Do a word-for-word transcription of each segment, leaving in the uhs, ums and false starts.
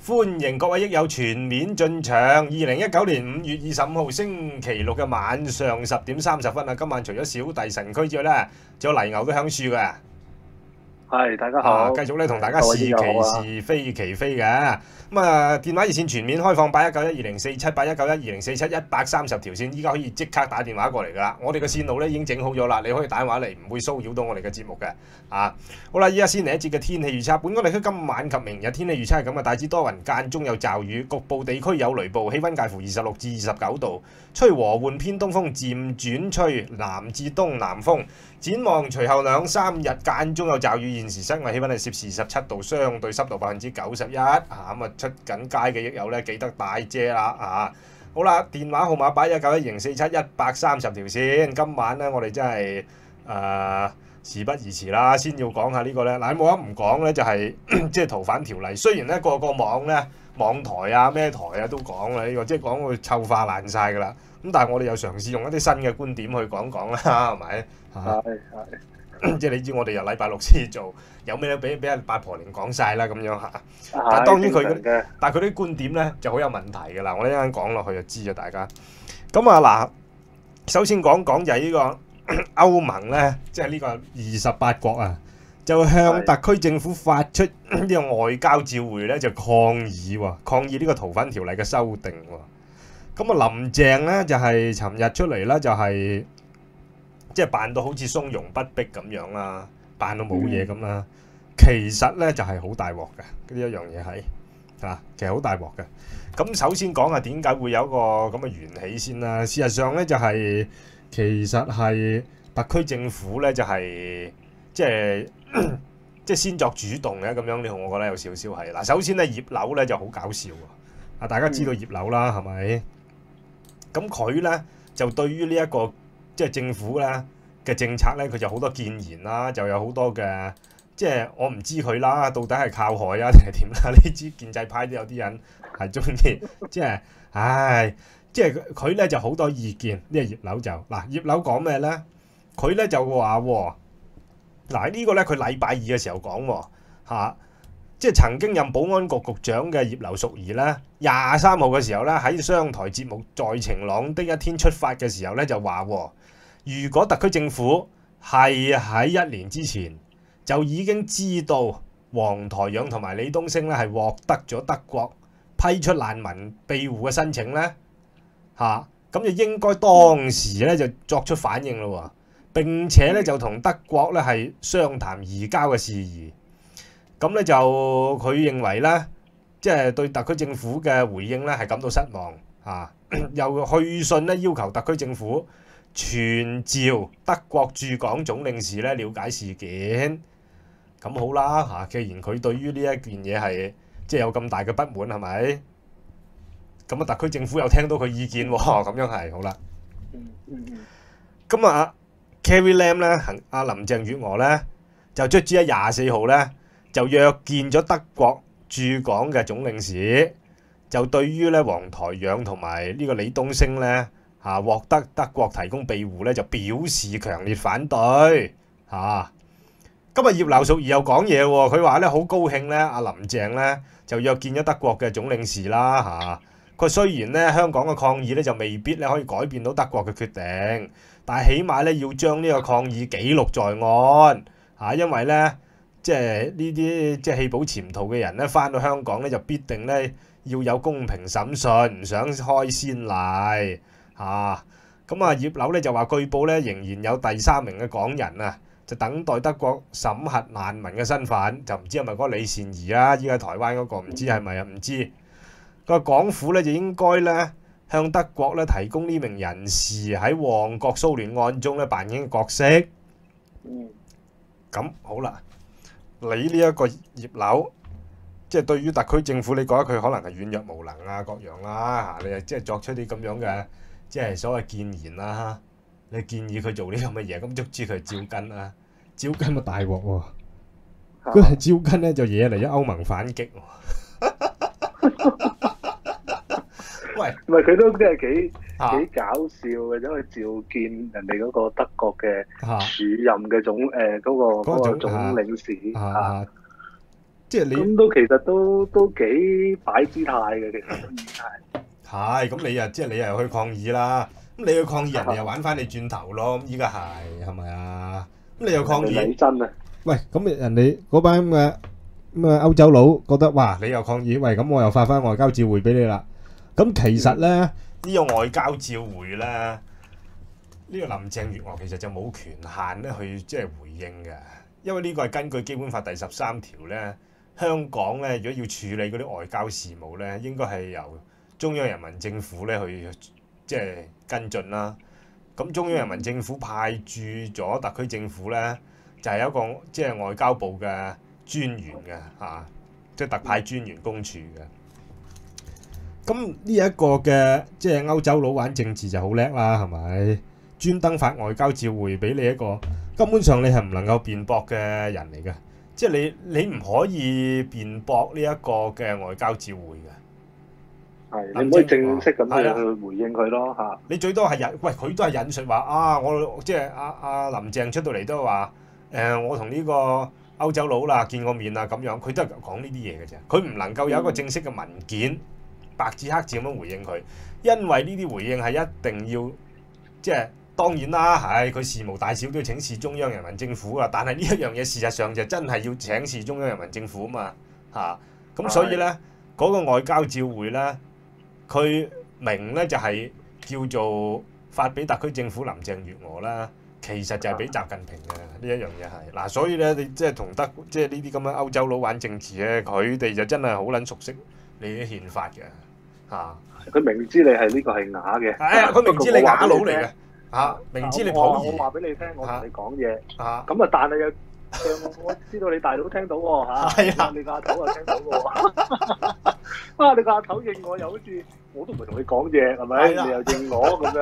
歡迎各位益友全面進場。二零一九年五月二十五號星期六嘅晚上十點三十分啊！今晚除咗小弟神區之外咧，仲有泥牛都響樹嘅。 係，大家好。 啊，繼續咧同大家是其是非其非嘅。咁啊，電話熱線全面開放八一九一二零四七八一九一二零四七一百三十條線，依家可以即刻打電話過嚟噶啦。我哋嘅線路咧已經整好咗啦，你可以打電話嚟，唔會騷擾到我哋嘅節目嘅。啊，好啦，依家先嚟一節嘅天氣預測。本港地區今晚及明日天氣預測係咁嘅，大致多雲，間中有驟雨，局部地區有雷暴，氣温介乎二十六至二十九度，吹和緩偏東風，漸轉吹南至東南風。展望隨後兩三日間中有驟雨，現時室外氣温係攝氏十七度，相對濕度百分之九十一。啊，咁啊出緊街嘅益友咧，記得帶遮啦。啊，好啦，電話號碼八一九一零四七一百三十條線。今晚咧，我哋真係誒、呃、事不宜遲啦，先要講下個呢個咧。嗱，冇得唔講咧，就係即係逃犯條例。雖然咧個個網咧網台啊咩台啊都講啦，呢、這個即係講到臭化爛晒㗎啦。咁但係我哋又嘗試用一啲新嘅觀點去講講啦，係咪？ 係係， 即係你知我哋由禮拜六先做，有咩都俾俾阿八婆連講晒啦咁樣嚇。但係當然佢，但係佢啲觀點咧就好有問題㗎啦。我一陣間講落去就知咗大家。咁啊嗱，首先講講就係呢個歐盟咧，即係呢個二十八國啊，就向特區政府發出呢個外交照會咧，就抗議喎，抗議呢個逃犯條例嘅修訂喎。咁啊，林鄭咧就係尋日出嚟啦，就係即係扮到好似從容不迫咁樣啦，扮到冇嘢咁啦。其實咧就係好大鑊嘅，呢一樣嘢係啊，其實好大鑊嘅。咁首先講下點解會有一個咁嘅緣起先啦。事實上咧就係其實係特區政府咧就係即係即係先作主動嘅咁樣，呢個我覺得有少少係嗱。首先咧葉劉咧就好搞笑啊！大家知道葉劉啦，係咪？咁佢咧就對於呢一個即係政府咧嘅政策咧，佢就好多建言啦，就有好多嘅即係我唔知佢啦，到底係靠害啊定係點啦？你知建制派都有啲人係中意即係，唉，即係佢咧就好多意見。呢個葉劉就嗱，葉劉講咩咧？佢咧就話喎，嗱呢個咧佢禮拜二嘅時候講喎嚇。即係曾經任保安局局長嘅葉劉淑儀咧，廿三號嘅時候咧喺商台節目《在晴朗的一天出發》嘅時候咧就話：如果特區政府係喺一年之前就已經知道黃台仰同埋李東升咧係獲得咗德國批出難民庇護嘅申請咧，嚇咁就應該當時咧就作出反應咯喎，並且咧就同德國咧係商談移交嘅事宜。咁咧就佢認為咧，即係對特區政府嘅回應咧係感到失望啊！又去信咧要求特區政府傳召德國駐港總領事咧了解事件。咁好啦嚇，既然佢對於呢一件嘢係即係有咁大嘅不滿係咪？咁啊，特區政府又聽到佢意見喎，咁樣係好啦。咁啊，Carrie Lam 咧，阿林鄭月娥咧就卒之喺廿四號咧。就約見咗德國駐港嘅總領事，就對於咧黃台仰同埋呢個李東升咧嚇獲得德國提供庇護咧，就表示強烈反對嚇。今日葉劉淑儀又講嘢喎，佢話咧好高興咧，阿林鄭咧就約見咗德國嘅總領事啦嚇。佢雖然咧香港嘅抗議咧就未必咧可以改變到德國嘅決定，但係起碼咧要將呢個抗議記錄在案嚇，因為咧。即係呢啲即係棄保潛逃嘅人咧，翻到香港咧就必定咧要有公平審訊，唔想開先例嚇。咁啊葉劉咧就話據報咧仍然有第三名嘅港人啊，就等待德國審核難民嘅身份，就唔知係咪嗰個李善儀啊？依家台灣嗰個唔知係咪啊？唔知個港府咧就應該咧向德國咧提供呢名人士喺旺角騷亂案中咧扮演嘅角色。嗯，咁好啦。你呢一個葉劉，即係對於特區政府，你覺得佢可能係軟弱無能啊，各樣啦嚇，你係即係作出啲咁樣嘅，即係所謂建言啦。你建議佢做啲咁嘅嘢，咁足之佢照跟啦，照跟咪大鑊喎。佢係照跟咧，就惹嚟咗歐盟反擊喎。喂， 唔係佢都真係幾幾搞笑嘅，走去召見人哋嗰個德國嘅署任嘅總誒嗰個嗰個總領事啊。 即係你咁都其實都都幾擺姿態嘅，其實都已經係。 係咁你啊，即係你又去抗議啦。咁你去抗議，人哋又玩翻你轉頭咯。咁依家係係咪啊？咁你又抗議， 真啊！ 喂，咁人哋嗰班咁嘅咁啊歐洲佬覺得哇，你又抗議，喂，咁我又發翻外交照會俾你啦。咁其實咧呢、嗯、個外交照會咧，呢、呢個林鄭月娥其實就冇權限咧去即係回應嘅，因為呢個係根據基本法第十三條咧，香港咧如果要處理嗰啲外交事務咧，應該係由中央人民政府咧去即係跟進啦。咁中央人民政府派駐咗特區政府咧，就係、是、一個即係外交部嘅專員嘅嚇、啊，即係特派專員公署嘅。咁呢一個嘅即係歐洲佬玩政治就好叻啦，係咪？專登發外交照會俾你一個根本上你係唔能夠辯駁嘅人嚟嘅，即係你你唔可以辯駁呢一個嘅外交照會嘅。 係，你唔可以正式咁樣去回應佢咯嚇。你最多係引，喂，佢都係引述話啊，我即係阿阿林鄭出到嚟都話誒、呃，我同呢個歐洲佬啦見過面啊咁樣，佢都係講呢啲嘢嘅啫。佢唔能夠有一個正式嘅文件。嗯白紙黑字咁樣回應佢，因為呢啲回應係一定要即係當然啦，係佢事無大小都要請示中央人民政府啊。但係呢一樣嘢事實上就真係要請示中央人民政府啊嘛嚇。咁、啊、所以咧嗰、嗰個外交照會咧，佢明咧就係、是、叫做發俾特區政府林鄭月娥啦，其實就係俾習近平嘅呢一樣嘢係嗱。所以咧你即係同德即係呢啲咁嘅歐洲佬玩政治咧，佢哋就真係好撚熟悉你啲憲法嘅。啊！ 佢明知你係呢個係啞嘅， 係啊！佢明知你啞佬嚟嘅，嚇！明知你普我我話俾你聽，我同你講嘢，嚇咁啊！但係又我知道你大佬聽到喎，嚇！係啊！你個阿頭又聽到喎，啊！你個阿頭應我又好似我都唔係同你講嘢，係咪？你又應我咁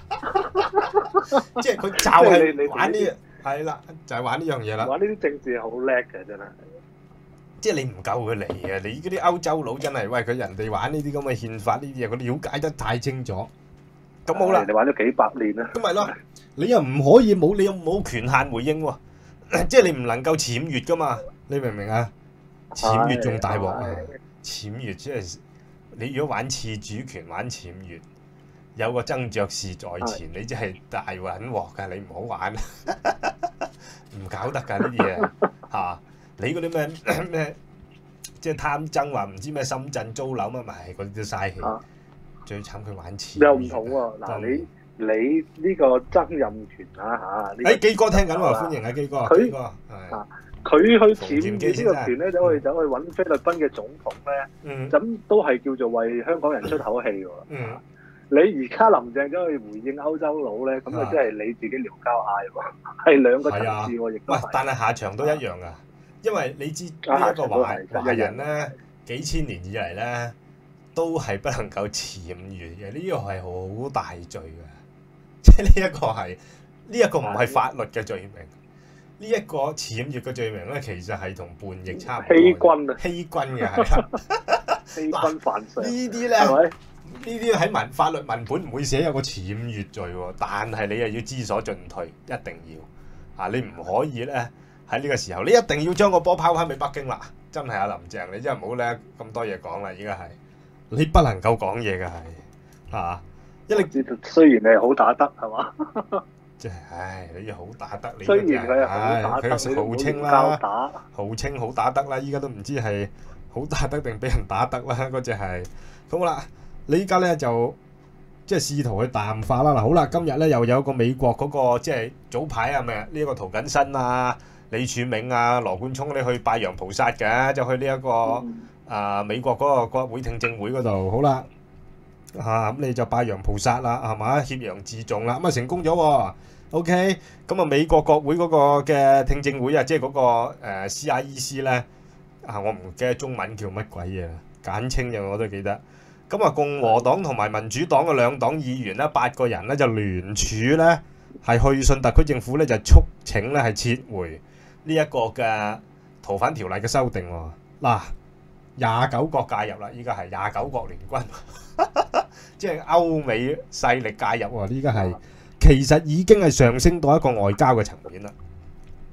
樣， 即係佢就係你玩呢，係啦，就係玩呢樣嘢啦。 玩呢啲政治係好叻嘅，真係。 即係你唔夠佢嚟啊！你嗰啲歐洲佬真係，喂佢人哋玩呢啲咁嘅憲法呢啲嘢，佢了解得太清楚。咁好啦， 你玩咗幾百年啦。 咁咪咯，你又唔可以冇，你又冇權限回應喎。即係你唔能夠僭越噶嘛？你明唔明啊？僭越仲大鑊啊！僭越即係你如果玩次主權、玩僭越，有個曾爵士在前，你真係大揾鑊㗎！你唔好玩，唔搞得㗎呢啲嘢嚇。你嗰啲咩咩即係貪爭話唔知咩深圳租樓乜咪嗰啲都嘥氣，啊、最慘佢玩錢又唔同喎。嗱你你呢個曾蔭權啊嚇，誒、 這個、基哥聽緊喎，歡迎啊基哥， 佢基哥啊佢去僭越呢個權咧，走去走去揾菲律賓嘅總統咧，咁、嗯、都係叫做為香港人出口氣喎。嗯、你而家林鄭走去回應歐洲佬咧，咁啊即係你自己撩交嗌喎，係兩個層次喎，亦都係。 但係下場都一樣噶。因為你知呢一個華華人咧，幾千年以嚟咧，都係不能夠僭越嘅，呢個係好大罪嘅。即係呢一個係呢一個唔係法律嘅罪名，呢一個僭越嘅罪名咧，其實係同叛逆差唔多。 欺君啊！ 欺君嘅係啦， 欺君犯上。 呢啲咧，呢啲喺文法律文本唔會寫有個僭越罪喎，但係你又要知所進退，一定要啊！你唔可以咧。喺呢個時候，你一定要將個波拋翻俾北京啦！真係啊，林鄭，你真係唔好咧咁多嘢講啦，而家係你不能夠講嘢嘅係啊，因為雖然你係好打得係嘛， 即係唉，你好打得，你雖然佢係好打得， 佢號稱啦，號稱好打得啦，依家都唔知係好打得定俾人打得啦，嗰隻係咁好啦。你依家咧就即係試圖去淡化啦。嗱，好啦，今日咧又有個美國嗰個即係早排係咪呢一個涂謹申啊？李柱銘啊、羅冠聰你去拜陽菩薩嘅，就去呢、這、一個啊、呃、美國嗰個國會聽證會嗰度，好啦嚇咁、啊、你就拜陽菩薩啦，係嘛？挾洋自重啦，咁啊成功咗喎。OK，咁啊美國國會嗰個嘅聽證會啊，即係嗰、那個、呃、C I E C 咧啊，我唔記得中文叫乜鬼嘢，簡稱嘅我都記得。咁啊共和黨同埋民主黨嘅兩黨議員咧，八個人咧就聯署咧，係去信特區政府咧，就促請咧係撤回呢一個嘅逃犯條例嘅修訂喎。嗱，廿九國介入啦，依家係廿九國聯軍，即係歐美勢力介入喎。依家係其實已經係上升到一個外交嘅層面啦。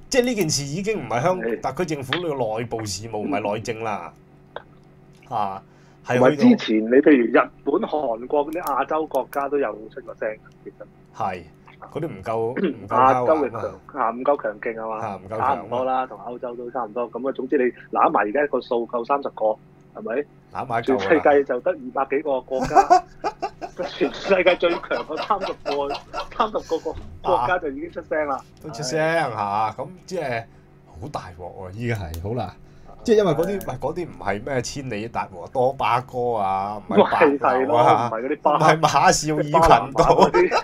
即係呢件事已經唔係香港特區政府呢個內部事務，唔係內政啦。啊，係同埋之前你譬如日本、韓國嗰啲亞洲國家都有出過聲，其實係嗰啲唔夠唔夠亞洲嘅強啊，唔夠強勁啊嘛， 唔夠差唔多啦，同歐洲都差唔多。咁啊，總之你攬埋而家個數夠三十個，係咪？ 攬埋全世界就得二百幾個國家，全世界最強嘅三十個三十個國國家就已經出聲啦， 都出聲嚇，咁即係好大鑊喎！依家係好啦。即係因為嗰啲，喂嗰啲唔係咩千里達和多巴哥啊，唔係白牛啊，唔係嗰啲，唔係馬紹爾群島，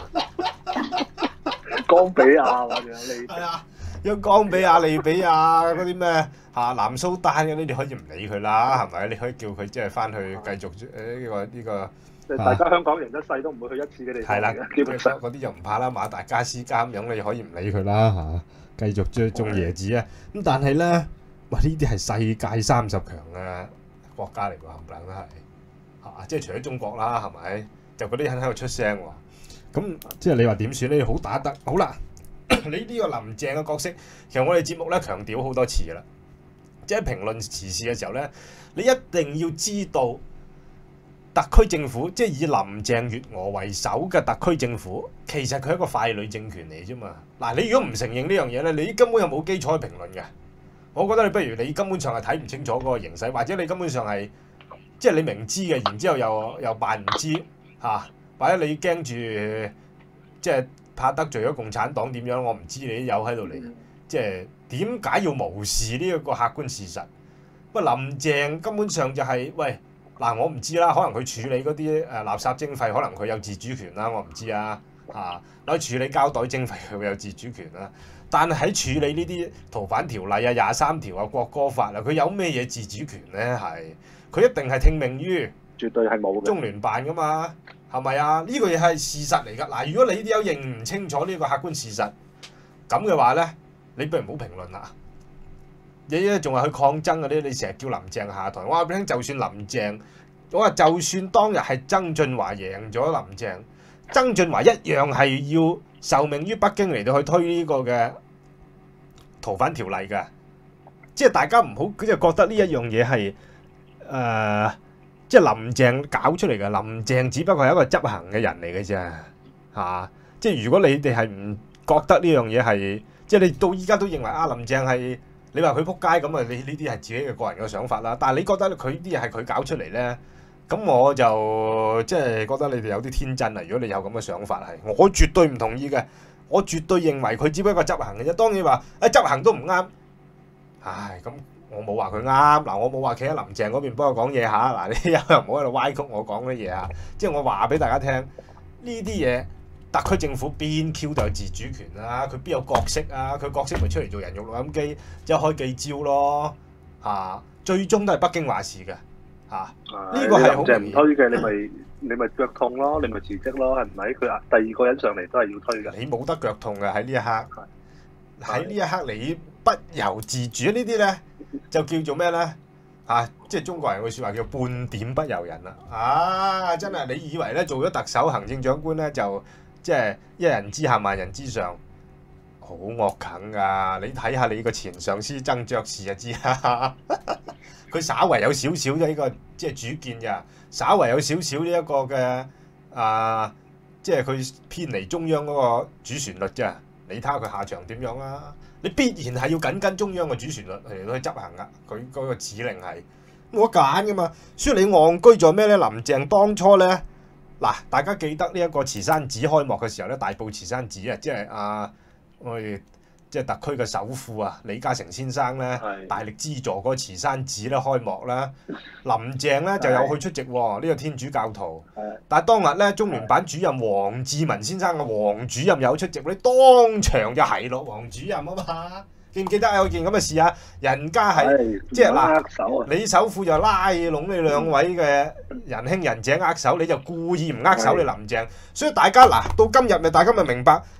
岡比亞或者利係啊，有岡比亞、利比亞嗰啲咩嚇南蘇丹嗰啲，你可以唔理佢啦，係咪？你可以叫佢即係翻去繼續誒呢個呢個。 即係大家香港人一世都唔會去一次嘅地方。係啦， 基本上嗰啲就唔怕啦，馬達加斯加咁樣，你可以唔理佢啦嚇，繼續種種椰子啊。咁但係咧。哇！呢啲係世界三十強嘅國家嚟喎，冚唪唥都係嚇，即係除咗中國啦，係咪？就嗰啲人喺度出聲喎。咁即係你話點算咧？好打得好啦。你呢個林鄭嘅角色，其實我哋節目咧強調好多次啦。即係評論時事嘅時候咧，你一定要知道特區政府，即係以林鄭月娥為首嘅特區政府，其實佢係一個傀儡政權嚟啫嘛。嗱，你如果唔承認呢樣嘢咧，你根本有冇基礎去評論嘅。我覺得你不如你根本上係睇唔清楚嗰個形勢，或者你根本上係即係你明知嘅，然之後又又扮唔知嚇、啊，或者你驚住即係怕得罪咗共產黨點樣？我唔知你有喺度嚟，即係點解要無視呢一個客觀事實？不過林鄭根本上就係、是、喂嗱，我唔知啦，可能佢處理嗰啲誒垃圾徵費，可能佢有自主權啦，我唔知啊啊，攞處理膠袋徵費佢會有自主權啦。但係喺處理呢啲逃犯條例啊、廿三條啊、國歌法啊，佢有咩嘢自主權咧？係佢一定係聽命於絕對係冇中聯辦噶嘛，係咪啊？呢個嘢係事實嚟㗎。嗱，如果你啲有認唔清楚呢個客觀事實，咁嘅話咧，你不如唔好評論啦。你咧仲係去抗爭嗰啲，你成日叫林鄭下台。我話俾你聽，就算林鄭，我話就算當日係曾俊華贏咗林鄭，曾俊華一樣係要受命於北京嚟到去推呢個嘅逃犯條例嘅，即係大家唔好即係覺得呢一樣嘢係誒，即係林鄭搞出嚟嘅。林鄭只不過係一個執行嘅人嚟嘅啫，嚇！即係如果你哋係唔覺得呢樣嘢係，即係你到依家都認為啊林鄭係，你話佢撲街咁啊，你呢啲係自己嘅個人嘅想法啦。但係你覺得佢啲嘢係佢搞出嚟咧？咁我就即係覺得你哋有啲天真啊！如果你有咁嘅想法係，我絕對唔同意嘅。我絕對認為佢只不過執行嘅啫。當然話誒執行都唔啱，唉咁我冇話佢啱嗱，我冇話企喺林鄭嗰邊幫我講嘢嚇嗱，你又唔好喺度歪曲我講嘅嘢嚇。即係我話俾大家聽，呢啲嘢特區政府邊 Q 就有自主權啊？佢邊有角色啊？佢角色咪出嚟做人肉錄音機，即係開記招咯嚇。最終都係北京話事嘅。嚇！呢、啊、個係好唔推嘅，你咪你咪腳痛咯，你咪辭職咯，係唔係？佢第二個人上嚟都係要推嘅。 你冇得腳痛嘅喺呢一刻，喺呢一刻你不由自主呢啲咧，就叫做咩咧？嚇、啊！即係中國人嘅説話叫半點不由人啦。啊！真係你以為咧做咗特首行政長官咧就即係一人之下萬人之上，好惡啃㗎！你睇下你個前上司曾爵士就知啦。佢稍為有少少嘅呢個即係主見咋，稍為有少少呢一個嘅啊，即係佢偏離中央嗰個主旋律啫。你睇下佢下場點樣啦？你必然係要緊跟中央嘅主旋律嚟到去執行噶。佢嗰個指令係冇得揀噶嘛。所以你戇居咗咩咧？林鄭當初咧嗱，大家記得呢一個慈山寺開幕嘅時候咧，大埔慈山寺啊，即係啊我哋。即係特區嘅首富啊，李嘉誠先生咧，大力資助嗰個慈山寺咧開幕啦。林鄭咧就有去出席喎，呢、這個天主教徒。但係當日咧，中聯辦主任黃志文先生嘅黃主任有出席，你當場就係咯，黃主任啊嘛，記唔記得有件咁嘅事啊？人家係即係嗱，你首富就拉攏你兩位嘅仁兄仁姐握手，你就故意唔握手你林鄭，所以大家嗱到今日咪大家咪明白。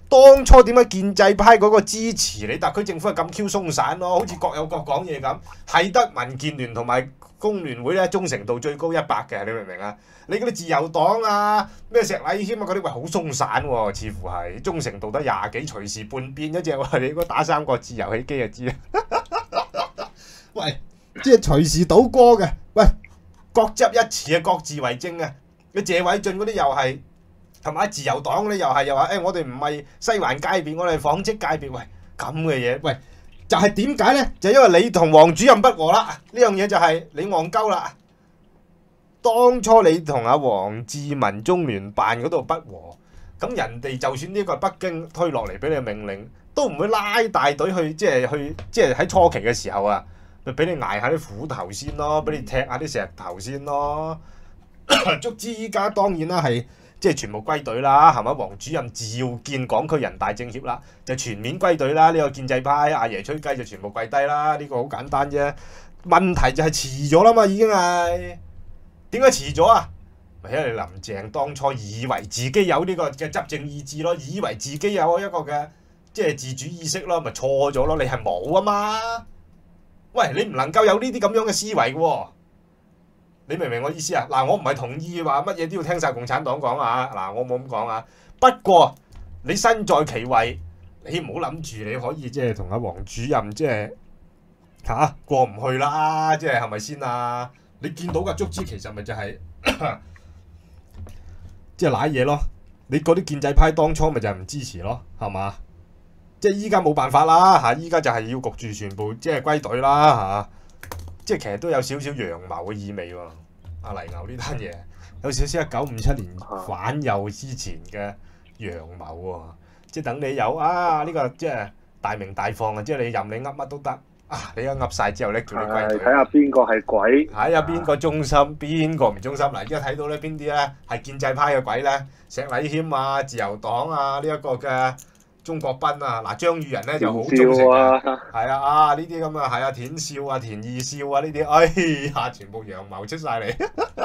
當初點解建制派嗰個支持你特區政府係咁 Q 鬆散咯？好似各有各講嘢咁，係得民建聯同埋工聯會咧忠誠度最高一百嘅，你明唔明啊？你嗰啲自由黨啊，咩石禮謙啊嗰啲，喂好鬆散喎、啊，似乎係忠誠度得廿幾，隨時叛變一隻喎。你如果打三國志遊戲機就知啦。喂，即係隨時倒戈嘅，喂，各執一詞啊，各自為政啊。你謝偉俊嗰啲又係。係咪自由黨咧又係又話誒、欸，我哋唔係西環界別，我哋係紡織界別。喂，咁嘅嘢，喂，就係點解咧？就因為你同黃主任不和啦。呢樣嘢就係你戇鳩啦。當初你同阿黃志文中聯辦嗰度不和，咁人哋就算呢個係北京推落嚟俾你嘅命令，都唔會拉大隊去，即係去，即係喺初期嘅時候啊，咪俾你捱下啲苦頭先咯，俾你踢下啲石頭先咯。足之依家當然啦，係。即係全部歸隊啦，係咪？黃主任召見港區人大政協啦，就全面歸隊啦。呢、這個建制派阿爺吹雞就全部跪低啦。呢、這個好簡單啫。問題就係遲咗啦嘛，已經係點解遲咗啊？咪因為林鄭當初以為自己有呢個嘅執政意志咯，以為自己有一個嘅即係自主意識咯，咪錯咗咯。你係冇啊嘛？喂，你唔能夠有呢啲咁樣嘅思維嘅喎。你明唔明我意思啊？嗱，我唔係同意話乜嘢都要聽晒共產黨講啊！嗱，我冇咁講啊。不過你身在其位，你唔好諗住你可以即係同阿黃主任即係嚇、啊、過唔去啦！即係係咪先啊？你見到嘅足之其實咪就係即係賴嘢咯。你嗰啲建制派當初咪就係唔支持咯，係嘛？即係依家冇辦法啦嚇！依家就係要焗住全部即係歸隊啦嚇。即係其實都有少少陽謀嘅意味喎，阿黎牛呢單嘢有少少一九五七年反右之前嘅陽謀喎，即係等你有啊呢、呢個即係大鳴大放啊，即係你任你噏乜都得啊，你一噏晒之後咧叫你歸隊， 睇下邊個係鬼， 睇下邊個忠心，邊個唔忠心嗱？而家睇到咧邊啲咧係建制派嘅鬼咧，石禮謙啊、自由黨啊呢一、呢個嘅。鍾國斌啊，嗱張宇人咧就好忠誠嘅，係啊啊呢啲咁啊，係啊田少啊、田二少啊呢啲，哎呀全部陽謀出晒嚟，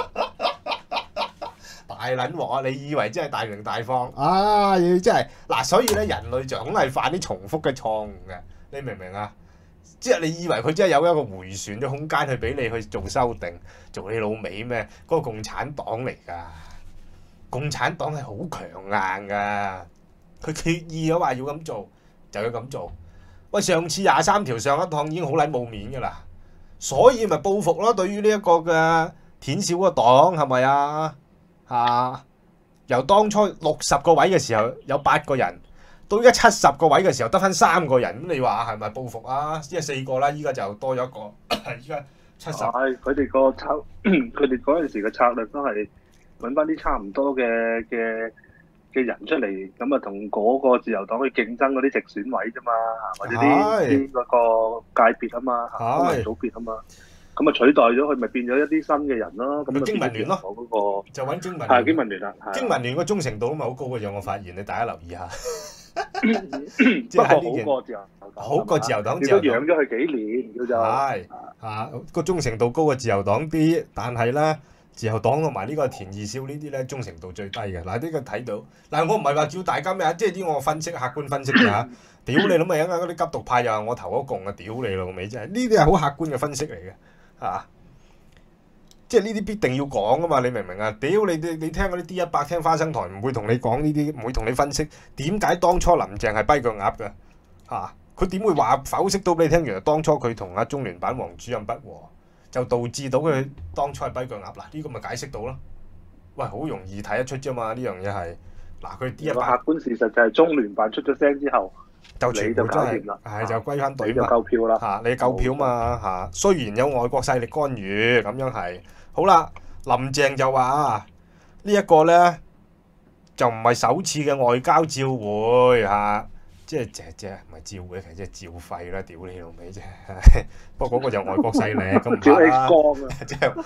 大撚鑊啊！你以為真係大鳴大放啊？真係嗱，所以咧人類就總係犯啲重複嘅錯誤嘅，你明唔明啊？即係你以為佢真係有一個迴旋嘅空間去俾你去做修訂，做你老味咩？嗰個共產黨嚟㗎，共產黨係好強硬㗎。佢決意咗話要咁做，就要咁做。喂，上次廿三條上一趟已經好撚冇面㗎啦，所以咪報復咯。對於呢一個嘅田少個黨係咪啊？嚇！由當初六十個位嘅時候有八個人，到依家七十個位嘅時候得返三個人，咁你話係咪報復啊？即係四個啦，依家就多咗一個，依家七十。係佢哋個策，佢哋嗰陣時嘅策略都係揾翻啲差唔多嘅嘅。嘅人出嚟，咁啊同嗰個自由黨去競爭嗰啲直選位啫嘛，或者啲啲嗰個界別啊嘛，功能組別啊嘛，咁啊取代咗佢，咪變咗一啲新嘅人咯。咁經民聯咯，嗰個就揾經民聯。係經民聯啦，經民聯個忠誠度都咪好高嘅，我發現你大家留意下。 不過好過自由黨， 好過自由黨， 自由黨養咗佢幾年，叫做係嚇個忠誠度高嘅自由黨啲，但係咧。自由黨同埋呢個田二少呢啲咧忠誠度最低嘅，嗱呢個睇到，嗱我唔係話叫大家咩啊，即係啲我分析客觀分析㗎嚇，屌你諗咪啱啱嗰啲急毒派又話我投咗共啊，屌你老味真係，呢啲係好客觀嘅分析嚟嘅嚇，即係呢啲必定要講㗎嘛，你明唔明啊？屌你你你聽嗰啲 D 一百聽花生台唔會同你講呢啲，唔會同你分析點解當初林鄭係跛腳鴨嘅嚇，佢點會話剖析到俾你聽？原來當初佢同阿中聯辦黃主任不和。就導致到佢當初係跛腳鴨嗱，呢個咪解釋到咯。喂，好容易睇得出啫嘛，呢樣嘢係嗱佢 D 一百。客觀事實就係中聯辦出咗聲之後，就全部真係係就歸翻隊嘛，夠票啦嚇，你夠票嘛嚇。雖然有外國勢力干預咁樣係，好啦，林鄭就話呢一個咧就唔係首次嘅外交照會嚇。即係隻隻唔係照會，其實即係照肺啦！屌你老味啫，不過嗰個就外國勢力咁唔怕啦。即係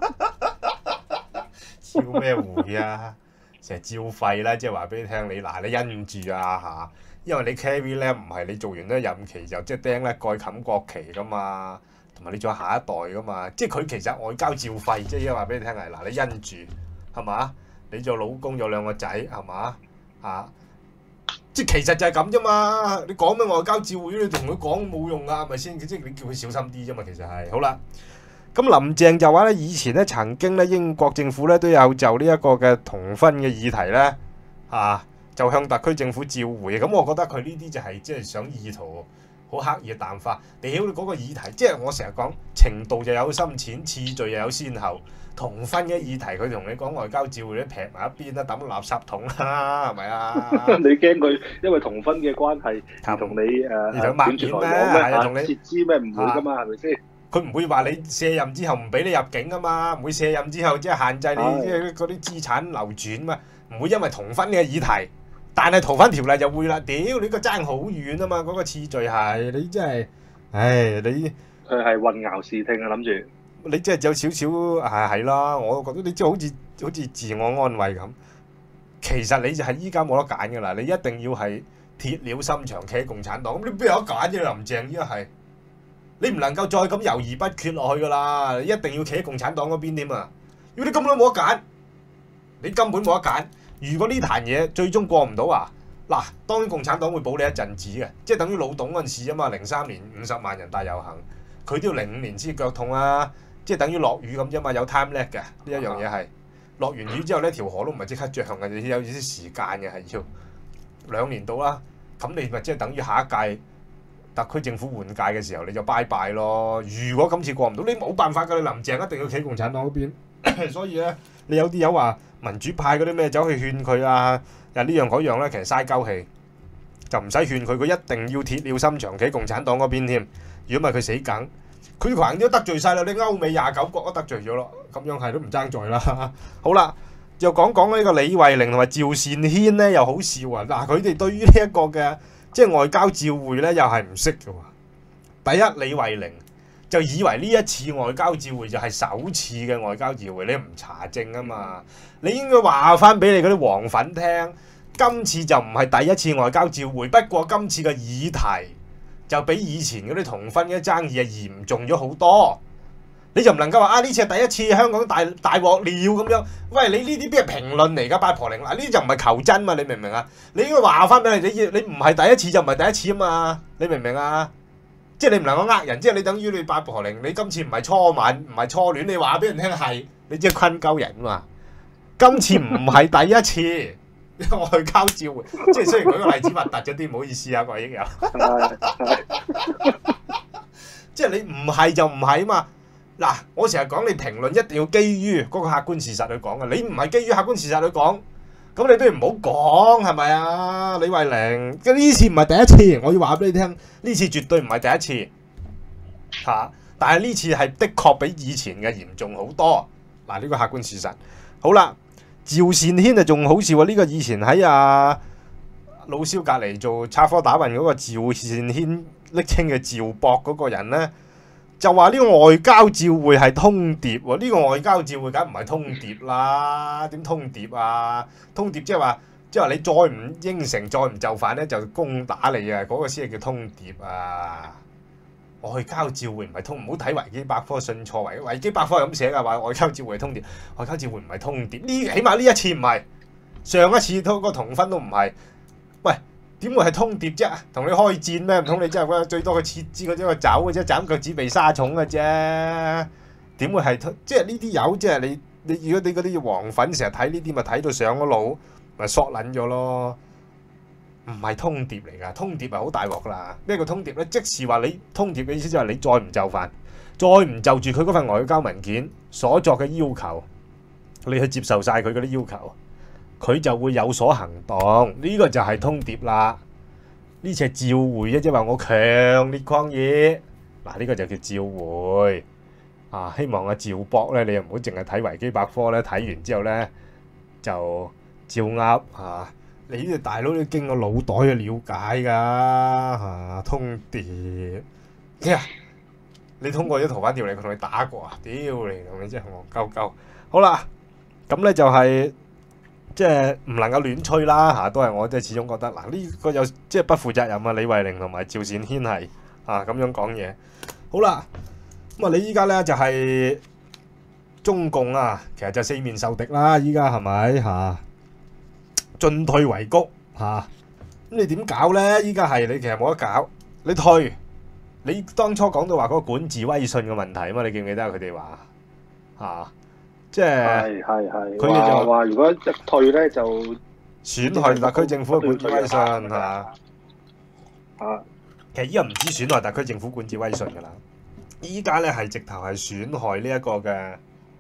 照咩會啊？成日照肺啦！即係話俾你聽，你嗱你因住啊嚇，因為你 carry 咧唔係你做完咧任期就即係釘咧蓋冚國旗噶嘛，同埋你仲有下一代噶嘛。即係佢其實外交照肺，即係因為話俾你聽係嗱你因住係嘛？你做老公有兩個仔係嘛嚇？ 即係其實就係咁啫嘛。你講咩外交照會，你同佢講冇用噶，係咪先？即係你叫佢小心啲啫嘛。其實係好啦。咁林鄭就話咧，以前咧曾經咧英國政府咧都有就呢一個嘅同婚嘅議題咧，啊就向特區政府照會。咁我覺得佢呢啲就係即係想意圖好刻意嘅淡化。屌你嗰個議題，即係我成日講程度就有深淺，次序又有先後。同婚嘅議題，佢同你講外交照會咧，劈埋一邊啦，抌垃圾桶啦，係咪啊？ 你驚佢因為同婚嘅關係而同你誒斷絕來往咩？撤資咩？唔會噶嘛，係咪先？ 佢唔會話你卸任之後唔俾你入境噶嘛，唔會卸任之後即係限制你即係嗰啲資產流轉嘛，唔會因為同婚嘅議題，但係逃犯條例就會啦。屌你個爭好遠啊嘛，嗰、嗰個次序係你真係，唉你佢係混淆視聽啊，諗住。 你即係有少少係係啦，我覺得你即係好似好似自我安慰咁。其實你就係依家冇得揀㗎啦，你一定要係鐵了心腸企喺共產黨。咁你邊有得揀啫？林鄭依家係你唔能夠再咁猶豫不決落去㗎啦，你一定要企喺共產黨嗰邊添啊！如果你根本冇得揀，你根本冇得揀。如果呢壇嘢最終過唔到啊，嗱，當然共產黨會保你一陣子嘅，即係等於老董嗰陣時啊嘛，零三年五十萬人大遊行，佢都要零五年先腳痛啊。即係等於落雨咁啫嘛，有 time lag 嘅呢一樣嘢係落完雨之後呢條河都唔係即刻漲嘅，你有啲時間嘅係要兩年到啦。咁你咪即係等於下一屆特區政府換屆嘅時候，你就拜拜咯。如果今次過唔到，你冇辦法㗎，你林鄭一定要企共產黨嗰邊。所以咧，你有啲友話民主派嗰啲咩走去勸佢啊，又呢樣嗰樣咧，其實嘥鳩氣，就唔使勸佢，佢一定要鐵了心腸企共產黨嗰邊添。如果唔係佢死梗。佢橫掂都得罪晒啦，你歐美廿九國都得罪咗咯，咁樣係都唔爭在啦。好啦，又講講呢個李慧玲同埋趙善軒咧，又好笑啊！嗱，佢哋對於呢一個嘅即係外交照會咧，又係唔識嘅喎。第一，李慧玲就以為呢一次外交照會就係首次嘅外交照會，你唔查證啊嘛，你應該話翻俾你嗰啲黃粉聽，今次就唔係第一次外交照會，不過今次嘅議題就比以前嗰啲同婚嘅爭議係嚴重咗好多，你就唔能夠話啊呢次係第一次香港大大鑊了咁樣。喂，你呢啲邊係評論嚟㗎？八婆玲嗱，呢啲就唔係求真嘛，你明唔明啊？你應該話翻俾你，你你唔係第一次就唔係第一次啊嘛，你明唔明啊？即係你唔能夠呃人，即係你等於你八婆玲，你今次唔係初吻，唔係初戀，你話俾人聽係，你即係坤鳩人啊嘛。今次唔係第一次。外交照會，即係雖然舉個例子核突咗啲，唔好意思啊，各位益友。即係你唔係就唔係啊嘛。嗱，我成日講你評論一定要基於嗰個客觀事實去講嘅，你唔係基於客觀事實去講，咁你不如唔好講，係咪啊？李慧玲，呢次唔係第一次，我要話俾你聽，呢次絕對唔係第一次嚇、啊，但係呢次係的確比以前嘅嚴重好多。嗱，呢個客觀事實。好啦。趙善軒就仲好笑喎！呢、這個以前喺阿老蕭隔離做插科打諢嗰個趙善軒昵稱嘅趙博嗰個人呢，就話呢個外交照會係通牒喎。呢、這個外交照會梗唔係通牒啦，點通牒啊？通牒即係話，即係話你再唔應承，再唔就範呢，就攻打你啊！嗰、那個先係叫通牒啊！外交照會唔係通，唔好睇維基百科信錯，維維基百科係咁寫㗎，話外交照會係通牒，外交照會唔係通牒，呢起碼呢一次唔係，上一次嗰個同婚都唔係。喂，點會係通牒啫？同你開戰咩？唔通你真係最多佢撤資嗰啲個走嘅啫，斬腳趾避沙蟲嘅啫。點會係通？即係呢啲友，即係你你如果你嗰啲黃粉成日睇呢啲，咪睇到上咗腦，咪索撚咗咯。唔係通牒嚟㗎，通牒係好大鑊㗎啦。咩叫通牒咧？即是話你通牒嘅意思就係你再唔就範，再唔就住佢嗰份外交文件所作嘅要求，你去接受晒佢嗰啲要求，佢就會有所行動。呢、這個就係通牒啦。呢次係照會啫，即係話我強烈抗議。嗱、啊，呢、這個就叫照會。啊，希望阿趙博咧，你又唔好淨係睇維基百科咧，睇完之後咧就照噏嚇。你呢個大佬都經過腦袋去了解㗎嚇、啊，通牒。呀、yeah，你通過咗逃犯條例，佢同你打過啊？屌你，同你真係戇鳩鳩。好啦，咁咧就係即係唔能夠亂吹啦嚇，都係我即係始終覺得嗱，呢、這個有即係不負責任啊！李慧玲同埋趙善軒係啊咁樣講嘢。好啦，咁啊你依家咧就係、是、中共啊，其實就四面受敵啦，依家係咪嚇？進退維谷嚇， 你點搞咧？依家係你其實冇得搞，你退。你當初講到話嗰個管治威信嘅問題啊嘛，你記唔記得佢哋話嚇？即係係係係， 佢哋就話如果一退咧就損害特區政府嘅管治威信嚇。 啊， 其實依家唔止損害特區政府管治威信㗎啦，依家咧係直頭係損害呢一個嘅，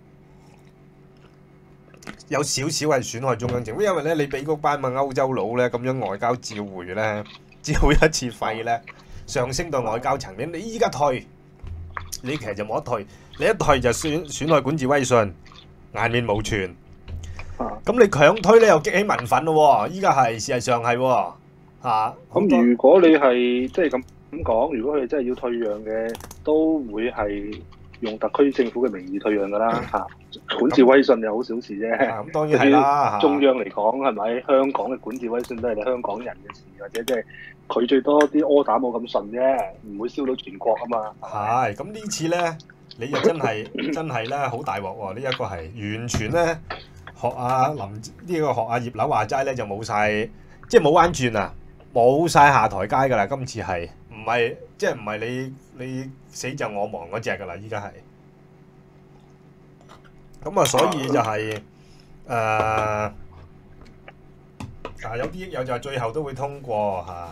有少少係損害中央政府，因為咧你俾嗰班嘅歐洲佬咧咁樣外交照會咧，照一次廢咧。上升到外交層面，你依家退，你其實就冇得退，你一退就損損害管治威信，顏面無存。咁、啊、你強推咧又激起民憤咯喎！依家係事實上係喎嚇。 咁、啊、如果你係即係咁咁講，如果佢哋真係要退讓嘅，都會係用特區政府嘅名義退讓㗎啦嚇。管治威信又好小事啫。咁、啊、當然係啦。中央嚟講係咪香港嘅管治威信都係你香港人嘅事，或者即係。佢最多啲柯打冇咁順啫，唔會燒到全國啊嘛。係，咁呢次咧，你又真係真係咧好大鑊喎！呢一個係完全咧學阿林呢、呢個學阿葉劉話齋咧就冇晒，即係冇彎轉啊，冇晒下台階㗎啦！今次係唔係即係唔係你你死就我亡嗰隻㗎啦？依家係咁啊，所以就係、是、誒。呃啊、有啲有就係最後都會通過嚇。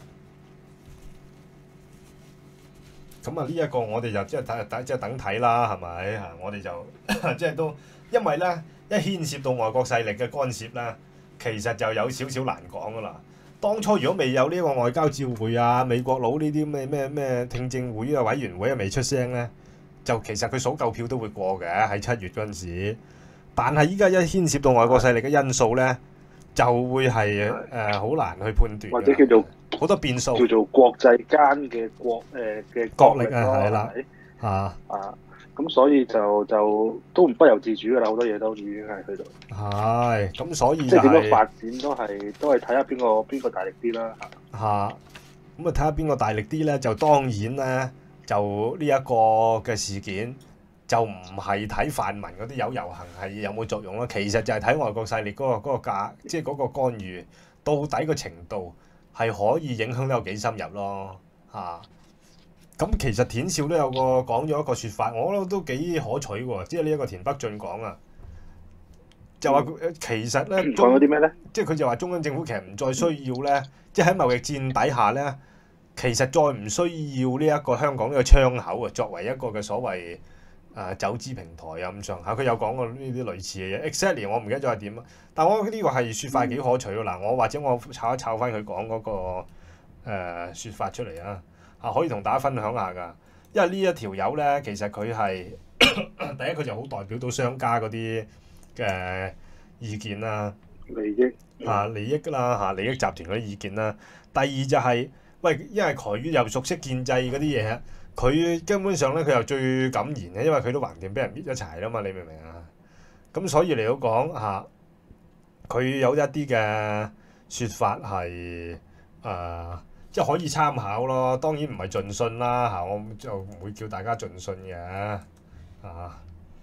咁啊呢一個我哋就即係睇睇即係等睇啦，係咪嚇？我哋就即係都因為咧一牽涉到外國勢力嘅干涉咧，其實就有少少難講噶啦。當初如果未有呢個外交照會啊，美國佬呢啲咩咩咩聽證會啊、委員會啊未出聲咧，就其實佢數夠票都會過嘅喺七月嗰陣時。但係依家一牽涉到外國勢力嘅因素咧，就會係誒好難去判斷，或者叫做好多變數，叫做國際間嘅國誒嘅角力啊，係啦，嚇啊，咁所以就就都唔不由自主㗎啦，好多嘢都已經係去到。係，咁所以即係點樣發展都係都係睇下邊個邊個大力啲啦嚇。嚇，咁啊睇下邊個大力啲咧，就當然咧就呢一個嘅事件。就唔係睇泛民嗰啲有遊行係有冇作用咯，其實就係睇外國勢力嗰、嗰個嗰、嗰個價，即係嗰個干預到底個程度係可以影響得有幾深入咯嚇。咁、啊、其實田少都有個講咗一個説法，我覺得都幾可取喎。即係呢一個田北俊講啊，就話其實咧講咗啲咩咧？即係佢就話中央政府其實唔再需要咧，即係喺貿易戰底下咧，其實再唔需要呢一個香港呢個窗口啊，作為一個嘅所謂。誒、啊、走資平台啊咁上下，佢有講過呢啲類似嘅嘢。exactly 我唔記得咗係點啊，但我覺得呢個係説法幾可取咯。嗱、嗯，我或者我抄一抄翻佢講嗰個誒、呃、説法出嚟啊，啊可以同大家分享下㗎。因為呢一條友咧，其實佢係第一佢就好代表到商家嗰啲嘅意見啦，利益啊利益啦嚇利益集團嗰啲意見啦。第二就係、是、喂，因為佢又熟悉建制嗰啲嘢。佢根本上咧，佢又最敢言嘅，因為佢都橫掂俾人搣一齊啦嘛，你明唔明啊？咁所以嚟到講嚇，佢有一啲嘅説法係誒、呃，即係可以參考咯。當然唔係盡信啦嚇，我就唔會叫大家盡信嘅啊。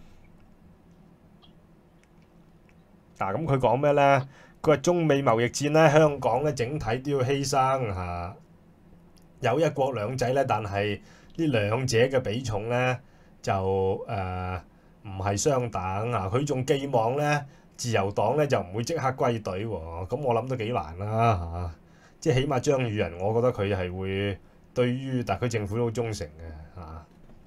嗱，咁佢講咩咧？佢話中美貿易戰咧，香港咧整體都要犧牲嚇，有一國兩制咧，但係。呢兩者嘅比重咧就誒唔係相等啊！佢仲寄望咧自由黨咧就唔會即刻歸隊喎，咁我諗都幾難啦嚇！即係起碼張宇人，我覺得佢係會對於特區政府都好忠誠嘅嚇。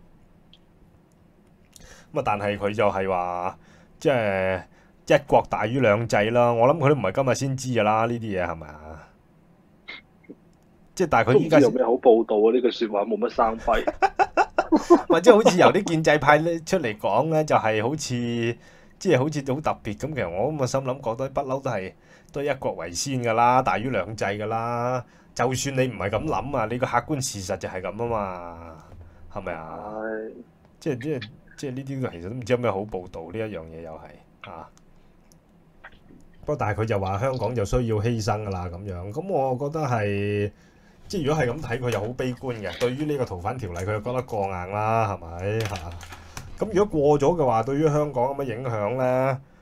咁啊，但係佢就係話即係一國大於兩制啦。我諗佢都唔係今日先知㗎啦，呢啲嘢係咪啊？即係但係佢依家有咩好報導啊？呢句説話冇乜生輝，或者好似由啲建制派咧出嚟講咧，就係、是、好似即係好似好特別咁。其實我咁嘅心諗，覺得不嬲都係都係一國為先㗎啦，大於兩制㗎啦。就算你唔係咁諗啊，你個客觀事實就係咁啊嘛，係咪啊？即係即係即係呢啲其實都唔知有咩好報導，呢一樣嘢又係啊。不過但係佢就話香港就需要犧牲㗎啦咁樣，咁我覺得係。即係如果係咁睇，佢又好悲觀嘅。對於呢個逃犯條例，佢又覺得過硬啦，係咪嚇？咁如果過咗嘅話，對於香港有乜影響咧？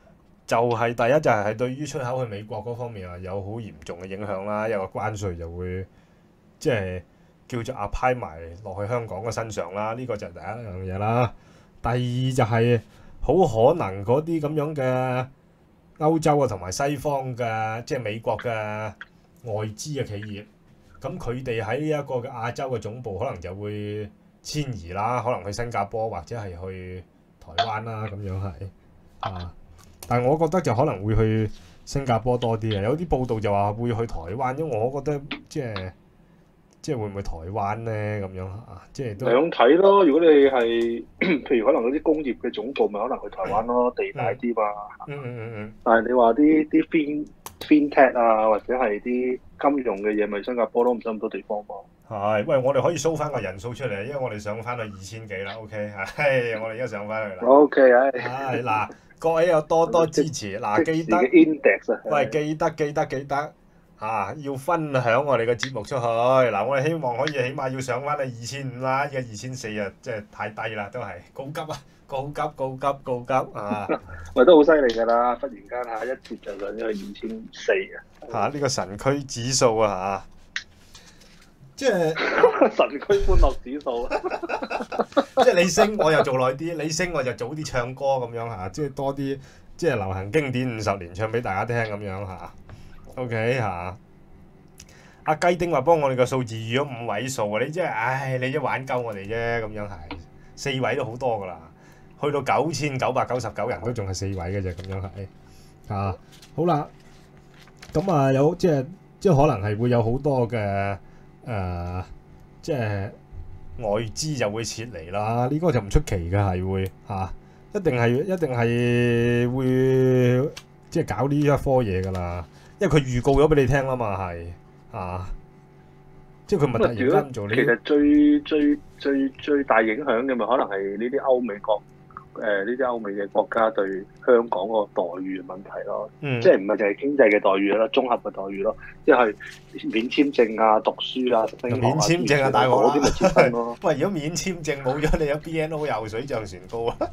就係、是、第一就係係對於出口去美國嗰方面啊有好嚴重嘅影響啦，因為個關稅就會即係叫做 apply 埋落去香港嘅身上啦，呢、這個就係第一樣嘢啦。第二就係好可能嗰啲咁樣嘅歐洲啊同埋西方嘅即係美國嘅外資嘅企業，咁佢哋喺呢一個嘅亞洲嘅總部可能就會遷移啦，可能去新加坡或者係去台灣啦，咁樣係啊。但係我覺得就可能會去新加坡多啲啊，有啲報道就話會去台灣，因為我覺得即係即係會唔會台灣咧咁樣啊？即係都兩睇咯。如果你係譬如可能嗰啲工業嘅總部，咪可能去台灣咯，地大啲嘛。 嗯嗯嗯嗯。 但係你話啲啲 fin fintech 啊，或者係啲金融嘅嘢，咪新加坡都唔使咁多地方嘛。 係，喂，我哋可以 show 翻個人數出嚟，因為我哋上翻去二千幾啦。OK，係，我哋而家上翻去啦。 OK，唉。 係嗱。各位有多多支持，嗱記得，喂記得記得記得嚇、啊，要分享我哋嘅節目出去。嗱，我哋希望可以起碼要上翻去二千五啦，而家二千四啊，即係太低啦，都係高級啊，高級高級高級啊！ 喂，都好犀利㗎啦，忽然間嚇一跌就上咗去二千四啊！ 嚇，呢個神區指數啊嚇！即係神區歡樂指數， 即係你升我又做耐啲，你升我就早啲唱歌咁樣嚇，即係多啲即係流行經典五十年唱俾大家聽咁樣嚇。OK 嚇，阿雞丁話幫我哋個數字預咗五位數啊！你即係唉，你一玩鳩我哋啫咁樣係，四位都好多㗎啦，去到九千九百九十九人都仲係四位嘅啫咁樣係啊。好啦，咁啊有即係即係可能係會有好多嘅。誒、呃，即係外資就會撤離啦，呢、這個就唔出奇嘅，係會嚇、啊，一定係一定係會即係搞呢一科嘢㗎啦，因為佢預告咗俾你聽啦嘛，係啊，即係佢咪突然間做呢？ 其實最最最最大影響嘅咪可能係呢啲歐美國誒呢啲歐美嘅國家對香港個待遇嘅問題咯，嗯、即係唔係淨係經濟嘅待遇啦，綜合嘅待遇咯，即係免簽證啊、讀書啊、升學啊、 免簽證啊，大鑊嗰啲咪簽證咯。 喂，如果免簽證冇咗，你有 B N O 又水漲船高啊！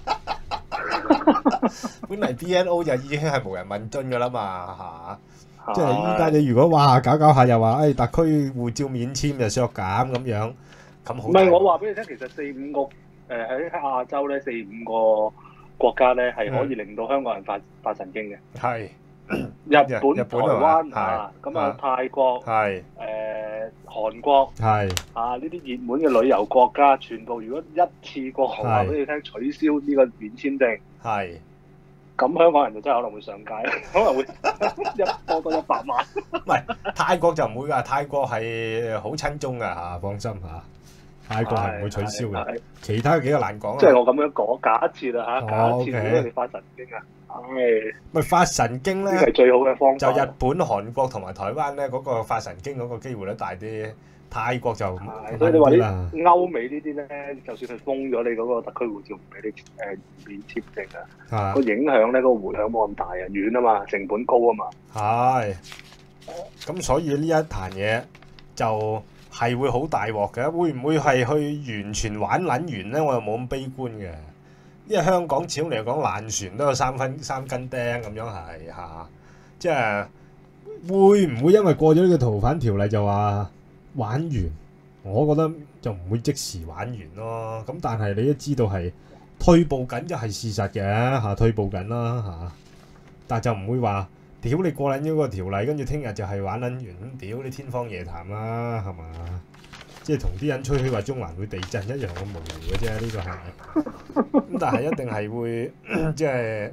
本嚟 B N O 就已經係無人問津㗎啦嘛嚇，即係依家你如果哇搞搞下又話誒、哎、特區護照免簽就削減咁樣，咁好。 唔係我話俾你聽，其實四五個。誒喺亞洲咧，四五個國家咧係可以令到香港人發發神經嘅。係日本、日本台灣啊，咁啊泰國、係誒韓國、係啊呢啲熱門嘅旅遊國家，全部如果一次過話俾你聽取消呢個免簽證，係咁香港人就真係可能會上街，可能會一多多一百萬。 唔係泰國就唔會㗎，泰國係好親中㗎嚇，放心嚇。泰國係唔會取消嘅，其他幾個難講啊！ 即係我咁樣講，假設啦嚇，假設如果你發神經啊，唉， 咪發神經咧， 呢係最好嘅方法。 就日本、韓國同埋台灣咧，嗰個發神經嗰個機會率大啲。泰國就所以你話啲歐美呢啲咧，就算係封咗你嗰個特區護照，唔俾你誒免簽證啊，個影響咧，嗰個迴響冇咁大啊，遠啊嘛，成本高啊嘛。係， 咁所以呢一壇嘢就。係會好大鑊嘅，會唔會係去完全玩撚完咧？我又冇咁悲觀嘅，因為香港始終嚟講爛船都有三分三根釘咁樣係嚇、啊，即係會唔會因為過咗呢個逃犯條例就話玩完？我覺得就唔會即時玩完咯。咁但係你都知道係退步緊就係事實嘅嚇、啊，退步緊啦嚇，但係就唔會話。屌你過撚咗個條例，跟住聽日就係玩撚完，咁屌你天方夜譚啦，係嘛？即係同啲人吹噓話中環會地震一樣咁無聊嘅啫，呢、這個係。咁但係一定係會，即係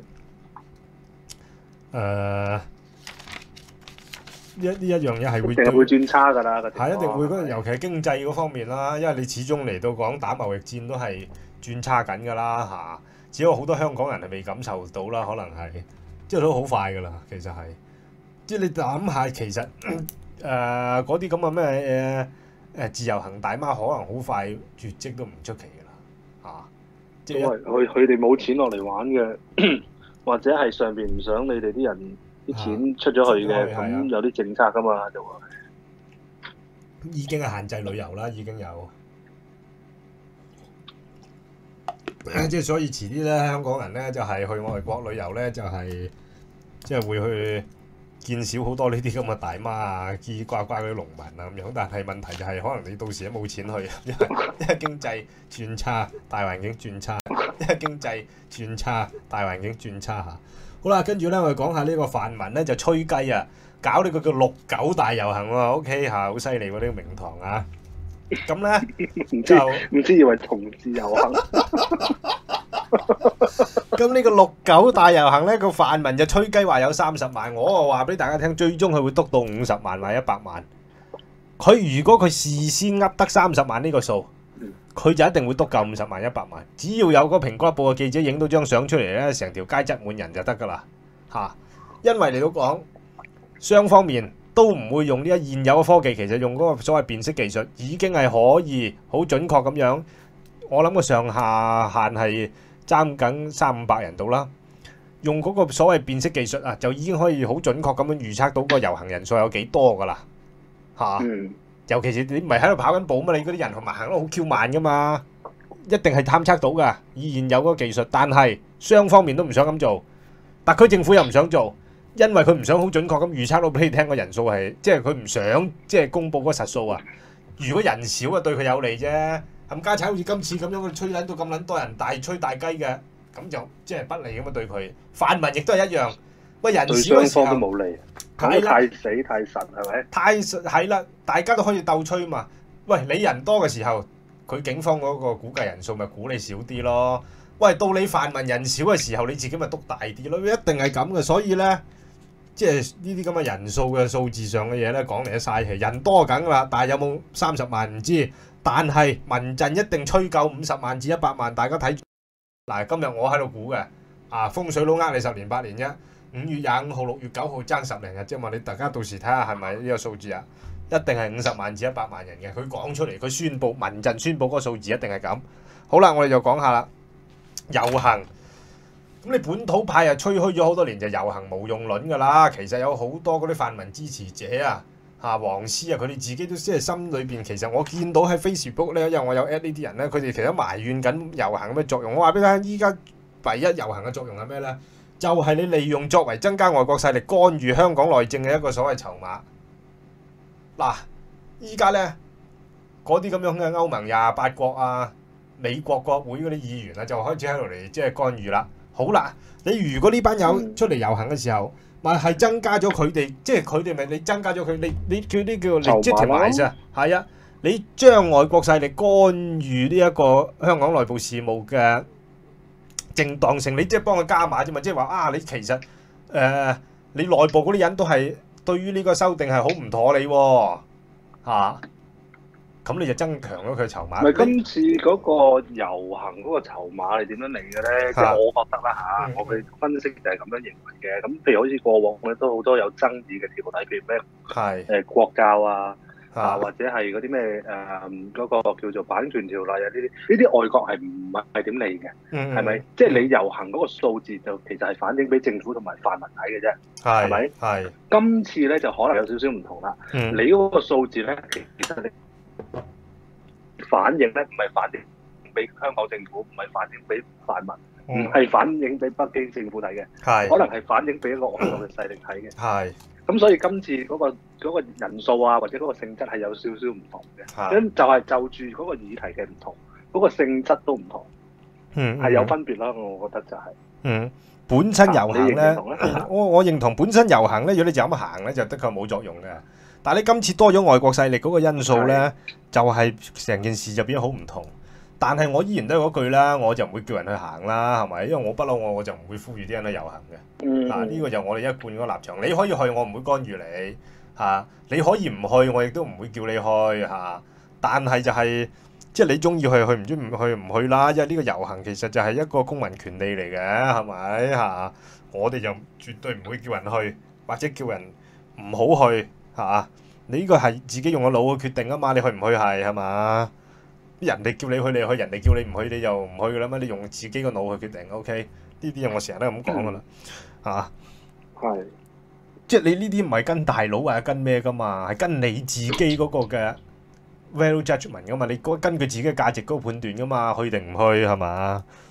誒一呢一樣嘢係會對會轉差㗎啦， 係一定會嗰，尤其係經濟嗰方面啦，因為你始終嚟到講打貿易戰都係轉差緊㗎啦嚇，只有好多香港人係未感受到啦，可能係。即係都好快㗎啦，其實係，即係你諗下，其實誒嗰啲咁嘅咩誒誒自由行大媽可能好快絕跡都唔出奇㗎啦，嚇、啊！即係佢佢哋冇錢落嚟玩嘅，或者係上邊唔想你哋啲人啲錢出咗去嘅，咁、啊、有啲政策㗎嘛，就話已經係限制旅遊啦，已經有。 即係所以遲啲咧，香港人咧就係、是、去外國旅遊咧，就係即係會去見少好多呢啲咁嘅大媽啊、嘰呱呱嗰啲農民啊咁樣。但係問題就係、是、可能你到時都冇錢去，因為因為經濟轉差，大環境轉差，因為經濟轉差，大環境轉差嚇。好啦，跟住咧我哋講下呢個泛民咧就吹雞啊，搞呢個叫六九大遊行喎 ，OK 嚇，好犀利喎呢個名堂啊！咁咧唔知唔知以為同志遊行。 咁呢個六九大遊行咧，個泛民就吹雞話有三十萬，我啊話俾大家聽，最終佢會督到五十萬或一百萬。佢如果佢事先噏得三十萬呢個數，佢就一定會督夠五十萬一百萬。只要有個蘋果日報嘅記者影到張相出嚟咧，成條街擠滿人就得噶啦嚇。因為嚟到講雙方面都唔會用呢一現有嘅科技，其實用嗰個所謂辨識技術已經係可以好準確咁樣。我諗個上下限係爭緊三五百人度啦。用嗰個所謂辨識技術啊，就已經可以好準確咁樣預測到個遊行人數有幾多噶啦嚇。嗯、尤其是你唔係喺度跑緊步嘛，你嗰啲人同埋行得好 Q 慢噶嘛，一定係探測到噶。以現有嗰個技術，但係雙方面都唔想咁做，特區政府又唔想做。因為佢唔想好準確咁預測到俾你聽個人數係，即係佢唔想即係公佈嗰個實數啊。如果人少啊，對佢有利啫。冚家鏟好似今次咁樣，佢吹撚到咁撚多人，大吹大雞嘅，咁就即係不利咁啊對佢。泛民亦都係一樣，喂人少嘅時候， 對雙方都冇利，太太死太神係咪？ 太係啦，大家都可以鬥吹嘛。喂，你人多嘅時候，佢警方嗰個估計人數咪估你少啲咯。喂，到你泛民人少嘅時候，你自己咪篤大啲咯，一定係咁嘅。所以咧。即係呢啲咁嘅人數嘅數字上嘅嘢咧，講嚟都嘥氣。人多緊啦，但係有冇三十萬唔知。但係民陣一定吹夠五十萬至一百萬，大家睇住。嗱，今日我喺度估嘅，啊風水佬呃你十年八年啫。五月廿五號、六月九號爭十零日啫嘛，你大家到時睇下係咪呢個數字啊？一定係五十萬至一百萬人嘅。佢講出嚟，佢宣佈民陣宣佈嗰個數字一定係咁。好啦，我哋就講下啦，遊行。咁你本土派啊吹噓咗好多年就遊行無用論㗎啦，其實有好多嗰啲泛民支持者啊，嚇黃絲啊，佢哋自己都即係心裏邊，其實我見到喺 Facebook 咧，因為我有 at 呢啲人咧，佢哋其實埋怨緊遊行咁嘅作用。我話俾你聽，依家唯一遊行嘅作用係咩咧？就係、是、你利用作為增加外國勢力干預香港內政嘅一個所謂籌碼。嗱，依家咧嗰啲咁樣嘅歐盟廿八國啊、美國國會嗰啲議員啊，就開始喺度嚟即係干預啦。好啦，你如果呢班友出嚟遊行嘅時候，咪係增加咗佢哋，即係佢哋咪你增加咗佢，你你叫啲叫 legitimize啊，係啊，你將外國勢力干預呢一個香港內部事務嘅正當性，你即係幫佢加碼啫嘛，即係話啊，你其實誒、呃、你內部嗰啲人都係對於呢個修訂係好唔妥你喎，嚇、啊。咁你就增強咗佢籌碼。 唔係今次嗰個遊行嗰個籌碼係點樣嚟嘅咧？即係我覺得啦嚇，嗯、我嘅分析就係咁樣認為嘅。咁譬如好似過往咧都好多有爭議嘅條例，譬如咩係誒國教啊，啊或者係嗰啲咩誒嗰個叫做版權條例啊，呢啲呢啲外國係唔係係點嚟嘅？係咪、嗯？即係、就是、你遊行嗰個數字就其實係反映俾政府同埋泛民睇嘅啫，係咪？係。今次咧就可能有少少唔同啦。嗯、你嗰個數字咧，其實你反映咧唔係反映俾香港政府，唔係反映俾泛民，唔係、嗯、反映俾北京政府睇嘅，係可能係反映俾一個外國嘅勢力睇嘅。係咁，所以今次嗰、嗰個嗰個人數啊，或者嗰個性質係有少少唔同嘅。咁就係就住嗰個議題嘅唔同，嗰、嗰個性質都唔同，嗯，係有分別啦。我覺得就係、是，嗯，本身遊行咧，我我認同本身遊行咧，如果你就咁行咧，就的確冇作用嘅。但係你今次多咗外國勢力嗰個因素咧，的就係成件事就變咗好唔同。但係我依然都係嗰句啦，我就唔會叫人去行啦，係咪？因為我不嬲我我就唔會呼籲啲人去遊行嘅。嗯，嗱呢個就我哋一貫嗰個立場。你可以去，我唔會干預你嚇、啊。你可以唔去，我亦都唔會叫你去嚇、啊。但係就係、是、即係你中意去去，唔中意唔去唔去啦。因為呢個遊行其實就係一個公民權利嚟嘅，係咪嚇？我哋就絕對唔會叫人去，或者叫人唔好去。嚇、啊！你呢個係自己用個腦去決定啊嘛，你去唔去係係嘛？人哋叫你去你去，人哋叫你唔去你就唔去噶啦嘛，你用自己個腦去決定 ，OK？呢啲嘢我成日都咁講噶啦，嚇。係。是即係你呢啲唔係跟大佬或者跟咩噶嘛，係跟你自己嗰個嘅 value judgment 噶嘛，你根據自己嘅價值嗰個判斷噶嘛，去定唔去係嘛？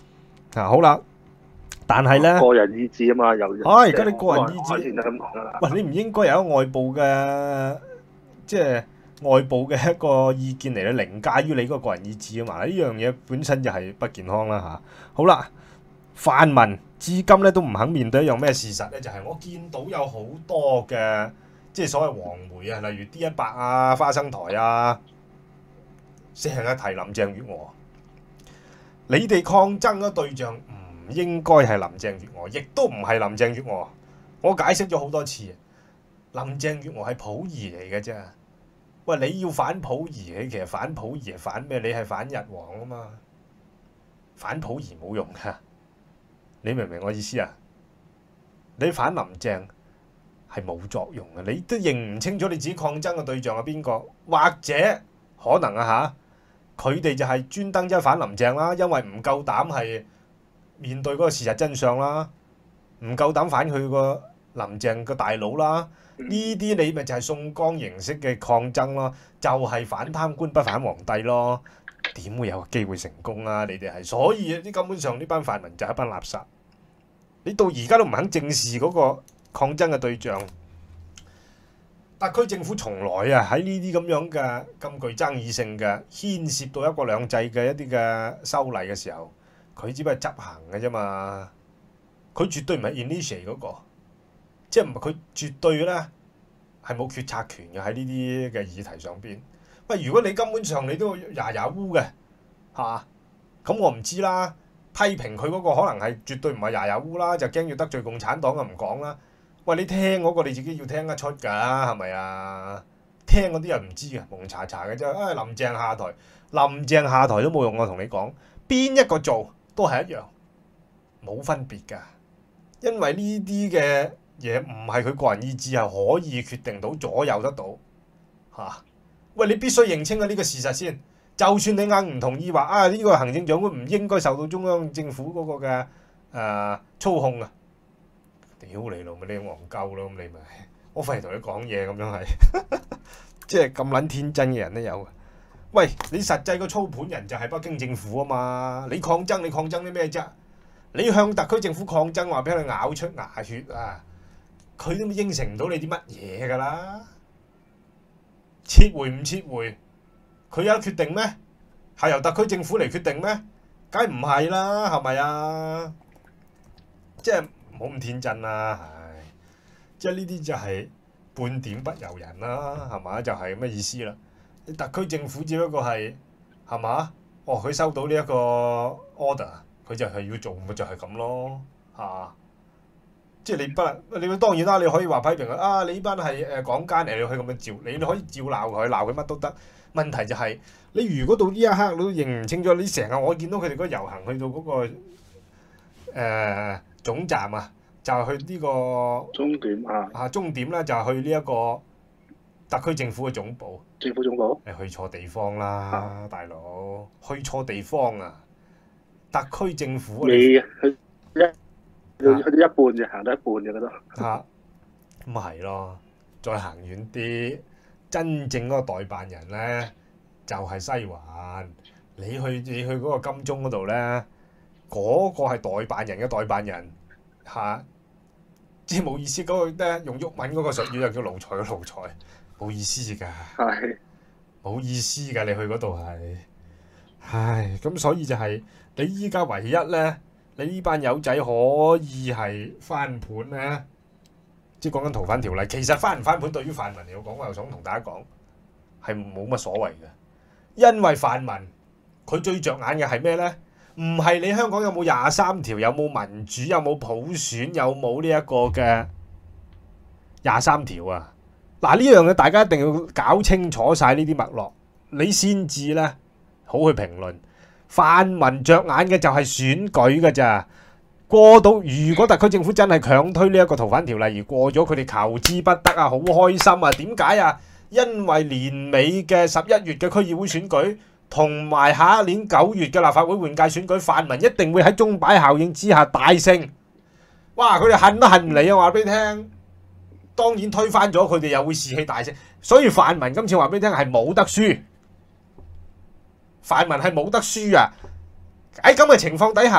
啊，好啦，但係咧， 個人意志啊嘛，又啊，而家你個人意志， 先得咁講啦。 喂，你唔應該有外部嘅，即係外部嘅一個意見嚟咧凌駕於你嗰個個人意志啊嘛，呢樣嘢本身就係不健康啦嚇。好啦，泛民至今咧都唔肯面對一樣咩事實咧，就係、是、我見到有好多嘅即係所謂黃媒啊，例如 D 一百啊、花生台啊，成日提林鄭月娥。你哋抗爭嘅對象唔應該係林鄭月娥，亦都唔係林鄭月娥。我解釋咗好多次，林鄭月娥係溥儀嚟嘅啫。喂，你要反溥儀，你其實反溥儀係反咩？你係反日皇啊嘛，反溥儀冇用㗎。你明唔明我意思啊？你反林鄭係冇作用嘅，你都認唔清楚你自己抗爭嘅對象係邊個，或者可能啊嚇。佢哋就係專登即係反林鄭啦，因為唔夠膽係面對嗰個事實真相啦，唔夠膽反佢個林鄭個大佬啦。呢啲你咪就係宋江形式嘅抗爭咯，就係、是、反貪官不反皇帝咯。點會有機會成功啊？你哋係，所以啲根本上呢班泛民就係一班垃圾。你到而家都唔肯正視嗰個抗爭嘅對象。特區政府從來啊喺呢啲咁樣嘅咁具爭議性嘅牽涉到一國兩制嘅一啲嘅修例嘅時候，佢只不過係執行嘅啫嘛。佢絕對唔係 initiate 嗰個，即係唔係佢絕對咧係冇決策權嘅喺呢啲嘅議題上邊。喂，如果你根本上你都牙牙烏嘅嚇，咁我唔知啦。批評佢嗰個可能係絕對唔係牙牙烏啦，就驚要得罪共產黨就唔講啦。喂，你聽嗰個你自己要聽得出㗎，係咪啊？聽嗰啲人唔知嘅，蒙查查嘅啫。啊，林鄭下台，林鄭下台都冇用，我同你講，邊一個做都係一樣，冇分別㗎。因為呢啲嘅嘢唔係佢個人意志係可以決定到左右得到嚇、啊。喂，你必須認清啊呢個事實先。就算你硬唔同意話啊，呢、呢個行政長官唔應該受到中央政府嗰個嘅誒、呃、操控啊！屌你老味，你戇鳩咯，咁你咪我費事同你講嘢咁樣係，即係咁撚天真嘅人都有。喂，你實際個操盤人就係北京政府啊嘛，你抗爭你抗爭啲咩啫？你向特區政府抗爭，話俾佢咬出牙血啊！佢都應承唔到你啲乜嘢㗎啦，撤回唔撤回，佢有得決定咩？係由特區政府嚟決定咩？梗係唔係啦，係咪啊？即係。唔好咁天真啦，唉！即係呢啲就係半點不由人啦，係嘛？就係咁嘅意思啦。你特區政府只不過係係嘛？哦，佢收到呢一個 order，佢就係要做，咪就係咁咯，嚇、啊！即係你不能，你當然啦，你可以話批評佢啊！你呢班係誒港奸嚟，你可以咁樣照，你你可以照鬧佢，鬧佢乜都得。問題就係、是、你如果到呢一刻你都認唔清楚，你成日我見到佢哋嗰遊行去到嗰、那個誒。呃總站啊，就係、去呢、呢個終點啊， 啊終點咧就係、去呢一個特區政府嘅總部。 政府總部？ 你去錯地方啦，啊、大佬，去錯地方啊！特區政府你去一去到一半就行到一半嘅嗰度。 嚇，咁咪係咯，再行遠啲，真正嗰個代辦人咧就係、係、西環。你去你去嗰個金鐘嗰度咧。嗰個係代辦人嘅代辦人嚇、啊，即係冇意思。嗰、嗰個咧用鬱文嗰個術語就叫奴才嘅奴才，冇意思㗎。係冇意思㗎，你去嗰度係，唉，咁所以就係、係、你依家唯一咧，你呢班友仔可以係翻盤咧，即係講緊逃犯條例。其實翻唔翻盤對於泛民嚟講，我又想同大家講係冇乜所謂嘅，因為泛民佢最着眼嘅係咩咧？唔係你香港有冇廿三條，有冇民主，有冇普選，有冇呢一個嘅廿三條啊？嗱，呢樣嘢大家一定要搞清楚晒呢啲脈絡，你先至咧好去評論。泛民着眼嘅就係選舉㗎咋，過到如果特區政府真係強推呢一個逃犯條例而過咗，佢哋求之不得啊，好開心啊！點解啊？因為年尾嘅十一月嘅區議會選舉。同埋下一年九月嘅立法會換屆選舉，泛民一定會喺鐘擺效應之下大勝。哇！佢哋恨都恨唔嚟啊！話俾你聽，當然推翻咗佢哋又會士氣大勝。所以泛民今次話俾你聽係冇得輸，泛民係冇得輸啊！喺咁嘅情況底下，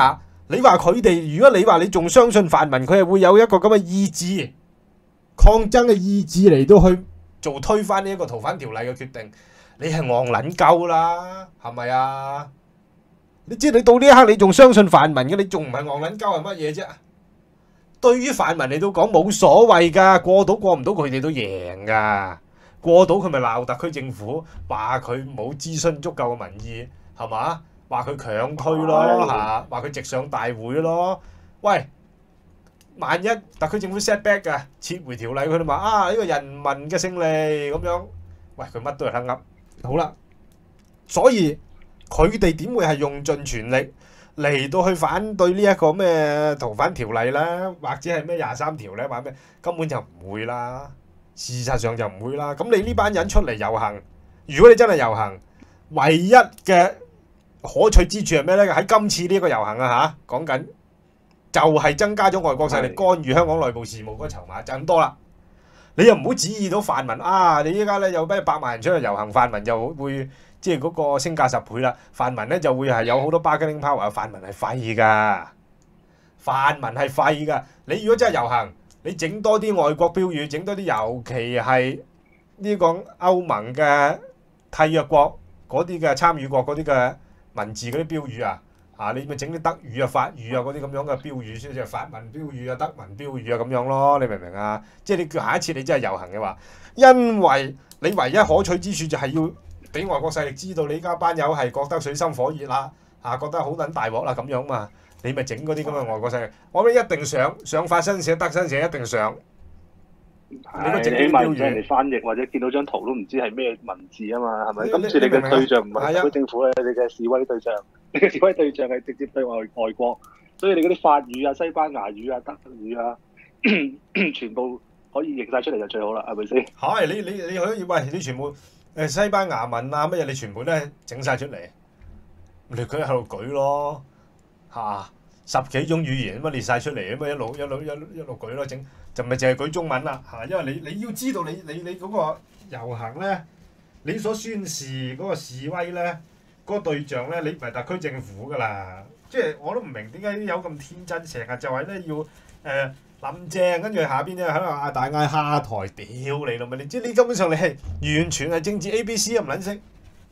你話佢哋，如果你話你仲相信泛民，佢係會有一個咁嘅意志、抗爭嘅意志嚟到去做推翻呢一個逃犯條例嘅決定，你係戇撚鳩啦，係咪啊？你知你到呢一刻你仲相信泛民嘅，你仲唔係戇撚鳩係乜嘢啫？對於泛民嚟到講冇所謂㗎，過到過唔到佢哋都贏㗎。過到佢咪鬧特區政府，話佢冇諮詢足夠嘅民意，係嘛？話佢強推咯嚇，話佢直上大會咯。喂，萬一特區政府 set back 㗎，撤回條例，佢哋話啊呢個人民嘅勝利咁樣，喂佢乜都係得噏。好啦，所以佢哋點會係用盡全力嚟到去反對呢一個咩逃犯條例啦，或者係咩廿三條咧，或者咩根本就唔會啦。事實上就唔會啦。咁你呢班人出嚟遊行，如果你真係遊行，唯一嘅可取之處係咩咧？喺今次呢一個遊行啊嚇，講緊就係增加咗外國勢力干預香港內部事務嗰個籌碼，就咁多啦。你又唔好指意到泛民啊！你依家咧有咩百萬人出去遊行，泛民又會即係嗰個升價十倍啦。泛民咧就會係有好多 bargaining power，泛民係廢㗎，泛民係廢㗎。你如果真係遊行，你整多啲外國標語，整多啲，尤其係呢個歐盟嘅締約國嗰啲嘅參與國嗰啲嘅文字嗰啲標語啊，啊你咪整啲德語啊、法語啊嗰啲咁樣嘅標語，即係法文標語啊、德文標語啊咁樣咯，你明唔明啊？即係你叫下一次你真係遊行嘅話，因為你唯一可取之處就係要俾外國勢力知道你依家班友係覺得水深火熱啦，啊覺得好撚大鑊啦咁樣嘛。你咪整嗰啲咁嘅外國勢力，我諗一定上上法新社、德新社一定上。 係，你起碼唔使人哋翻譯，或者見到張圖都唔知係咩文字啊嘛，係咪？今次你嘅對象唔係特區政府咧，你嘅示威對象，你嘅示威對象係直接對外外國，所以你嗰啲法語啊、西班牙語啊、德語啊，全部可以譯晒出嚟就最好啦，係咪先？ 係你你你可以喂你全部誒西班牙文啊乜嘢，你全部咧整晒出嚟，你佢喺度舉咯。嚇、啊、十幾種語言咁啊列晒出嚟咁啊一路一路一路一路舉咯，整就咪淨係舉中文啦嚇、啊，因為你你要知道你你你嗰個遊行咧，你所宣示嗰個示威咧，嗰、嗰個對象咧，你唔係特區政府噶啦，即係我都唔明點解有咁天真，成日就係咧要誒、呃、林鄭，跟住下邊咧喺度嗌大嗌下台，屌你老味！你即係你根本上你係完全係政治 A B C 都唔撚識。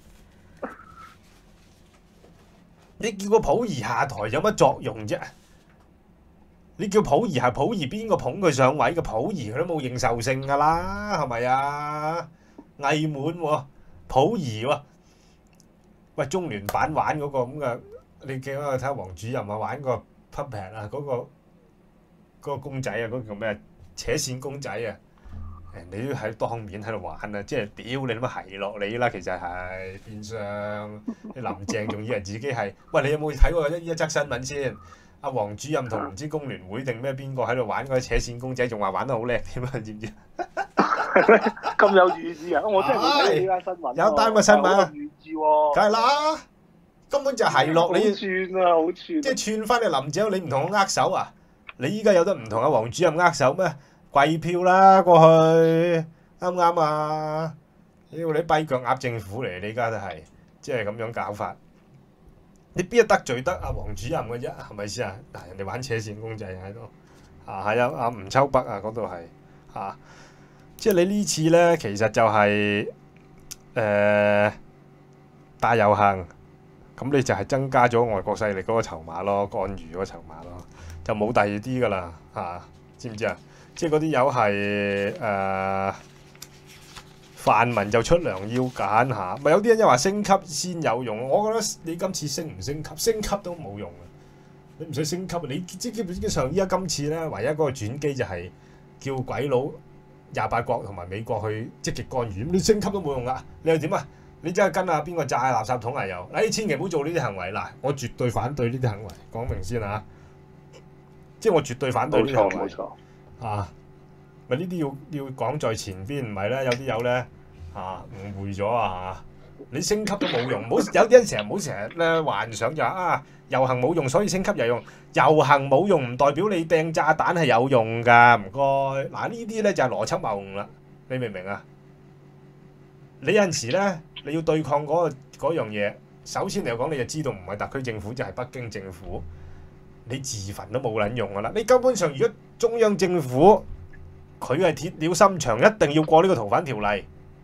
你叫個普兒下台有乜作用啫？你叫普兒係普兒，邊個捧佢上位嘅？普兒佢都冇認受性㗎啦，係咪啊？偽滿喎，普兒喎，喂中聯辦玩嗰個咁嘅，你記唔記得睇下黃主任啊玩個 puppet 啊嗰個嗰個公仔啊嗰個叫咩？扯線公仔啊！你都喺當面喺度玩啊！即係屌你諗乜係落你啦，其實係變相你林鄭仲以為自己係喂，你有冇睇過一一則新聞先？阿黃主任同唔知工聯會定咩邊個喺度玩嗰啲扯線公仔，仲話玩得好叻添啊！知唔知？ 咁有寓意啊！我真係冇睇呢單新聞。 有單個新聞啊！ 寓意喎， 梗係啦，根本就係落你。 好串啊！好串。即係串翻你林鄭，你唔同我握手啊？你依家有得唔同阿黃主任握手咩？貴票啦過去，啱唔啱啊？屌你跛腳鴨政府嚟，你而家都係即係咁樣搞法。你邊一得罪得阿黃主任嘅啫？係咪先啊？嗱，人哋玩扯線公仔喺度，啊係啊，阿吳秋北啊嗰度係啊，即係你呢次咧，其實就係、是、誒、呃、大遊行，咁你就係增加咗外國勢力嗰個籌碼咯，干預嗰個籌碼咯，就冇第二啲噶啦嚇，知唔知啊？即係嗰啲友係誒泛民就出糧要揀嚇，咪有啲人又話升級先有用。我覺得你今次升唔升級，升級都冇用啊！你唔使升級，你即基本上依家今次咧，唯一嗰個轉機就係叫鬼佬廿八國同埋美國去積極干預。你升級都冇用噶，你又點啊？你真係跟下邊個炸垃圾桶啊又？誒，千祈唔好做呢啲行為嗱，我絕對反對呢啲行為，講明先嚇。即係我絕對反對呢啲行為。冇錯，冇錯。啊，咪呢啲要要講在前邊，唔係咧有啲友咧啊誤會咗啊！你升級都冇用，唔好有啲人成日唔好成日咧幻想就話啊遊行冇用，所以升級有用。遊行冇用唔代表你掟炸彈係有用㗎，唔該。嗱呢啲咧就係邏輯謬誤啦，你明唔明啊？你有陣時咧你要對抗嗰個嗰樣嘢，首先嚟講你就知道唔係特區政府就係北京政府。 你自焚都冇撚用噶啦。你根本上如果中央政府佢係鐵了心腸，一定要過呢個逃犯條例，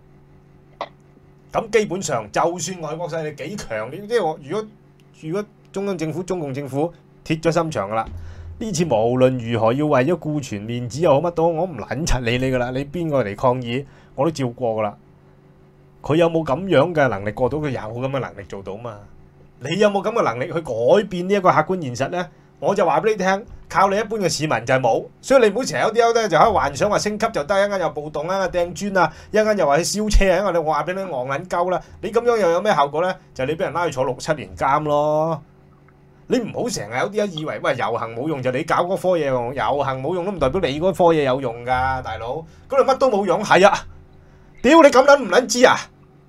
咁基本上就算外國勢力幾強，你即係我如果如果中央政府、中共政府鐵咗心腸噶啦，呢次無論如何要為咗顧全面子又好乜都，我唔撚柒理你噶啦，你邊個嚟抗議我都照過噶啦。佢有冇咁樣嘅能力過到？佢有咁嘅能力做到嘛？你有冇咁嘅能力去改變呢一個客觀現實呢？我就話俾你聽，靠你一般嘅市民就係冇，所以你唔好成日有啲咧就喺度幻想話升級就得，一間又暴動啊、掟磚啊，一間又話去燒車啊，因為你話俾你戇撚鳩啦，你咁樣又有咩效果呢？就係你俾人拉去坐六七年監咯。你唔好成日有啲以為喂遊行冇用就你搞嗰科嘢用，遊行冇用都唔代表你嗰科嘢有用㗎，大佬。咁你乜都冇用，係啊！屌你咁撚唔撚知啊？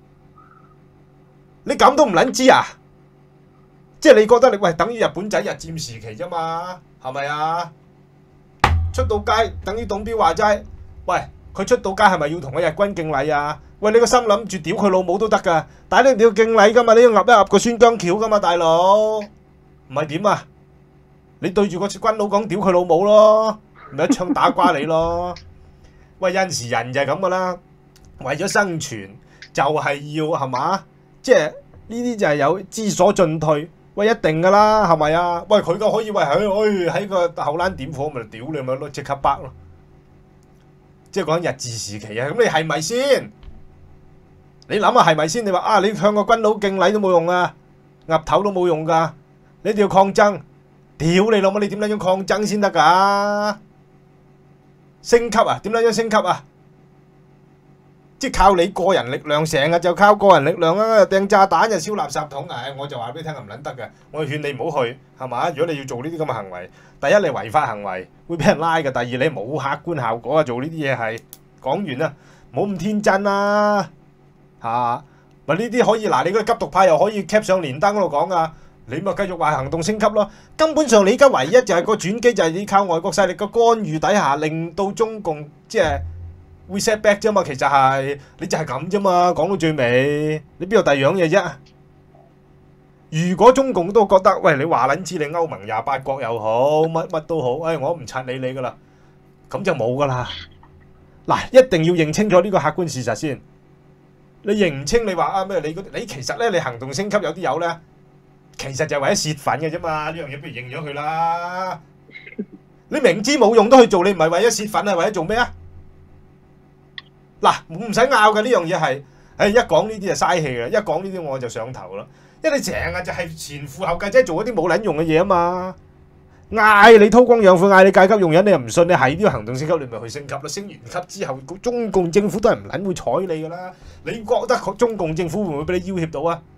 你咁都唔撚知啊？即係你覺得你喂等於日本仔日佔時期啫嘛，係咪啊？出到街等於董彪話齋，喂佢出到街係咪要同個日軍敬禮啊？喂你個心諗住屌佢老母都得㗎，但係你要敬禮㗎嘛，你要揼一揼個孫姜橋㗎嘛，大佬，唔係點啊？你對住個軍佬講屌佢老母咯，咪一槍打瓜你咯。喂有陣時人就係咁㗎啦，為咗生存就係要係嘛？即係呢啲就係有知所進退。喂，一定噶啦，係咪啊？喂，佢個可以喂喺喺個後欄點火，咪屌你咪咯，即刻崩咯！即係講日治時期啊，咁你係咪先？你諗下係咪先？你話啊，你向個軍佬敬禮都冇用啊，岌頭都冇用噶，你一定要抗爭。屌你老母，你點樣樣抗爭先得噶？升級啊？點樣樣升級啊？即係靠你個人力量，成日就靠個人力量啊！掟炸彈又燒垃圾桶，唉！我就話俾你聽唔撚得嘅，我勸你唔好去，係嘛？如果你要做呢啲咁嘅行為，第一你違法行為會俾人拉嘅，第二你冇客觀效果啊！做呢啲嘢係講完啦，唔好咁天真啦嚇！咪呢啲可以嗱，你嗰啲急毒派又可以 cap 上連登嗰度講啊，你咪繼續話行動升級咯。根本上你而家唯一就係個轉機，就係你靠外國勢力嘅干預底下，令到中共即係會 set back 啫嘛，其實係你就係咁啫嘛，講到最尾，你邊有第二樣嘢啫？如果中共都覺得，喂，你話撚知你歐盟廿八國又好，乜乜都好，誒、哎，我唔柒理你噶啦，咁就冇噶啦。嗱，一定要認清楚呢個客觀事實先。你認唔清你話啊咩？你你其實咧，你行動升級有啲友咧，其實就係為咗泄憤嘅啫嘛。呢樣嘢不如認咗佢啦。你明知冇用都去做，你唔係為咗泄憤，係為咗做咩啊？嗱，唔使拗嘅呢樣嘢係，誒一講呢啲就嘥氣啦，一講呢啲我就上頭啦。因為你成日就係前赴後繼，即係做一啲冇撚用嘅嘢啊嘛。嗌你韜光養晦，嗌你戒急用忍，你又唔信，你係都要行動升級，你咪去升級咯。升完級之後，中共政府都係唔撚會睬你噶啦。你覺得中共政府會唔會俾你要挾到啊？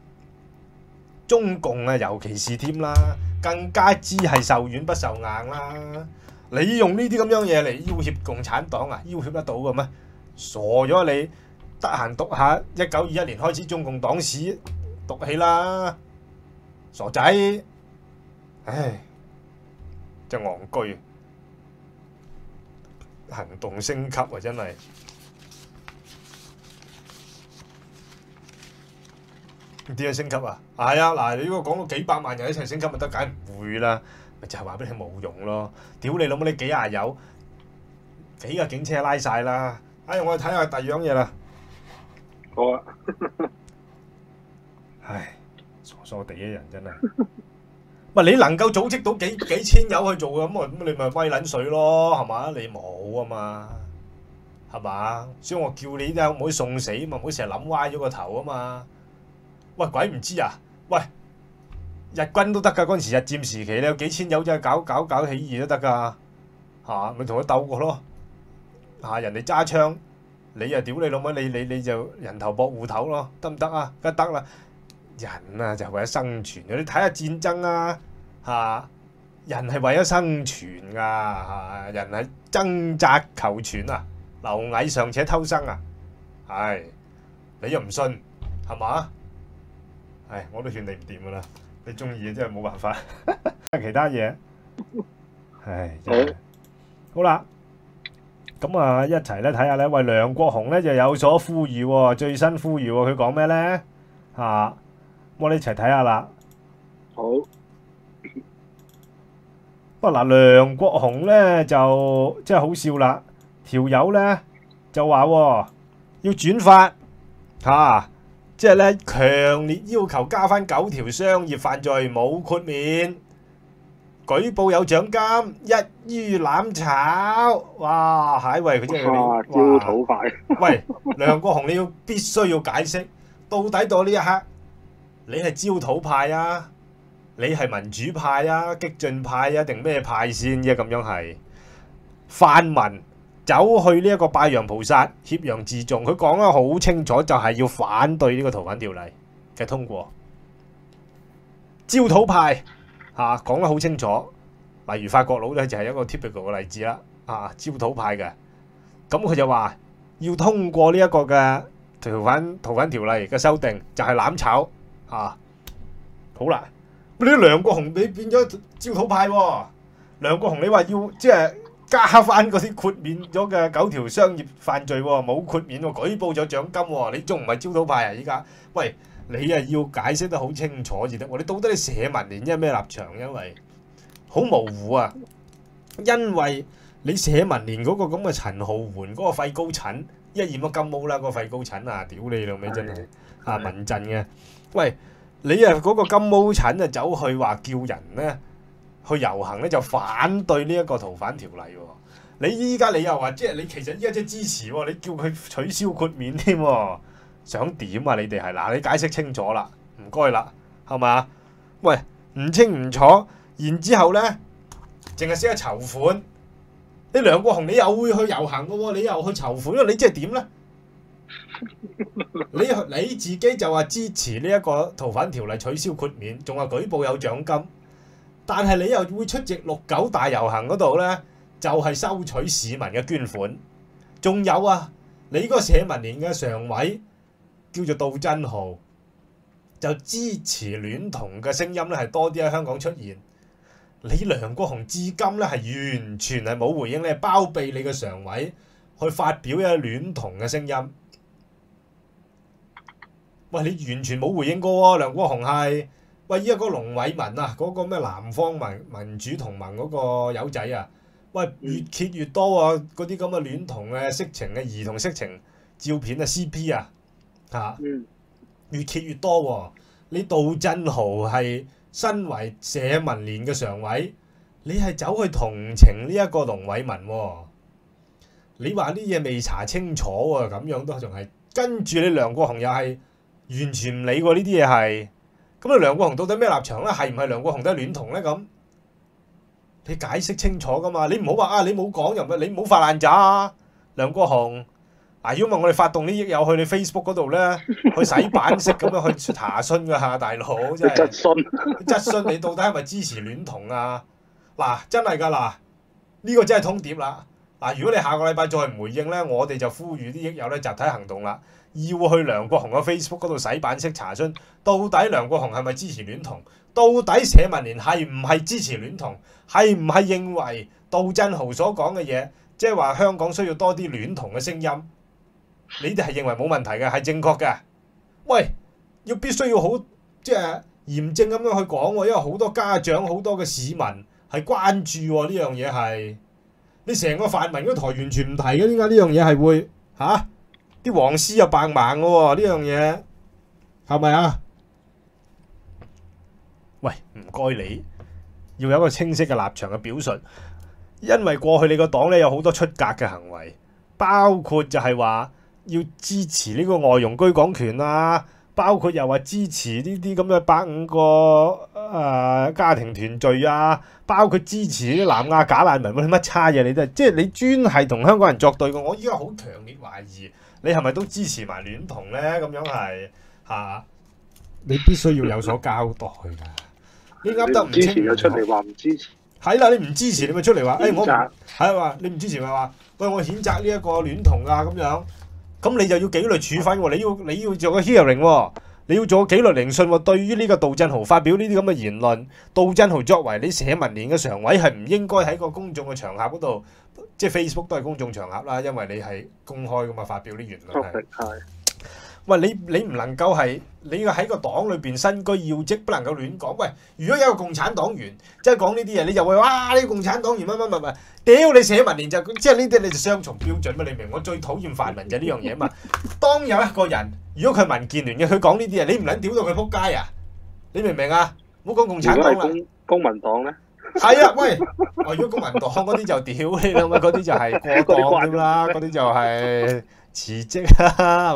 中共啊，尤其是添啦，更加之係受軟不受硬啦。你用呢啲咁樣嘢嚟要挾共產黨啊？要挾得到嘅咩？傻咗你！得閒讀下一九二一年開始中共黨史，讀起啦，傻仔！唉，真戇居，行動升級啊！真係點樣升級啊？係啊，嗱，你如果講到幾百萬人一齊升級咪得，梗係唔會啦，咪就係話俾你冇用咯！屌你老母，你幾廿友，幾個警車拉晒啦！哎，我哋睇下第二樣嘢啦。 好啊。 唉，傻傻地嘅人真係。唔係你能夠組織到幾幾千友去做嘅咁，咁你咪威撚水咯，係嘛？你冇啊嘛，係嘛？所以我叫你咧唔好送死嘛，唔好成日諗歪咗個頭啊嘛。喂，鬼唔知啊？喂，日軍都得㗎，嗰陣時日佔時期咧，有幾千友真係搞搞搞起義都得㗎，嚇咪同佢鬥過咯。嚇人哋揸槍，你又屌你老母，你你你就人頭搏戶頭咯，得唔得啊？梗係得啦。人啊就係為咗生存，你睇下戰爭啊嚇，人係為咗生存噶嚇，人係掙扎求存啊，螻蟻尚且偷生啊，係你又唔信係嘛？唉，我都勸你唔掂噶啦，你中意嘅真係冇辦法。其他嘢，唉，真係好啦。咁啊，一齊咧睇下咧，喂，梁國雄咧就有所呼籲喎，最新呼籲喎，佢講咩咧？嚇，我哋一齊睇下啦。 好。 不過嗱，梁國雄咧就真係好笑啦，條友咧就話要轉發嚇，即係咧強烈要求加翻九條商業犯罪冇豁免，舉報有獎金，一於攬炒。哇！係喂，佢真係哇，焦土派。 喂，梁國雄你要必須要解釋，到底到呢一刻你係焦土派啊？你係民主派啊、激進派啊定咩派先啫？咁樣係泛民走去呢一個拜陽菩薩、挾洋自重，佢講得好清楚，就係要反對呢個逃犯條例嘅通過。焦土派嚇講得好清楚，例如法國佬咧就係一個 typical 嘅例子啦。啊，焦土派嘅，咁佢就話要通過呢一個嘅逃犯逃犯條例嘅修訂，就係攬炒啊！好啦。你梁國雄你變咗焦土派喎、哦？梁國雄你話要即係加翻嗰啲豁免咗嘅九條商業犯罪喎、哦，冇豁免喎、哦，舉報咗獎金喎、哦，你仲唔係焦土派啊？依家喂，你啊要解釋得好清楚至得喎，你到底你社民連因咩立場？因為好模糊啊，因為你社民連嗰個咁嘅陳浩桓嗰個肺高疹，一染咗金毛啦，嗰個肺高疹啊，屌你老味真係啊民陣嘅，喂。你啊嗰個金毛疹啊走去話叫人咧去遊行咧就反對呢一個逃犯條例喎、哦，你依家你又話即係你其實依家即係支持喎、哦，你叫佢取消豁免添喎，想點啊你哋係嗱你解釋清楚啦，唔該啦，係嘛？喂，唔清唔楚，然之後咧淨係識得籌款，你梁國雄你又會去遊行嘅喎，你又去籌款，你即係點咧？你你自己就話支持呢一個逃犯條例取消豁免，仲話舉報有獎金，但係你又會出席六九大遊行嗰度呢，就係、是、收取市民嘅捐款。仲有啊，你嗰個社民連嘅常委叫做杜振豪，就支持戀童嘅聲音咧係多啲喺香港出現。你梁國雄至今咧係完全係冇回應，你係包庇你嘅常委去發表一戀童嘅聲音。喂，你完全冇回應過喎，梁國雄係喂依家嗰個龍偉文啊，嗰、嗰個咩南方民民主同盟嗰個友仔啊，喂越揭越多啊，嗰啲咁嘅戀童嘅色情嘅兒童色情照片啊 C P 啊嚇，越揭越多喎、啊。你杜振豪係身為社民連嘅常委，你係走去同情呢一個龍偉文喎、啊，你話啲嘢未查清楚喎、啊，咁樣都仲係跟住你梁國雄又係。完全唔理過呢啲嘢係，咁你梁國雄到底咩立場咧？係唔係梁國雄都係戀童咧？咁你解釋清楚噶嘛？你唔好話啊！你冇講又唔係你唔好發爛渣啊！梁國雄，嗱，如果唔係我哋發動啲益友去你 Facebook 嗰度咧，去洗版式咁樣去查詢噶嚇，大佬真係質詢質詢你到底係咪支持戀童啊？嗱，真係㗎嗱，呢個真係通牒啦！嗱，如果你下個禮拜再唔回應咧，我哋就呼籲啲益友咧集體行動啦。要去梁國雄嘅 Facebook 嗰度洗版式查詢，到底梁國雄係咪支持戀童？到底社民連係唔係支持戀童？係唔係認為杜振豪所講嘅嘢，即係話香港需要多啲戀童嘅聲音？你哋係認為冇問題嘅，係正確嘅。喂，要必須要好即係嚴正咁樣去講喎，因為好多家長、好多嘅市民係關注喎呢樣嘢係。你成個泛民嗰台完全唔提嘅，點解呢樣嘢係會嚇？啲黃絲又扮盲嘅喎，呢樣嘢係咪啊？喂，唔該你要有一個清晰嘅立場嘅表述，因為過去你個黨咧有好多出格嘅行為，包括就係話要支持呢個外傭居港權啊，包括又話支持呢啲咁嘅百五個誒、呃、家庭團聚啊，包括支持啲南亞假難民，乜叉嘢你都係，即係你專係同香港人作對嘅。我依家好強烈懷疑。你係咪都支持埋戀童咧？咁樣係嚇、啊，你必須要有所交代㗎。你噏得唔清楚，之前又出嚟話唔支持。係啦，你唔支持你咪出嚟話，誒、哎、我係話你唔支持咪話，喂我譴責呢一個戀童啊咁樣。咁你就要紀律處分喎，你要你要做個 hearing 喎，你要做個紀律聆訊喎。對於呢個杜振豪發表呢啲咁嘅言論，杜振豪作為你社民連嘅常委係唔應該喺個公眾嘅場合嗰度。即係 Facebook 都係公眾場合啦，因為你係公開噶嘛，發表啲言論係。 喂，你你唔能夠係你要喺個黨裏邊身居要職，不能夠亂講。喂，如果有個共產黨員即係講呢啲嘢，你就會哇呢個共產黨員乜乜乜乜，屌你寫文連就即係呢啲你就雙重標準嘛？你明？我最討厭泛民就係呢樣嘢嘛。當有一個人如果佢民建聯嘅，佢講呢啲嘢，你唔撚屌到佢撲街啊？你明唔明啊？唔好講共產黨啦。 公公民黨咧？係啊，喂！我如果公民黨嗰啲就屌你啦嘛，嗰啲就係過黨添啦，嗰啲就係辭職啦，係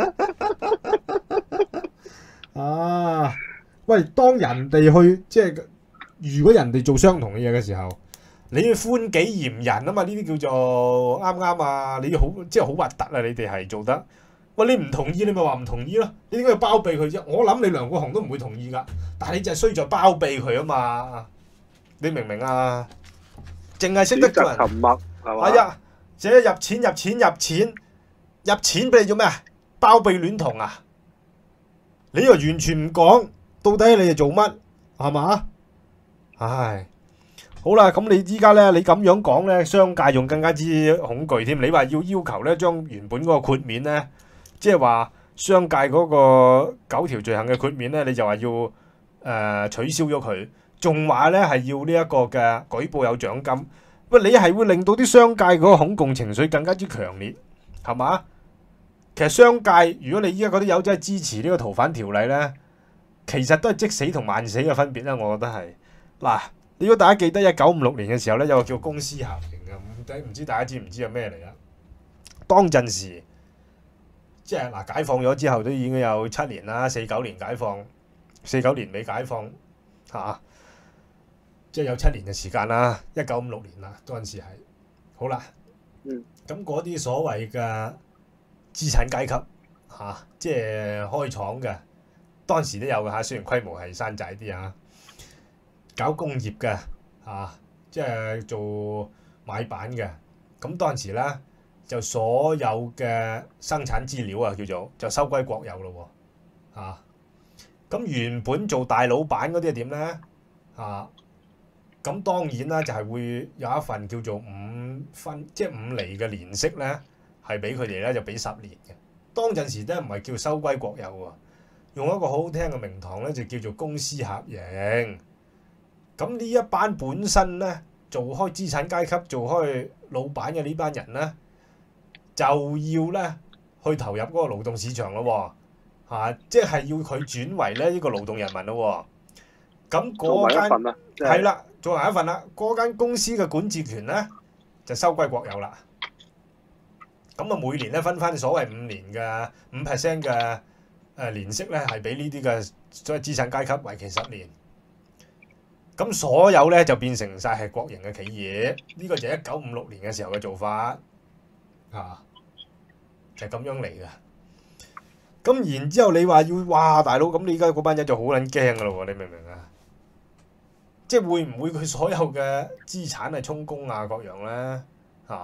咪？啊！喂，當人哋去即係，如果人哋做相同嘅嘢嘅時候，你要寬己嚴人啊嘛，呢啲叫做啱啱啊！你要好即係好核突啊！你哋係做得，喂，你唔同意你咪話唔同意咯，你點解要包庇佢啫？我諗你梁國雄都唔會同意㗎，但係你就係衰在包庇佢啊嘛！你明唔明啊？淨係識得做人沉默係嘛？ 係啊，寫入錢入錢入錢入錢俾你做咩啊？包庇戀童啊！你又完全唔講，到底你係做乜係嘛？唉，好啦，咁你依家咧，你咁樣講咧，商界仲更加之恐懼添。你話要要求咧，將原本嗰個豁免咧，即係話商界嗰個九條罪行嘅豁免咧，你就話要誒、呃、取消咗佢。仲話咧係要呢一個嘅舉報有獎金，喂，你係會令到啲商界嗰個恐共情緒更加之強烈，係嘛？其實商界如果你依家嗰啲友仔支持呢個逃犯條例咧，其實都係即死同慢死嘅分別啦，我覺得係。嗱，如果大家記得一九五六年嘅時候咧，有個叫公私合營嘅，唔知大家知唔知係咩嚟啦？當陣時即係嗱，解放咗之後都已經有七年啦，四九年解放，四九年未解放嚇。啊即係有七年嘅時間啦，一九五六年啦，嗰陣時係好啦。咁嗰啲所謂嘅資產階級嚇、啊，即係開廠嘅，當時都有嘅嚇，雖然規模係山寨啲啊。搞工業嘅嚇、啊，即係做買板嘅。咁當時咧就所有嘅生產資料啊，叫做就收歸國有咯喎嚇。咁、啊、原本做大老闆嗰啲係點咧嚇？咁當然啦，就係會有一份叫做五分，即係五厘嘅年息咧，係俾佢哋咧，就俾十年嘅。當陣時咧唔係叫收歸國有喎，用一個好好聽嘅名堂咧，就叫做公私合營。咁呢一班本身咧做開資產階級、做開老闆嘅呢班人咧，就要咧去投入嗰個勞動市場咯喎，嚇、啊，即係要佢轉為咧呢個勞動人民咯喎。咁嗰間係啦。做埋一份啦，嗰間公司嘅管治權咧就收歸國有啦。咁啊，每年咧分翻所謂五年嘅五 percent 嘅誒年息咧，係俾呢啲嘅所謂資產階級，為期十年。咁所有咧就變成晒係國營嘅企業，呢、這個就係一九五六年嘅時候嘅做法，啊，就係、是、咁樣嚟嘅。咁然之後你話要哇大佬，咁你而家嗰班人就好撚驚噶咯喎，你明唔明啊？即係會唔會佢所有嘅資產係充公啊各樣咧嚇？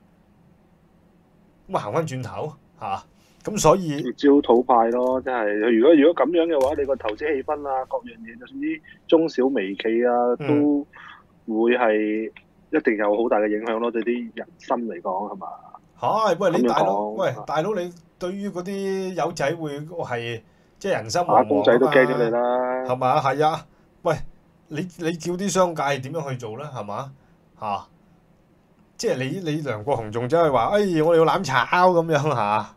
咁啊行翻轉頭嚇，咁、啊、所以焦土派咯，即係如果如果咁樣嘅話，你個投資氣氛啊各樣嘢，就算啲中小微企啊，都會係一定有好大嘅影響咯，對啲人心嚟講係嘛？ 係，喂你大佬，喂大佬你對於嗰啲友仔會係即係人心惶惶啊嘛？打工仔都驚咗你啦，係嘛？係啊，喂。你你叫啲商界點樣去做咧？係嘛嚇？即係你你梁國雄仲走去話，哎，我哋要攬炒咁樣嚇。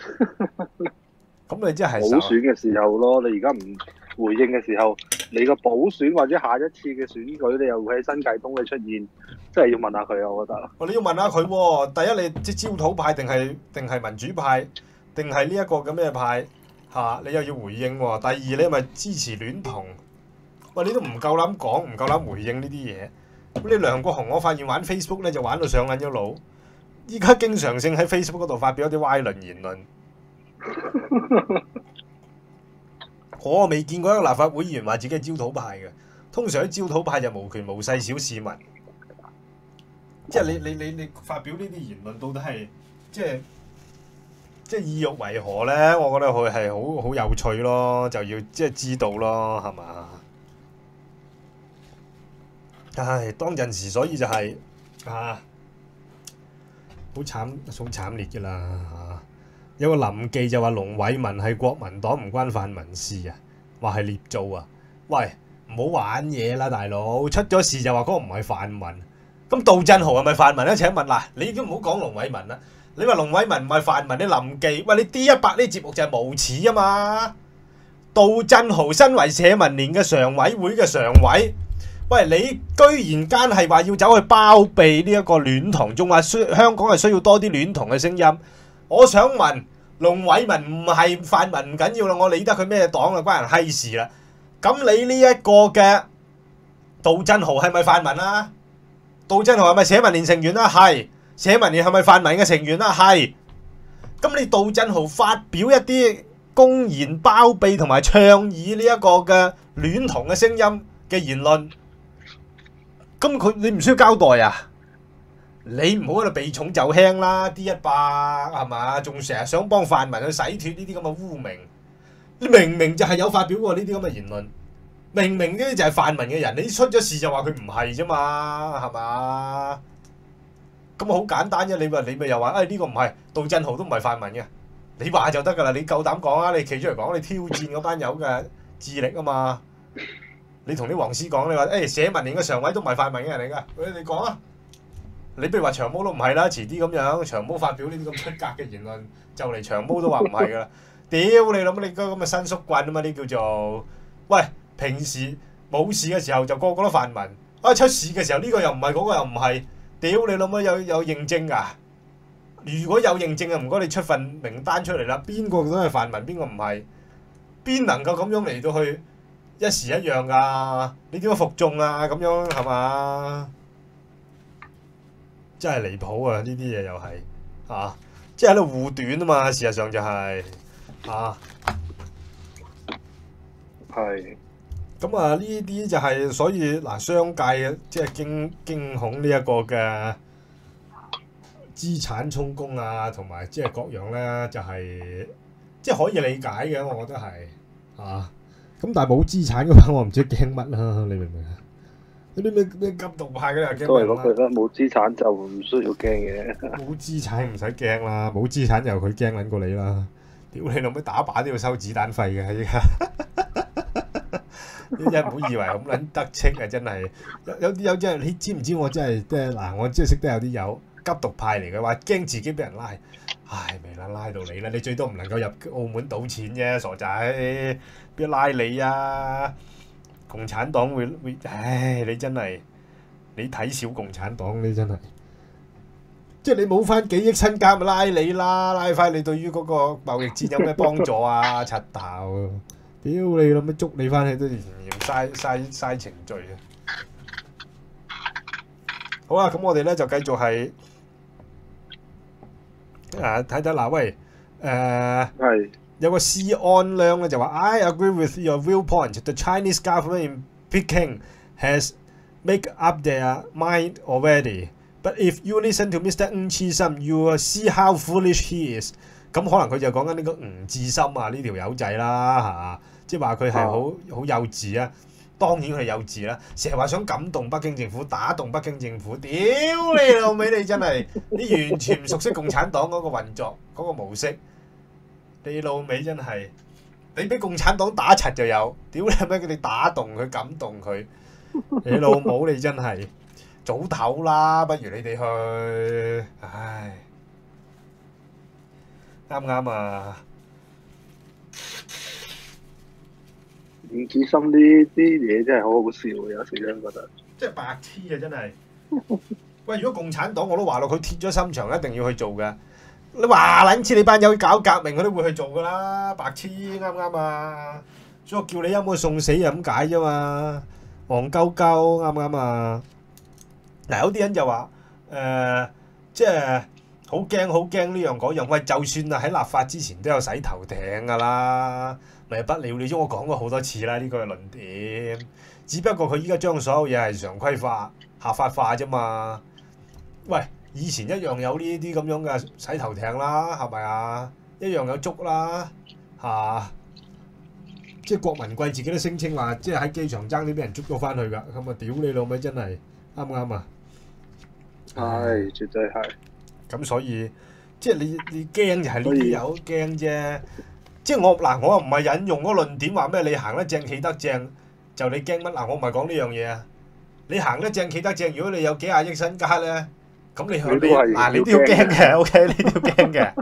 咁你真係補選嘅時候咯，你而家唔回應嘅時候，你個補選或者下一次嘅選舉，你又會喺新界東嘅出現，真係要問下佢啊！我覺得。 哦，你要問下佢喎。第一，你即係焦土派定係定係民主派，定係呢一個咁嘅派嚇？你又要回應喎。第二，你係咪支持戀童？喂，你都唔夠膽講，唔夠膽回應呢啲嘢。咁你梁國雄，我發現玩 Facebook 咧就玩到上緊咗腦。依家經常性喺 Facebook 嗰度發表一啲歪論言論。我未見過一個立法會議員話自己係焦土派嘅。通常啲焦土派就無權無勢小市民。即係你你你你發表呢啲言論，到底係即係即係意欲為何咧？我覺得佢係好好有趣咯，就要即係知道咯，係嘛？唉，當陣時所以就係、是、啊，好慘好慘烈嘅啦嚇。 有個林記就話龍偉文係國民黨唔關泛民事啊，話係捏造啊！喂，唔好玩嘢啦，大佬！出咗事就話嗰個唔係泛民，咁杜振豪係咪泛民咧？請問嗱，你都唔好講龍偉文啦，你話龍偉文唔係泛民，你林記，喂你 D 一百呢節目就係無恥啊嘛！杜振豪身為社民連嘅常委會嘅常委，喂你居然間係話要走去包庇呢一個戀童，仲話需香港係需要多啲戀童嘅聲音。我想問龍偉文唔係泛民唔緊要啦，我理得佢咩黨啦，關人閪事啦。咁你呢一個嘅杜振豪係咪泛民啊？杜振豪係咪社民連成員啊？係。社民連係咪泛民嘅成員啊？係。咁你杜振豪發表一啲公然包庇同埋倡議呢一個嘅戀童嘅聲音嘅言論，咁佢你唔需要交代啊？你唔好喺度避重就輕啦 ，D 一百係嘛？仲成日想幫泛民去洗脫呢啲咁嘅污名，你明明就係有發表過呢啲咁嘅言論，明明呢啲就係泛民嘅人，你出咗事就話佢唔係啫嘛，係嘛？咁好簡單啫，你咪你咪又話，誒呢個唔係杜振豪都唔係泛民嘅。你話就得噶啦，你夠膽講啊！你企出嚟講，你挑戰嗰班友嘅智力啊嘛！你同啲黃絲講，你話誒社民連嘅常委都唔係泛民嘅人嚟噶，你講啊！你不如話長毛都唔係啦，遲啲咁樣，長毛發表呢啲咁出格嘅言論，就嚟長毛都話唔係噶啦！屌你諗你個咁嘅伸縮棍啊嘛！呢叫做喂，平時冇事嘅時候就個個都泛民，啊出事嘅時候呢個又唔係，嗰個又唔係，屌你諗乜有有認證㗎？如果有認證啊，唔該你出份名單出嚟啦，邊個都係泛民，邊個唔係？邊能夠咁樣嚟到去一時一樣噶？你點樣服眾啊？咁樣係嘛？真係離譜啊！呢啲嘢又係啊，即係喺度護短啊嘛。事實上就係、是、啊，係。咁啊，呢啲就係、是、所以嗱，商界即係驚驚恐呢一個嘅資產充公啊，同埋即係各樣咧，就係、是、即係可以理解嘅，我覺得係啊。咁但係冇資產嘅話，我唔知驚乜啦，你明唔明啊？嗰啲咩咩急動派嘅又驚乜啦？都係嗰句啦，冇資產就唔需要驚嘅。冇資產唔使驚啦，冇資產又佢驚撚過你啦。屌你老味打靶都要收子彈費嘅依家。你真係唔好以為咁撚得戚啊！真係有有啲有真係，你知唔知我真係即係嗱？我真係識得有啲友急毒派嚟嘅話，驚自己俾人拉，唉未啦，拉到你啦！你最多唔能夠入澳門賭錢啫，傻仔邊拉你啊？共產黨會會唉！你真係你睇小共產黨，你真係即係你冇翻幾億身家咪拉你啦，拉翻你對於嗰個貿易戰有咩幫助啊？柒頭！屌你諗乜捉你翻去都嫌嫌嘥嘥嘥程序啊！好啊，咁我哋咧就繼續係啊睇睇嗱，喂誒係有個施安亮咧就話 I agree with your viewpoint. The Chinese government in Peking has made up their mind already. But if you listen to Mister Ng Chi-sim, you will see how foolish he is. 咁可能佢就講緊呢個吳志森啊呢條友仔啦嚇。即係話佢係好好幼稚啊！當然佢係幼稚啦，成日話想感動北京政府、打動北京政府，屌你老味！你真係你完全唔熟悉共產黨嗰個運作嗰、嗰個模式，你老味真係你俾共產黨打柒就有，屌你咩佢哋打動佢、感動佢，你老母你真係早唞啦，不如你哋去，唉，啱唔啱啊？ 吳志森呢啲嘢真係好好笑，有時真覺得。 即係白痴啊！真係。喂，如果共產黨我都話咯，佢鐵咗心腸，一定要去做嘅。你話撚知你班友搞革命，佢都會去做噶啦，白痴啱唔啱啊？所以我叫你陰去送死就咁解啫嘛，戇鳩鳩啱唔啱啊？嗱，有啲人就話誒、呃，即係好驚好驚呢樣嗰樣。喂，就算啊喺立法之前都有洗頭艇噶啦。咪不了了之，我講過好多次啦，呢個係論點。只不過佢依家將所有嘢係常規化、合法化啫嘛。喂，以前一樣有呢啲咁樣嘅洗頭艇啦，係咪啊？一樣有捉啦，嚇、啊！即係郭文貴自己都聲稱話，即係喺機場爭啲俾人捉咗翻去㗎。咁啊，屌你老味真係啱唔啱啊？ 係，絕對係。 咁所以即係你你驚就係呢啲有驚啫。即係我嗱，我又唔係引用嗰個論點話咩你行得正企得正就你驚乜嗱？我唔係講呢樣嘢啊。你行得正企得正，如果你有幾廿億身家咧，咁你你嗱你都要驚嘅，OK，你都要驚嘅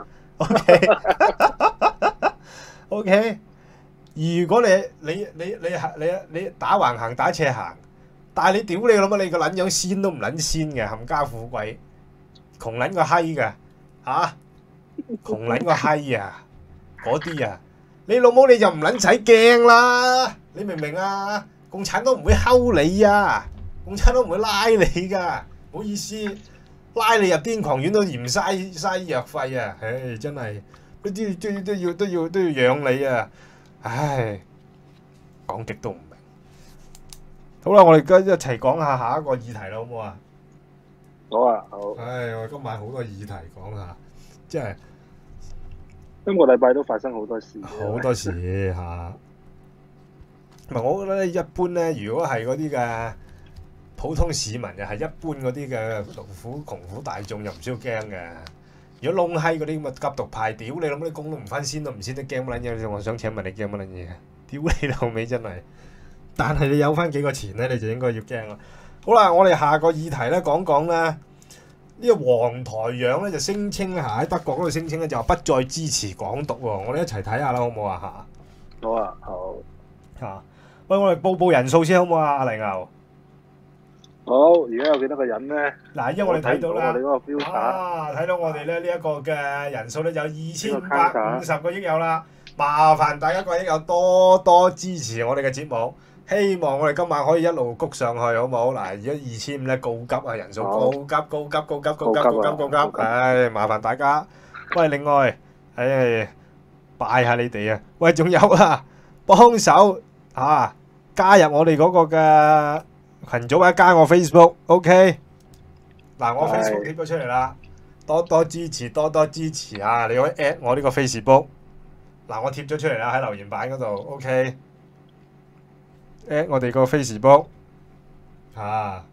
，OK，OK。如果你你你你行你你打橫行打斜行，但係你屌你諗乜？你個撚樣先都唔撚先嘅，冚家富貴，窮撚個閪嘅嚇，窮撚個閪啊！嗰啲啊，你老母你就唔撚使驚啦，你明唔明啊？共產黨唔會睺你啊，共產黨唔會拉你噶，唔好意思，拉你入癲狂院都嫌嘥嘥藥費啊！唉，真係都都都都要都要都要養你啊！唉，講極都唔明。好啦，我哋而家一齊講下下一個議題啦，好唔好啊？ 好啊，好。 唉，我今晚好多議題講下，即係。 今個禮拜都發生好多事， 好多事嚇。唔係，我覺得咧，一般咧，如果係嗰啲嘅普通市民，又係一般嗰啲嘅勞苦窮苦大眾，又唔需要驚嘅。如果窿閪嗰啲咁嘅急毒派，屌你諗啲工都唔翻先都唔先得驚乜撚嘢？我想請問你驚乜撚嘢？屌你老味真係！但係你有翻幾個錢咧，你就應該要驚啦。好啦，我哋下個議題咧講講咧。呢個黃台仰咧就聲稱嚇喺德國嗰度聲稱咧就話不再支持港獨喎，我哋一齊睇下啦，好唔好啊嚇？ 好啊，好嚇。喂，我哋報報人數先好唔好啊？阿黎牛。 好，而家有幾多個人咧？ 嗱，因為我哋睇到啦， 啊， 睇到我哋咧呢一個嘅人數咧有二千百五十個億有啦，麻煩大家各位有多多支持我哋嘅節目。希望我哋今晚可以一路谷上去，好唔好？嗱，而家二千五咧告急啊，人數告急告急告急告急告急告急，唉，麻煩大家。喂，另外，唉，拜下你哋啊！喂，仲有啊，幫手啊，加入我哋嗰個嘅群組或者加我 Facebook，OK？嗱，我 Facebook 貼咗出嚟啦，多多支持，多多支持啊！你可以 at 我呢個 Facebook，嗱，我貼咗出嚟啦喺留言板嗰度 ，OK？at 我哋個 Facebook 啊，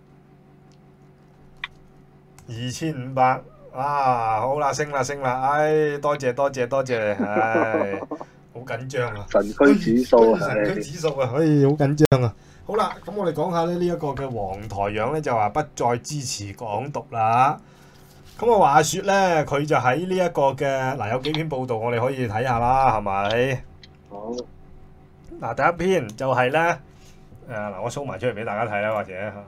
二千五百啊，好啦，升啦升啦，唉，多謝多謝多謝，唉，好緊張啊！ 神區指數啊， 神區指數啊，唉，好緊張啊！好啦，咁我哋講下咧呢一個嘅黃台仰咧就話不再支持港獨啦。咁啊話説咧，佢就喺呢一個嘅嗱有幾篇報道，我哋可以睇下啦，係咪？ 好。 嗱，第一篇就係咧，誒嗱，我 show 埋出嚟俾大家睇啦，或者嚇，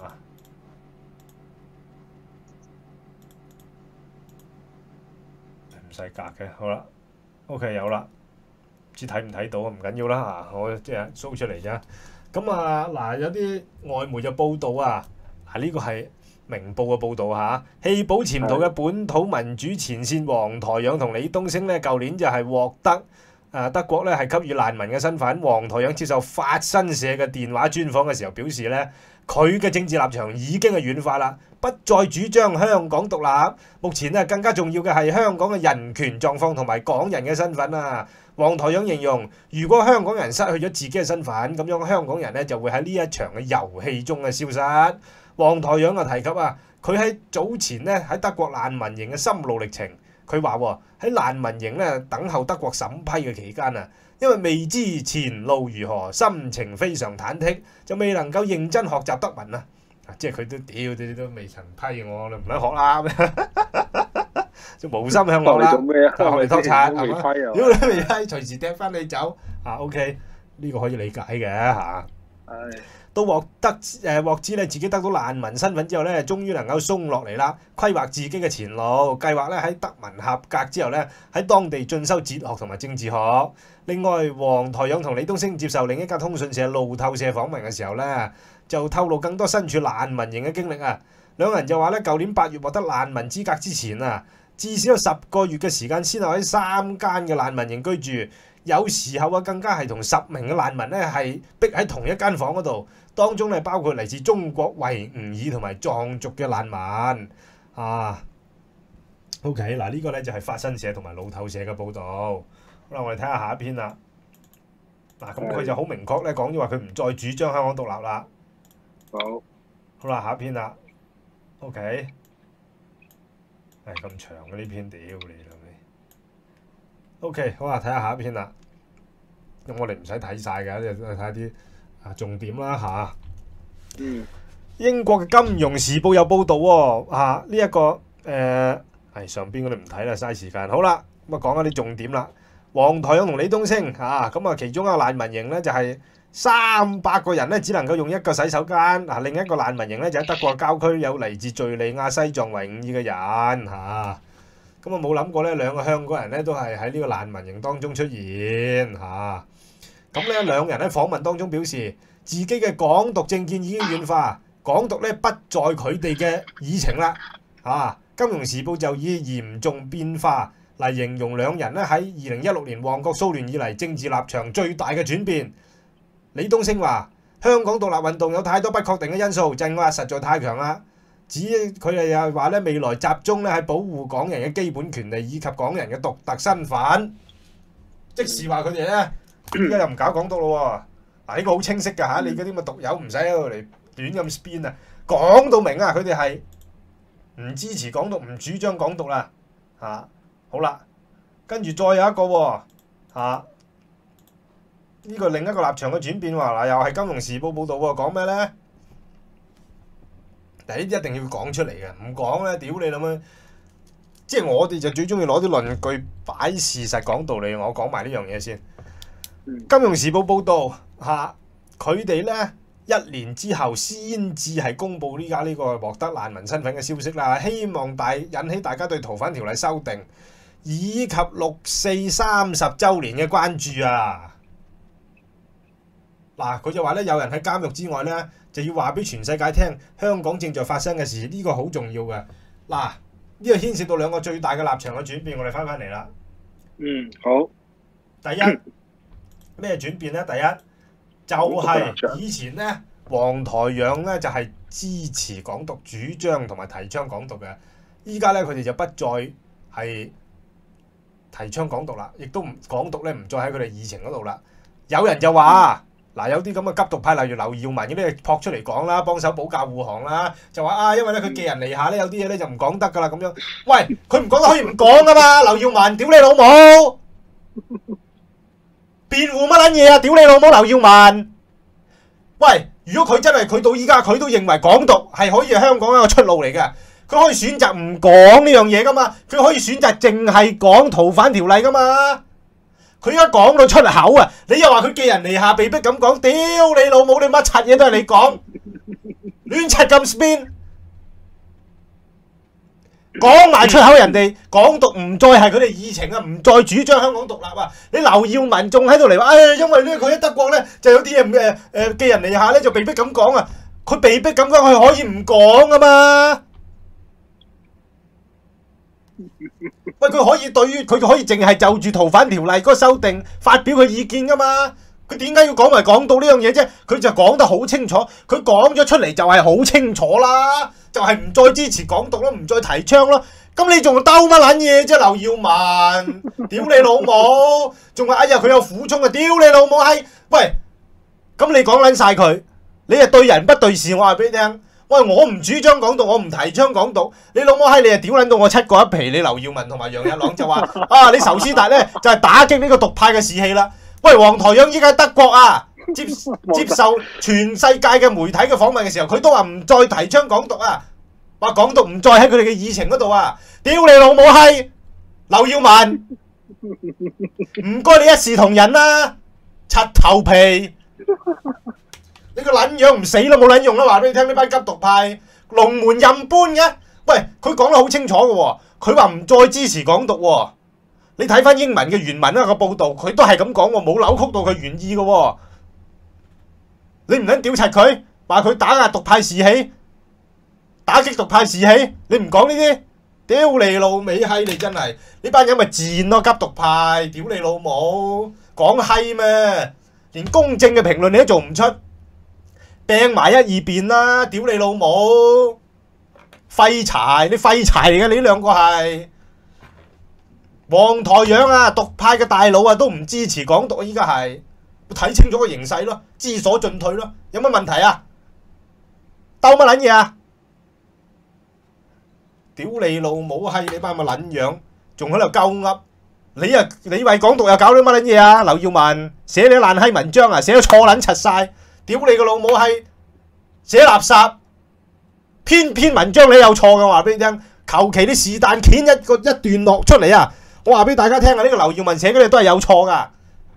唔使格嘅，好啦 ，OK 有啦，唔知睇唔睇到啊？唔緊要啦嚇，我即係 show 出嚟啫。咁啊嗱，有啲外媒就報道啊，嗱呢個係明報嘅報導嚇，棄保潛逃嘅本土民主前線黃台仰同李東升咧，舊年就係獲得。誒德國咧係給予難民嘅身份，黃台仰接受法新社嘅電話專訪嘅時候表示咧，佢嘅政治立場已經係軟化啦，不再主張香港獨立。目前咧更加重要嘅係香港嘅人權狀況同埋港人嘅身份啊。黃台仰形容，如果香港人失去咗自己嘅身份，咁樣香港人咧就會喺呢一場嘅遊戲中嘅消失。黃台仰啊提及啊，佢喺早前咧喺德國難民營嘅心路歷程。佢話喎喺難民營咧等候德國審批嘅期間啊，因為未知前路如何，心情非常忐忑，就未能夠認真學習德文啊！即係佢都屌，你都未曾批我，你唔使學啦，就無心向學啦，學嚟拖擦係嘛？如果你未批，隨時掟翻你走啊 ！OK，呢個可以理解嘅嚇。係。都獲得誒獲知咧，自己得到難民身份之後咧，終於能夠鬆落嚟啦，規劃自己嘅前路，計劃咧喺德文合格之後咧，喺當地進修哲學同埋政治學。另外，黃台仰同李東升接受另一家通訊社路透社訪問嘅時候咧，就透露更多身處難民營嘅經歷啊。兩人就話咧，舊年八月獲得難民資格之前啊，至少有十個月嘅時間先後喺三間嘅難民營居住。有時候啊，更加係同十名嘅難民咧係逼喺同一間房嗰度，當中咧包括嚟自中國維吾爾同埋藏族嘅難民啊。OK，嗱呢個咧就係法新社同埋路透社嘅報導。好啦，我哋睇下下一篇啦。嗱，咁佢就好明確咧講咗話，佢唔再主張香港獨立啦。 好。 好啦，下一篇啦。OK。 係咁長嘅呢篇，屌你老味。OK， 好啊，睇下下一篇啦。咁我哋唔使睇晒嘅，即係睇下啲啊重點啦嚇。 嗯。 英國嘅《金融時報》有報導喎，啊呢一個誒係上邊嗰啲唔睇啦，嘥時間。好啦，咁啊講下啲重點啦。黃台仰同李東升啊，咁啊其中一個難民營咧就係三百個人咧，只能夠用一個洗手間。啊，另一個難民營咧就喺德國郊區，有嚟自敍利亞、西藏、維吾爾嘅人嚇。咁啊冇諗過咧，兩個香港人咧都係喺呢個難民營當中出現嚇。咁咧兩人喺訪問當中表示，自己嘅港獨政見已經軟化，港獨咧不在佢哋嘅議程啦。啊，《金融時報》就以嚴重變化嚟形容兩人咧喺二零一六年旺角騷亂以嚟政治立場最大嘅轉變。李東升話：香港獨立運動有太多不確定嘅因素，鎮壓實在太強啦。指佢哋又話咧，未來集中咧係保護港人嘅基本權利以及港人嘅獨特身份，即是話佢哋咧而家又唔搞港獨咯喎。嗱，呢個好清晰㗎嚇，你嗰啲咁嘅獨友唔使喺度嚟亂咁 spin 啊，講到明啊，佢哋係唔支持港獨，唔主張港獨啦嚇。好啦，跟住再有一個喎嚇，呢個另一個立場嘅轉變喎，嗱又係《金融時報》報導喎，講咩咧？嗱呢啲一定要講出嚟嘅，唔講咧，屌你諗咩？即係我哋就最中意攞啲論據擺事實講道理，我講埋呢樣嘢先。《金融時報》報導嚇，佢哋咧一年之後先至係公佈呢家呢個獲得難民身份嘅消息啦，希望大引起大家對逃犯條例修訂以及六四三十週年嘅關注啊！嗱，佢就話咧，有人喺監獄之外咧，就要話俾全世界聽，香港正在發生嘅事，呢個好重要嘅。嗱，呢個牽涉到兩個最大嘅立場嘅轉變，我哋翻返嚟啦。 嗯，好。 第一咩轉變咧？第一就係以前咧，黃台仰咧就係支持港獨主張同埋提倡港獨嘅，依家咧佢哋就不再係提倡港獨啦，亦都唔港獨咧唔再喺佢哋議程嗰度啦。有人就話。嗱，有啲咁嘅急獨派，例如劉耀文嗰啲，撲出嚟講啦，幫手保駕護航啦，就話啊，因為咧佢寄人籬下咧，有啲嘢咧就唔講得噶啦咁樣。喂，佢唔講得可以唔講噶嘛？劉耀文，屌你老母！辯護乜撚嘢啊？屌你老母，劉耀文！喂，如果佢真係佢到依家佢都認為港獨係可以係香港一個出路嚟嘅，佢可以選擇唔講呢樣嘢噶嘛？佢可以選擇淨係講逃犯條例噶嘛？佢而家講到出口啊！你又話佢寄人籬下，被逼咁講，屌你老母！你乜柒嘢都係你講，亂柒咁 spin， 講埋出口，人哋港獨唔再係佢哋議程啊，唔再主張香港獨立啊！你劉耀文仲喺度嚟話，唉、哎，因為咧佢喺德國咧就有啲嘢誒誒寄人籬下咧，就被逼咁講啊！佢被逼咁講，佢可以唔講噶嘛？喂，佢可以對於佢可以淨係就住逃犯條例嗰個修訂發表佢意見噶嘛？佢點解要講埋港獨呢樣嘢啫？佢就講得好清楚，佢講咗出嚟就係好清楚啦，就係、是、唔再支持港獨咯，唔再提倡咯。咁你仲兜乜撚嘢啫？劉耀文，屌你老母！仲話哎呀佢有苦衷啊！屌你老母閪！喂，咁你講撚晒佢，你係對人不對事，我話俾你聽。喂，我唔主張港獨，我唔提倡港獨，你老母閪，你啊屌撚到我七個一皮！你劉耀文同埋楊日朗就話啊，你仇斯達咧就係、是、打擊呢個獨派嘅士氣啦。喂，黃台仰依家喺德國啊，接接受全世界嘅媒體嘅訪問嘅時候，佢都話唔再提倡港獨啊，話港獨唔再喺佢哋嘅議程嗰度啊！屌你老母閪，劉耀文，唔該你一視同仁啦，柒頭皮！你個撚樣唔死都冇撚用啦！話俾你聽，呢班急獨派龍門任搬嘅。喂，佢講得好清楚嘅喎，佢話唔再支持港獨喎。你睇翻英文嘅原文啦個報導，佢都係咁講喎，冇扭曲到佢原意嘅喎。你唔撚屌柒佢，話佢打壓獨派士氣，打擊獨派士氣，你唔講呢啲，屌你老味閪！你真係呢班人咪賤咯，急獨派，屌你老母，講閪咩？連公正嘅評論你都做唔出。掟埋一二邊啦！屌你老母，廢柴！你廢柴嚟嘅，你呢兩個係黃台仰啊，獨派嘅大佬啊，都唔支持港獨啊！依家係睇清楚個形勢咯，知所進退咯，有乜問題啊？鬥乜撚嘢啊？ 屌你老母閪！你班咪撚樣，仲喺度鳩噏。你啊，你為港獨又搞啲乜撚嘢啊？劉耀文寫你爛閪文章啊，寫到錯撚柒晒。屌你個老母閪！寫垃圾，篇篇文章你有錯嘅，話俾你聽。求其啲是但攣一個一段落出嚟啊！我話俾大家聽啊，呢個劉耀文寫嗰啲都係有錯噶。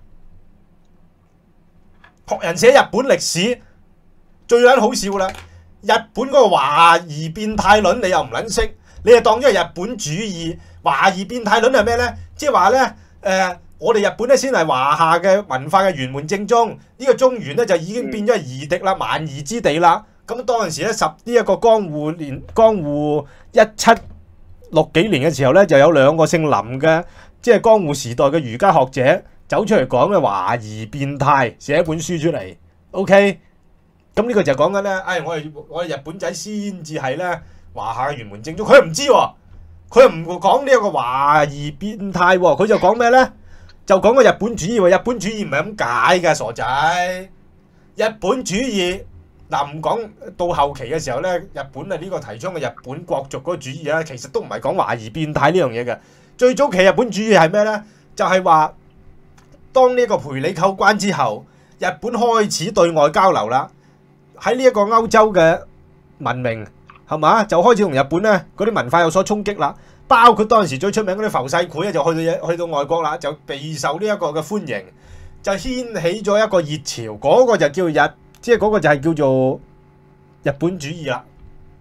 學人寫日本歷史最撚好笑啦！日本嗰個華夷變態論你又唔撚識，你就當咗係日本主義。華夷變態論係咩咧？即係話咧，誒、呃，我哋日本咧先係華夏嘅文化嘅原門正宗，呢、這個中原咧就已經變咗係夷狄啦、蠻夷之地啦。咁當陣時咧，十呢一個江戶年江戶一七六幾年嘅時候咧，就有兩個姓林嘅，即係江戶時代嘅儒家學者走出嚟講嘅華夷變態，寫一本書出嚟。OK， 咁呢個就講緊咧，唉、哎，我哋我哋日本仔先至係咧華夏嘅原門正宗，佢又唔知喎、啊。佢又唔講呢一個華夷變態喎，佢就講咩咧？就講個日本主義喎。日本主義唔係咁解嘅，傻仔。日本主義嗱唔講到後期嘅時候咧，日本啊呢個提倡嘅日本國族嗰個主義咧，其實都唔係講華夷變態呢樣嘢嘅。最早期日本主義係咩咧？就係、是、話當呢一個培里扣關之後，日本開始對外交流啦。喺呢一個歐洲嘅文明。係嘛？就開始同日本咧嗰啲文化有所衝擊啦，包括當時最出名嗰啲浮世繪咧，就去到去到外國啦，就備受呢一個嘅歡迎，就掀起咗一個熱潮。嗰、那個就叫日，即係嗰個就係叫做日本主義啦。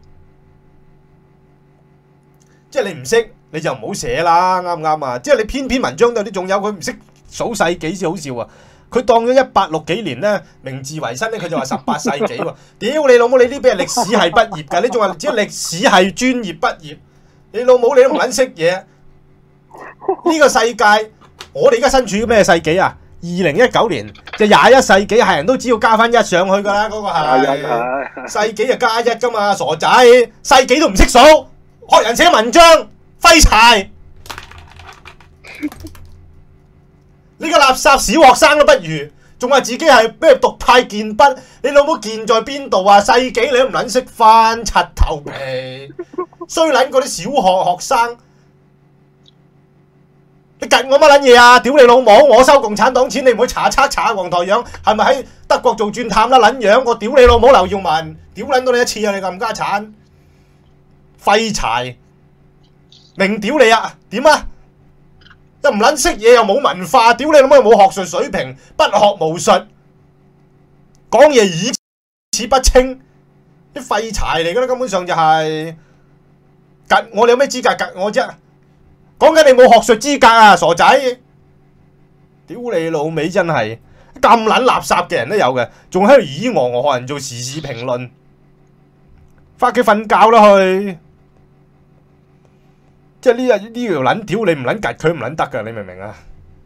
即係你唔識你就唔好寫啦，啱唔啱啊？即係你篇篇文章都有啲，仲有佢唔識數世紀先好笑啊！佢當咗一八六幾年咧，明治維新咧，佢就話十八世紀喎。屌你老母！你呢邊係歷史系畢業㗎，你仲話只係歷史系專業畢業？你老母你都唔撚識嘢。呢個世界，我哋而家身處於咩世紀啊？二零一九年就廿一世紀，係人都只要加翻一上去㗎啦，嗰、那個係世紀就加一㗎嘛，傻仔！世紀都唔識數，學人寫文章廢柴。呢個垃圾小學生都不如，仲話自己係咩獨派健筆？你老母健在邊度啊？世紀你都唔撚識翻，柒頭皮，衰撚嗰啲小學學生，你趌我乜撚嘢啊？屌你老母！我收共產黨錢，你唔會查測查黃台仰係咪喺德國做鑽探啦撚樣？我屌你老母劉耀文，屌撚到你一次啊！你咁家產，廢柴，明屌你啊？點啊？又唔撚識嘢，又冇文化，屌你老母又冇學術水平，不學無術，講嘢語齒不清，啲廢柴嚟㗎啦，根本上就係、是，趌我哋有咩資格趌我啫？講緊你冇學術資格啊，傻仔！屌你老味真係咁撚垃圾嘅人都有嘅，仲喺度咿咿我我學人做時事評論，返屋企瞓覺啦去。即係呢日呢條撚屌你唔撚趌佢唔撚得㗎，你明唔明啊？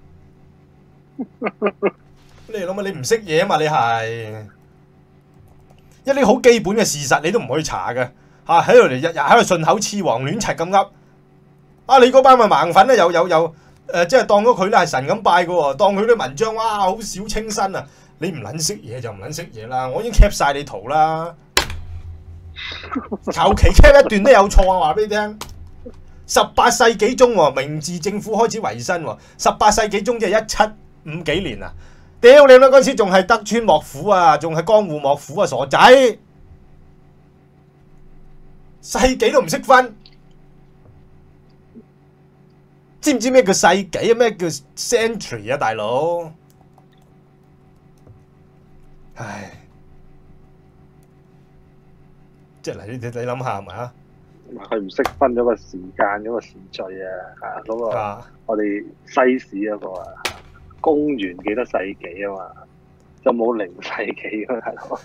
你諗下你唔識嘢啊嘛，你係一啲好基本嘅事實你都唔去查嘅嚇，喺度嚟日日喺度順口雌黃亂柒咁噏啊！你嗰班咪盲粉咧，有有有誒、呃，即係當咗佢咧係神咁拜嘅喎，當佢啲文章哇好小清新啊！你唔撚識嘢就唔撚識嘢啦，我已經 cap 晒你圖啦，求其 cap 一段都有錯啊！話俾你聽。十八世紀中喎，明治政府開始維新喎。十八世紀中即係一七五幾年啊！屌你啦，嗰陣時仲係德川幕府啊，仲係江戶幕府啊，傻仔！世紀都唔識分，知唔知咩叫世紀啊？咩叫 century 啊，大佬？唉，即係嗱，你你諗下係咪啊？ 佢唔識分咗個時間嗰個時序啊！嚇、那、嗰個、啊、我哋西史嗰個啊，公元幾多世紀啊嘛，就冇零世紀㗎，大佬。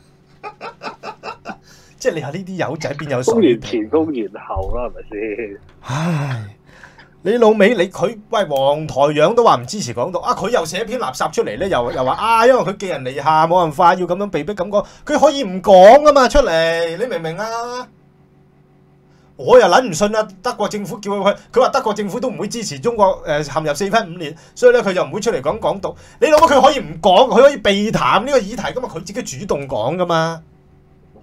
即係你話呢啲友仔邊有水平？ 公元前、公元後啦，係咪先？ 唉，你老味你佢喂黃台仰都話唔支持港獨啊！佢又寫篇垃圾出嚟咧，又又話啊，因為佢寄人籬下，冇辦法要咁樣被逼咁講，佢可以唔講啊嘛出嚟，你明唔明啊？我又撚唔信啊！德國政府叫佢去，佢話德國政府都唔會支持中國誒、呃、陷入四分五裂，所以咧佢就唔會出嚟講港獨。你諗下佢可以唔講，佢可以避談呢個議題噶嘛？佢自己主動講噶嘛？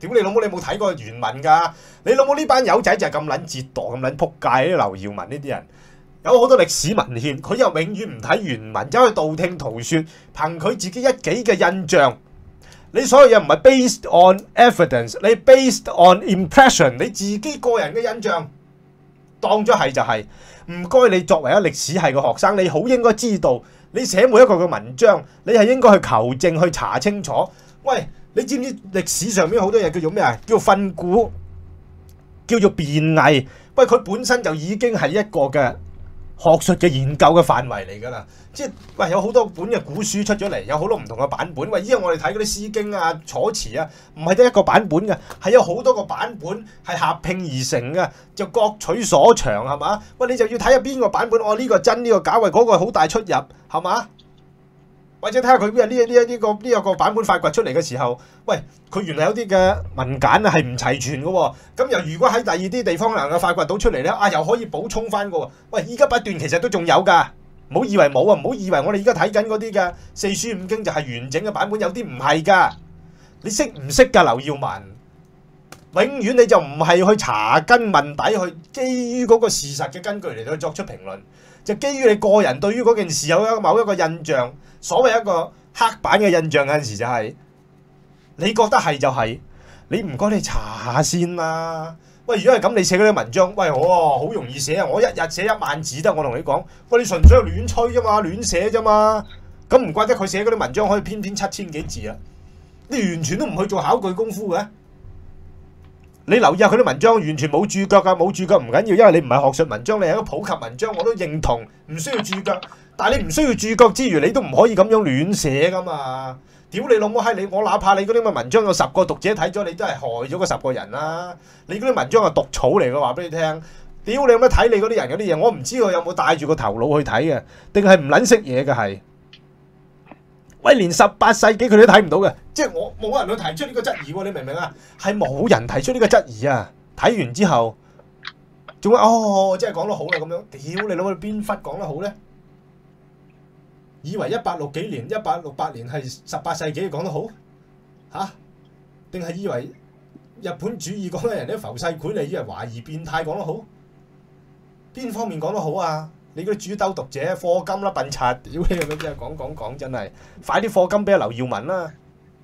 屌你老母，你冇睇過原文㗎？你老母呢班友仔就係咁撚折墮、咁撚撲街，啲劉耀文呢啲人。有好多歷史文獻，佢又永遠唔睇原文，走去道聽途說，憑佢自己一己嘅印象。你所有嘢唔係 based on evidence， 你 based on impression， 你自己個人嘅印象當咗係就係。唔該，你作為一歷史系嘅學生，你好應該知道，你寫每一個嘅文章，你係應該去求證、去查清楚。喂，你知唔知歷史上面好多嘢叫做咩啊？叫做訓詁，叫做辯偽。喂，佢本身就已經係一個嘅學術嘅研究嘅範圍嚟㗎啦，即係喂有好多本嘅古書出咗嚟，有好多唔同嘅版本。喂，依家我哋睇嗰啲詩經啊、楚辭啊，唔係得一個版本嘅，係有好多個版本係合併而成嘅，就各取所長係嘛？喂，你就要睇下邊個版本，哦呢個真呢個假，喂嗰個好大出入係嘛？或者睇下佢呢呢呢呢個呢一個版本發掘出嚟嘅時候，喂佢原來有啲嘅文簡啊係唔齊全嘅喎，咁又如果喺第二啲地方能夠發掘到出嚟咧，啊又可以補充翻嘅喎。喂，依家不斷其實都仲有㗎，唔好以為冇啊，唔好以為我哋而家睇緊嗰啲嘅四書五經就係完整嘅版本，有啲唔係㗎。你識唔識㗎，劉耀文？永遠你就唔係去查根問底，去基於嗰個事實嘅根據嚟到作出評論，就基於你個人對於嗰件事有一某一個印象。所謂一個黑板嘅印象，有陣時就係、是、你覺得係就係、是，你唔該你查下先啦。喂，如果係咁，你寫嗰啲文章，喂，我好容易寫啊！我一日寫一萬字得，我同你講。喂，你純粹係亂吹啫嘛，亂寫啫嘛。咁唔怪得佢寫嗰啲文章可以篇篇七千幾字啊！你完全都唔去做考據功夫嘅。你留意下佢啲文章，完全冇注腳㗎，冇注腳唔緊要，因為你唔係學術文章，你係一個普及文章，我都認同，唔需要注腳。但係你唔需要注腳之餘，你都唔可以咁樣亂寫㗎嘛！屌你老母閪！你我哪怕你嗰啲咁嘅文章有十個讀者睇咗，你都係害咗嗰十個人啦！你嗰啲文章係毒草嚟嘅，話俾你聽。屌你有乜睇你嗰啲人嗰啲嘢？我唔知佢有冇帶住個頭腦去睇嘅，定係唔撚識嘢嘅係？喂，連十八世紀佢都睇唔到嘅，即係我冇人去提出呢個質疑喎，你明唔明啊？係冇人提出呢個質疑啊！睇完之後，仲話哦，即係講得好啦咁樣。屌你老母，邊忽講得好咧？以為一八六幾年、一八六八年係十八世紀講得好嚇？定係以為日本主義講緊人啲浮世繪，你以為懷疑變態講得好？邊方面講得好啊？你嗰啲豬兜讀者課金啦，笨柒！屌你咁樣講講講，真係快啲課金俾阿劉耀文啦！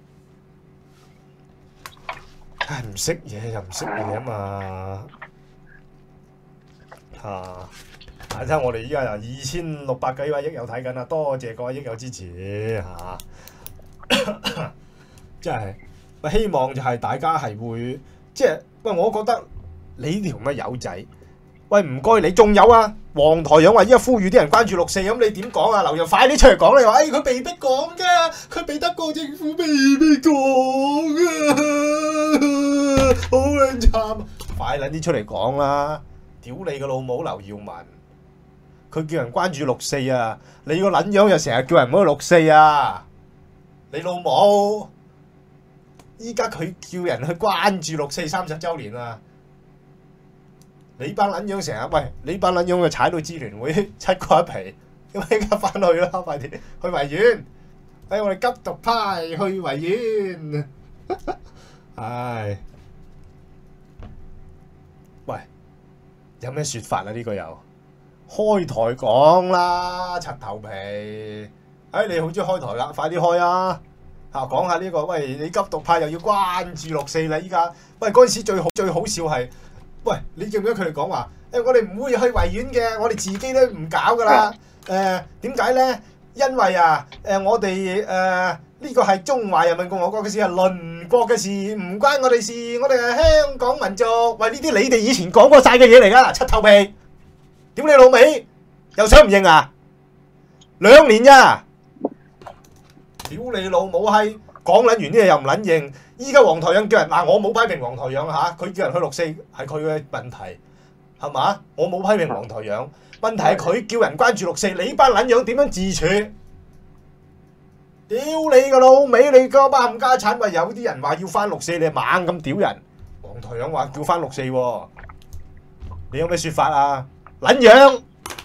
唉，唔識嘢又唔識嘢啊嘛嚇！睇下我哋依家又二千六百幾位益友睇緊啦，多謝各位益友支持嚇！即係喂，希望就係大家係會即係喂，我覺得你條乜友仔。喂，唔該你，仲有啊？黃台仰話依家呼籲啲人關注六四，咁你點講啊？劉耀快啲出嚟講，你話，哎，佢被逼講㗎，佢被德國政府被逼講啊，好撚慘！快撚啲出嚟講啦！屌你個老母，劉耀文，佢叫人關注六四啊！你個撚樣又成日叫人唔好去六四啊！你老母，依家佢叫人去關注六四三十週年啊！你班撚樣成日喂，你班撚樣就踩到支聯會七個一皮，咁依家翻去啦，快啲去維園。哎，我哋急獨派去維園。唉，喂，有咩説法啊？呢個又開台講啦，柒頭皮。哎，你好中意開台啦，快啲開啊！嚇，講下呢個，喂，你急獨派又要關注六四啦，依家。喂，嗰陣時最好最好笑係。喂，你記唔記得佢哋講話？誒、欸，我哋唔會去維園嘅，我哋自己都唔搞噶啦。誒點解咧？因為啊，誒、呃、我哋誒呢個係中華人民共和國嘅事，係鄰國嘅事，唔關我哋事。我哋係香港民族。喂，呢啲你哋以前講過晒嘅嘢嚟㗎，柒頭皮！屌你老味，又想唔認啊？兩年咋？屌你老母閪！講撚完啲嘢又唔撚認。依家黃台仰叫人嗱、啊，我冇批評黃台仰嚇，佢、啊、叫人去六四係佢嘅問題，係嘛？我冇批評黃台仰，問題係佢叫人關注六四，你班撚樣點樣自處？屌你個老味，你個班冚家產！喂，有啲人話要翻六四，你猛咁屌人。黃台仰話叫翻六四喎，你有咩説法啊？撚樣！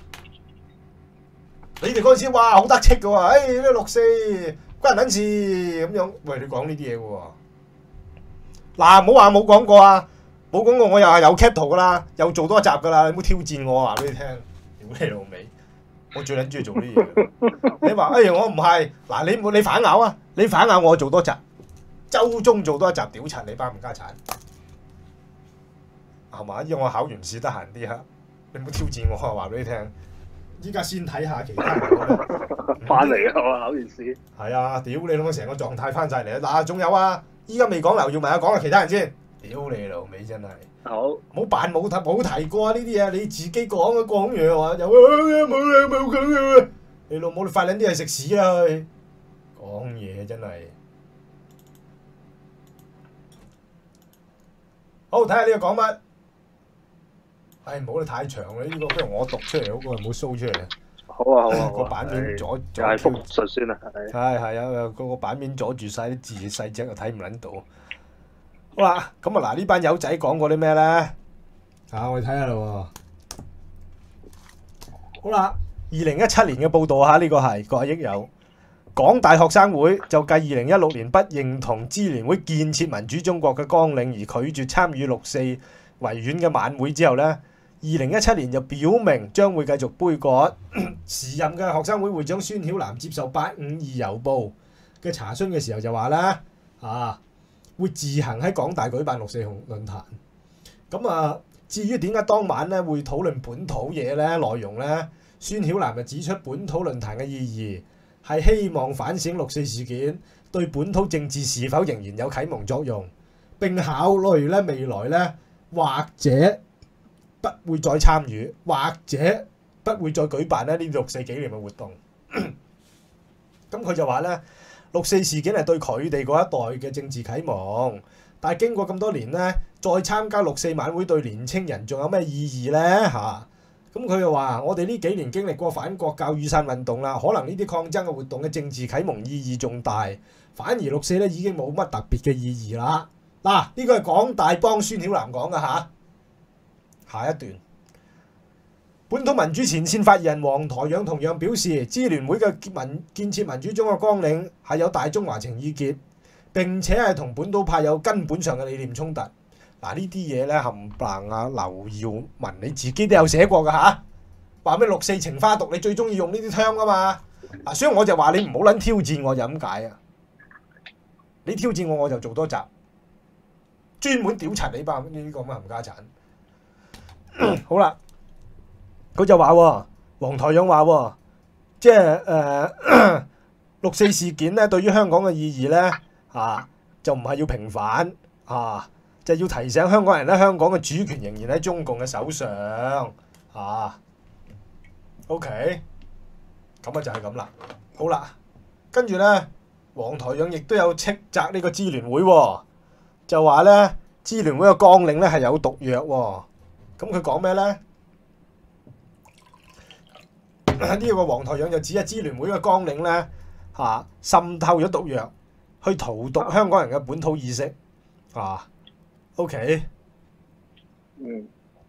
你哋嗰陣時哇好得戚嘅喎，誒呢六四關人撚事咁樣，喂你講呢啲嘢嘅喎。 嗱，唔好話冇講過啊，冇講過我又係有 cap 圖噶啦，又做多一集噶啦，你唔好挑戰我話俾你聽，屌你老味！我最撚中意做呢嘢。你話哎我唔係，嗱你你反咬啊，你反咬我做多集，周中做多一集屌柒你班冚家產，係嘛？因為我考完試得閒啲嚇，你唔好挑戰我啊！話俾你聽，依家先睇下其他人翻嚟啊嘛，考完試。 係啊，屌你老母成個狀態翻晒嚟啊！嗱，仲有啊，依家未講劉耀文啊，講下其他人先。屌你老味真係， 好， 唔好扮冇提冇提過啊！呢啲嘢你自己講啊，講嘢話又冇冇冇講嘅，你老母你快撚啲去食屎啦去！講嘢真係，好睇下呢個講乜？唉，唔好得太長啦，呢個不如我讀出嚟好過，唔好 show 出嚟啊！ 好啊好啊， 個版面阻阻， 係複述先啦， 係係啊，個個版面阻住晒啲字細隻，又睇唔撚到。好啦，咁啊嗱，呢班友仔講過啲咩咧？啊，我哋睇下咯。好啦，二零一七年嘅報道嚇，呢個係各位益友，港大學生會就繼二零一六年不認同支聯會建設民主中國嘅綱領而拒絕參與六四維園嘅晚會之後咧，二零一七年就表明將會繼續杯葛。時任嘅學生會會長孫曉南接受八五二郵報嘅查詢嘅時候就話咧啊。會自行喺港大舉辦六四論壇。咁啊，至於點解當晚咧會討論本土嘢咧內容咧，孫曉南就指出本土論壇嘅意義係希望反省六四事件對本土政治是否仍然有啟蒙作用，並考慮咧未來咧或者不會再參與，或者不會再舉辦咧呢六四紀念嘅活動。咁佢就話咧。六四事件係對佢哋嗰一代嘅政治啟蒙，但係經過咁多年咧，再參加六四晚會對年青人仲有咩意義咧？嚇，咁佢又話：我哋呢幾年經歷過反國教雨傘運動啦，可能呢啲抗爭嘅活動嘅政治啟蒙意義仲大，反而六四咧已經冇乜特別嘅意義啦。嗱，呢個係港大幫孫曉南講嘅嚇。下一段。本土民主前線發言人黃台仰同樣表示，支聯會嘅民建設民主中國綱領係有大中華情意結，並且係同本土派有根本上嘅理念衝突。嗱，呢啲嘢咧冚唪唥啊，劉耀文你自己都有寫過㗎嚇，話咩六四情花毒，你最中意用呢啲槍啊嘛。嗱，所以我就話你唔好撚挑戰我就咁解啊。你挑戰我我就做多集，專門屌柒你班呢啲咁嘅冚家產。好啦。佢就話喎，黃台仰話喎，即係誒六四事件咧，對於香港嘅意義咧，啊就唔係要平反啊，就係、要提醒香港人咧，香港嘅主權仍然喺中共嘅手上啊。OK，咁啊就係咁啦。好啦，跟住咧，黃台仰亦都有斥責呢個支聯會喎，就話咧支聯會嘅綱領咧係有毒藥喎。咁佢講咩咧？呢個黃台仰就指啊支聯會嘅綱領咧嚇滲透咗毒藥，去荼毒香港人嘅本土意識啊。OK， 嗯，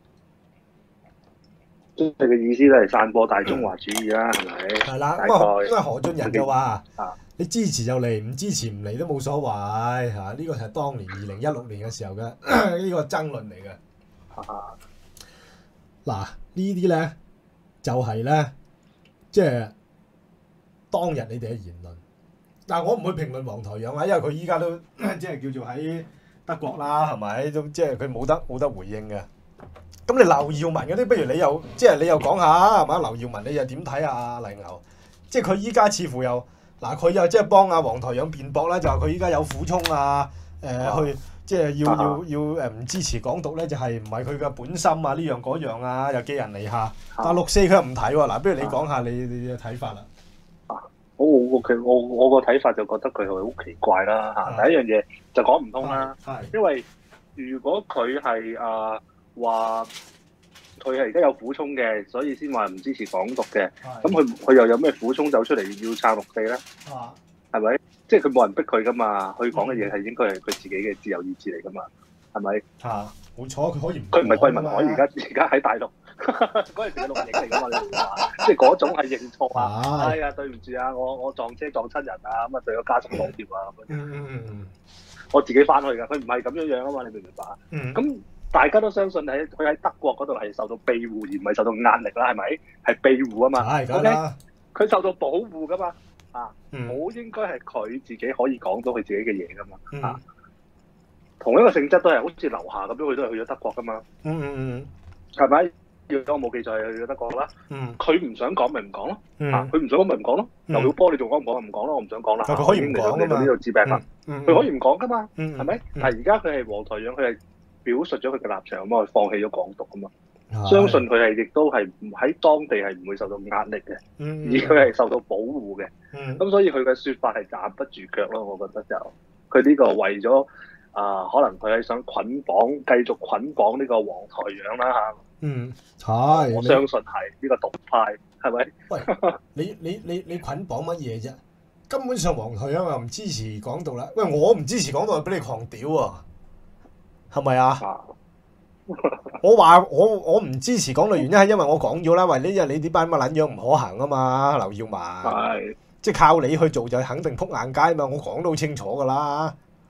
即係嘅意思都係散播大中華主義啦，係咪？係啦， 咁啊，因為何俊仁就話：你支持就嚟，唔支持唔嚟都冇所謂嚇。呢個係當年二零一六年嘅時候嘅呢個爭論嚟嘅。嗱，呢啲咧就係咧。即係當日你哋嘅言論，但係我唔會評論黃台仰啊，因為佢依家都即係叫做喺德國啦，係咪？都即係佢冇得冇得回應嘅。咁你劉耀文嗰啲，不如你又即係你又講下係嘛？劉耀文你又點睇啊？黎牛，即係佢依家似乎又嗱，佢又即係幫阿黃台仰辯駁啦，就話佢依家有苦衷啊，誒、呃啊、去即係要、啊、要要誒唔支持港獨咧，就係唔係佢嘅本心啊？呢樣嗰樣啊，又寄人籬下。但六四佢又唔睇喎。嗱，不如你講下你你嘅睇法啦。 啊，我我其我我個睇法就覺得佢係好奇怪啦嚇。啊、第一樣嘢就講唔通啦，因為如果佢係啊話佢係而家有苦衷嘅，所以先話唔支持港獨嘅。咁佢佢又有咩苦衷走出嚟要撐六四咧？啊，係咪？即係佢冇人逼佢噶嘛，佢講嘅嘢係應該係佢自己嘅自由意志嚟噶嘛，係咪？ 嚇，冇錯，佢可以唔佢唔係桂民海，而家而家喺大陸嗰陣時嘅錄影嚟噶嘛，你話即係嗰種係認錯啊！哎呀，對唔住啊，我我撞車撞親人啊，咁啊對個家屬道歉啊咁樣。嗯嗯嗯。 我自己翻去㗎。佢唔係咁樣樣啊嘛，你明唔明白啊？咁、嗯、大家都相信喺佢喺德國嗰度係受到庇護，而唔係受到壓力啦，係咪？係庇護啊嘛。 係 ，OK，佢受到保護㗎嘛。啊，好、嗯、應該係佢自己可以講到佢自己嘅嘢㗎嘛。嗯、啊，同一個性質都係好似劉霞咁樣，佢都係去咗德國㗎嘛。嗯嗯嗯，係咪？如果我冇記錯係去咗德國啦。佢唔、嗯、想講咪唔講咯。嗯、啊，佢唔想講咪唔講咯。劉曉波你仲講唔講咪唔講咯，我唔想講啦。佢可以唔講㗎嘛？呢度治病啦。佢、嗯嗯、可以唔講㗎嘛？係咪、嗯？嗯、但係而家佢係黃台仰，佢係表述咗佢嘅立場，咁佢放棄咗港獨㗎嘛。相信佢係亦都係喺當地係唔會受到壓力嘅，嗯、而佢係受到保護嘅。咁、嗯、所以佢嘅説法係站不住腳咯。我覺得就佢呢個為咗啊、呃，可能佢係想捆綁，繼續捆綁呢個黃台仰啦嚇。嗯，係。我相信係呢、呢個獨派，係咪？ 喂，你你你你捆綁乜嘢啫？根本上黃台仰又唔支持港獨啦。喂，我唔支持港獨，俾你狂屌喎，係咪啊？我話我我唔支持港獨原因係因為我講咗啦，喂，呢日你呢班乜撚樣唔可行啊嘛，劉耀文，係即係靠你去做就肯定撲硬街嘛，我講得好清楚噶啦。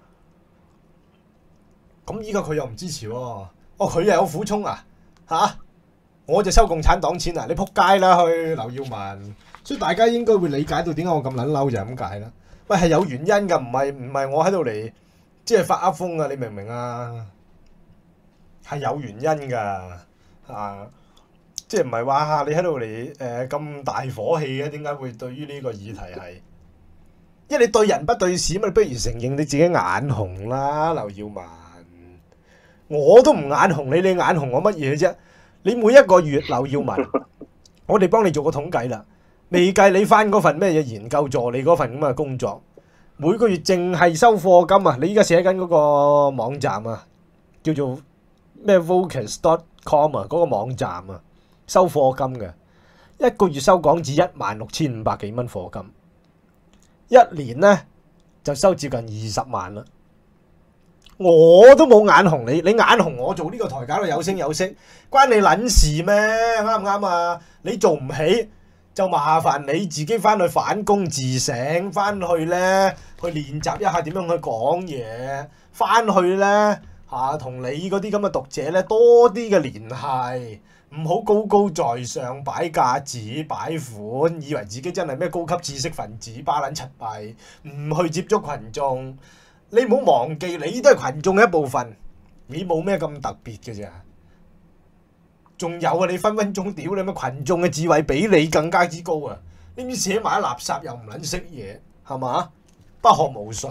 咁依家佢又唔支持喎，哦佢又有苦衷啊嚇，我就收共產黨錢啊，你撲街啦去劉耀文，所以大家應該會理解到點解我咁撚嬲就係咁解啦。喂，係有原因㗎，唔係唔係我喺度嚟即係發噏風啊，你明唔明啊？係有原因㗎，啊，即係唔係話你喺度嚟誒咁大火氣嘅？點解會對於呢個議題係？因為你對人不對事嘛，你不如承認你自己眼紅啦，劉耀文。我都唔眼紅你，你眼紅我乜嘢啫？你每一個月劉耀文，我哋幫你做個統計啦，未計你返嗰份咩嘢研究助理嗰份咁嘅工作，每個月淨係收課金啊！你依家寫緊嗰個網站啊，叫做咩 Vocus dot com 啊，嗰個網站啊，收課金嘅，一個月收港紙一萬六千五百幾蚊課金，一年咧就收接近二十萬啦。我都冇眼紅你，你眼紅我做呢個台搞到有聲有色，關你撚事咩？啱唔啱啊？你做唔起就麻煩你自己翻去反躬自省，翻去咧去練習一下點樣去講嘢，翻去咧嚇同你嗰啲咁嘅讀者咧多啲嘅聯繫，唔好高高在上擺架子擺款，以為自己真係咩高級知識分子巴撚柒閉，唔去接觸群眾。你唔好忘記，你都係群眾嘅一部分，你冇咩咁特別嘅咋？仲有啊，你分分鐘屌你咩群眾嘅智慧比你更加之高啊！呢啲寫埋啲垃圾又唔撚識嘢，係嘛？不學無術，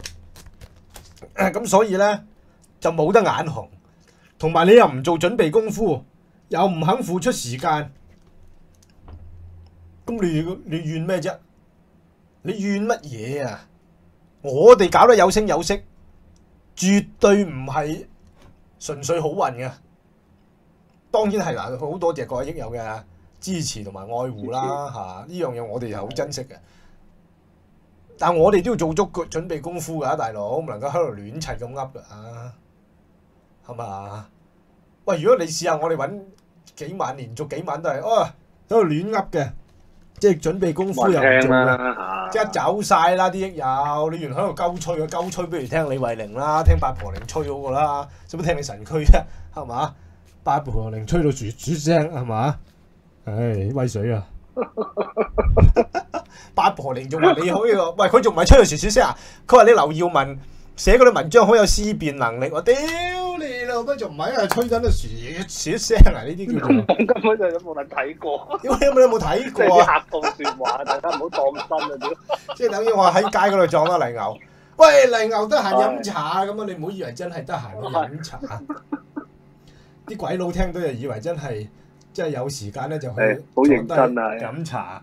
咁所以咧就冇得眼紅，同埋你又唔做準備功夫，又唔肯付出時間，咁你你怨咩啫？你怨乜嘢啊？我哋搞得有聲有色，絕對唔係純粹好運嘅。當然係嗱，好多謝各位益友嘅支持同埋愛護啦嚇，呢樣嘢我哋係好珍惜嘅。但我哋都要做足準備功夫㗎，大佬唔能夠喺度亂砌咁噏㗎，係嘛？喂，如果你試下我哋揾幾晚連續幾晚都係哦喺度亂噏嘅。即係準備功夫又唔做嘅，即刻走晒啦啲益友！你原來喺度鳩吹嘅，鳩吹不如聽李慧玲啦，聽八婆玲吹好過啦，使乜聽你神區啫？係嘛？八婆玲吹到薯薯聲係嘛？唉，威水啊！八婆玲仲話你好呢個，喂佢仲唔係吹到薯薯聲啊？佢話你劉耀文寫嗰啲文章好有思辨能力，我屌你老母仲唔係啊？吹緊啲薯薯聲啊！呢啲叫做根本就有冇人睇過？ 屌你有冇睇過啊？ 客套説話，大家唔好當真啊！屌， 即係等於我喺街嗰度撞到泥牛，喂泥牛得閒飲茶咁啊！你唔好以為真係得閒去飲茶，啲鬼佬聽到就以為真係即係有時間咧就去好認真啊飲茶。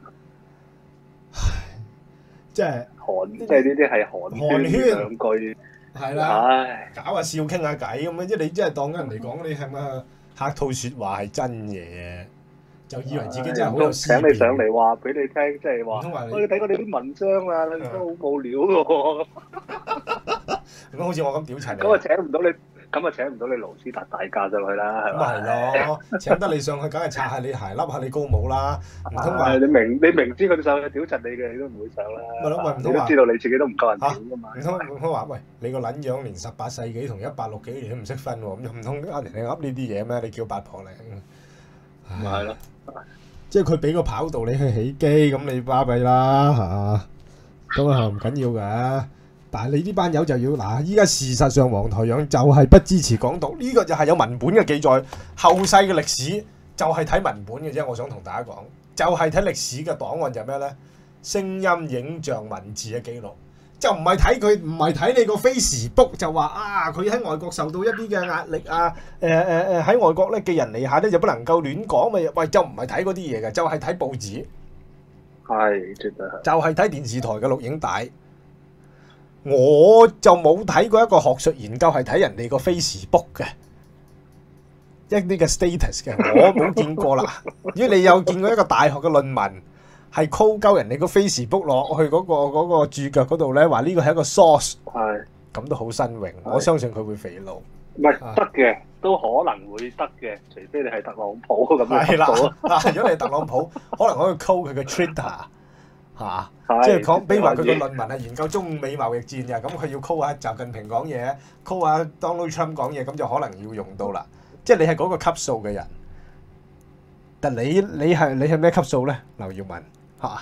即係寒，即係呢啲係寒暄兩句， 係啦，搞下笑傾下偈咁樣，即係你真係當人哋講你係咪客套説話係真嘢，就以為自己真係好有思辨。 請你上嚟話俾你聽，即係話，我睇過你啲文章啊，你都好無聊嘅喎。 咁好似我咁屌柒你。 咁啊請唔到你， 咁啊請唔到你勞斯達大駕上去啦，係咪？咁係咯，請得你上去，梗係擦下你鞋，笠下你高帽啦。唔通話你明你明知佢哋上去屌柒你嘅，你都唔會上啦。 咪咯，喂唔通話知道你自己都唔夠人屌噶嘛？ 唔通唔通話喂你個撚樣連十八世紀同一八六幾年都唔識分喎，咁唔通呃人哋噏呢啲嘢咩？你叫八婆嚟？ 咪係咯， 即係佢俾個跑道你去起機，咁你巴閉啦嚇，咁啊唔緊要嘅。但係你呢班友就要嗱，依家事實上黃台仰就係不支持港獨，呢、這個就係有文本嘅記載，後世嘅歷史就係睇文本嘅啫。我想同大家講，就係睇歷史嘅檔案就係咩咧？聲音、影像、文字嘅記錄，就唔係睇佢，唔係睇你個 Facebook 就話啊，佢喺外國受到一啲嘅壓力啊，誒誒誒喺外國咧寄人籬下咧就不能夠亂講咪，喂就唔係睇嗰啲嘢嘅，就係、是、睇報紙， 係絕對係，就係睇電視台嘅錄影帶。我就冇睇過一個學術研究係睇人哋個 Facebook 嘅一啲嘅 status 嘅，我冇見過啦。如果你有見過一個大學嘅論文係 call 鳩人哋個 Facebook 落去嗰、嗰個嗰、嗰個註腳嗰度咧，話呢個係一個 source， 係咁都好新穎。我相信佢會肥佬， 唔係得嘅，都可能會得嘅，除非你係特朗普咁樣級數啊。 如果你係特朗普，可能可以 call 佢嘅 Twitter。嚇！即係講，比如話佢個論文係研究中美貿易戰嘅，咁佢要 call 下習近平講嘢 ，call 下 Donald Trump 講嘢，咁就可能要用到啦。即係你係嗰個級數嘅人，但你你係你係咩級數咧？劉耀文嚇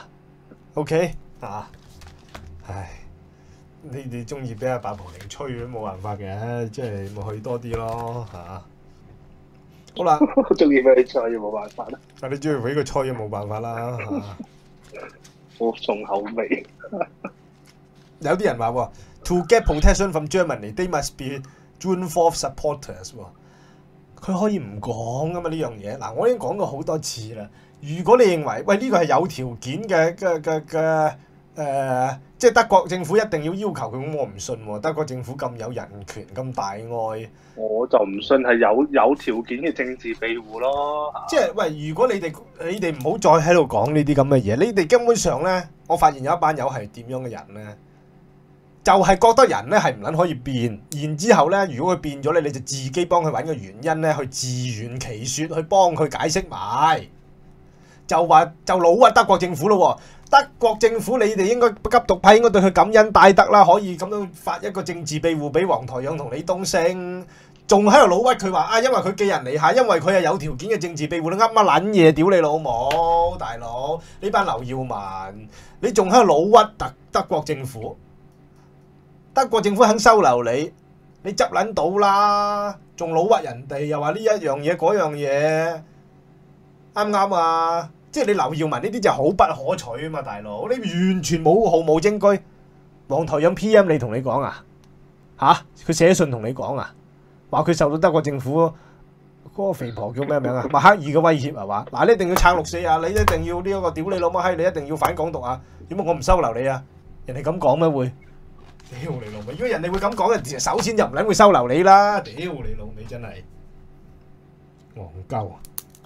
，OK 嚇，唉，你哋中意俾阿八婆玲吹都冇辦法嘅，即係咪去多啲咯嚇？好啦， 中意俾你吹冇辦法啦。 啊，你中意俾佢吹冇辦法啦嚇。 好重口味。 有啲人話喎 ，to get protection from Germany, they must be June fourth supporters 喎。佢可以唔講噶嘛呢樣嘢？嗱，我已經講過好多次啦。如果你認為喂呢、呢個係有條件嘅嘅嘅嘅誒，即係德國政府一定要要求佢，咁我唔信喎。德國政府咁有人權，咁大愛， 我就唔信係有有條件嘅政治庇護咯。 即係喂，如果你哋你哋唔好再喺度講呢啲咁嘅嘢，你哋根本上咧，我發現有一班友係點樣嘅人咧，就係、是、覺得人咧係唔撚可以變，然之後咧，如果佢變咗咧，你就自己幫佢揾個原因咧，去自圓其説，去幫佢解釋埋，就話就老屈德國政府咯喎。德國政府，你哋應該不急獨批，應該對佢感恩戴德啦，可以咁樣發一個政治庇護俾黃台仰同李東升，仲喺度老屈佢話啊，因為佢寄人籬下，因為佢係有條件嘅政治庇護，你噏乜撚嘢？屌你老母，大佬！呢班劉耀文，你仲喺度老屈德德國政府？德國政府肯收留你，你執撚到啦，仲老屈人哋，又話呢一樣嘢嗰樣嘢，啱唔啱啊？即係你劉耀文呢啲就好不可取啊嘛，大佬！你完全冇毫無證據。黃台仰 P M 你同你講啊？嚇？佢寫信同你講啊？話佢受到德國政府嗰、嗰個肥婆叫咩名啊？默克爾嘅威脅係嘛？嗱，你一定要撐六四啊！你一定要呢一個屌你老母閪！你一定要反港獨啊！點解我唔收留你啊？人哋咁講咩會？屌你老味！如果人哋會咁講嘅，首先就唔撚會收留你啦！屌你老味真係戇鳩啊！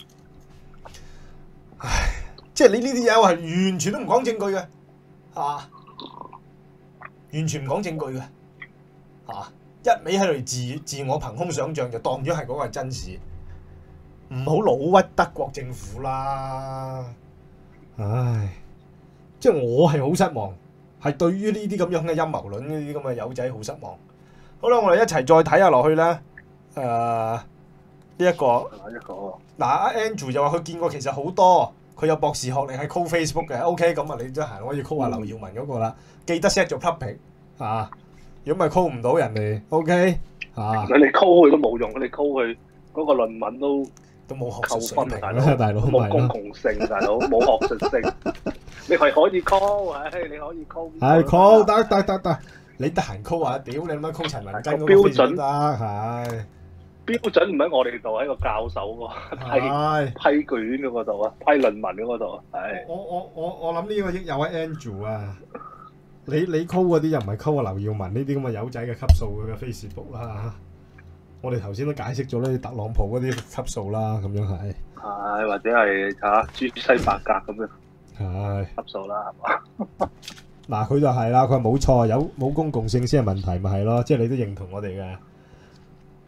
唉，即係你呢啲友係完全都唔講證據嘅，係嘛？完全唔講證據嘅，係嘛？一味喺度自自我憑空想像，就當咗係嗰個係真事，唔好老屈德國政府啦！唉，即係我係好失望，係對於呢啲咁樣嘅陰謀論呢啲咁嘅友仔好失望。好啦，我哋一齊再睇下落去啦。誒、呃，呢、這、一個。一個。嗱，阿 Andrew 就話佢見過其實好多，佢有博士學歷係 call Facebook 嘅 ，OK 咁啊，你真係可以 call 下劉耀文嗰個啦，記得 set 做 public 啊，如果唔係 call 唔到人哋 ，OK 啊， 你 call 佢都冇用，你 call 佢嗰個論文都都冇學術水平大佬，大佬冇公共性，大佬冇學術性，你係可以 call， 唉，你可以 call， 係 call 得得得得，你得閒 call 啊，屌你乜 call 陳文根嗰個標準得係。 標準唔喺我哋度，喺個教授嗰個批批卷嗰度啊，批論文嗰度啊，係。我我我我諗呢個益有喺 Andrew 啊，你你 call 嗰啲又唔係 call 阿劉耀文呢啲咁嘅友仔嘅級數佢嘅 Facebook 啦。我哋頭先都解釋咗呢特朗普嗰啲級數啦，咁樣係。係或者係嚇朱西伯格咁樣。係。級數啦，係嘛？嗱，佢就係啦，佢話冇錯，有冇公共性先係問題，咪係咯，即係你都認同我哋嘅。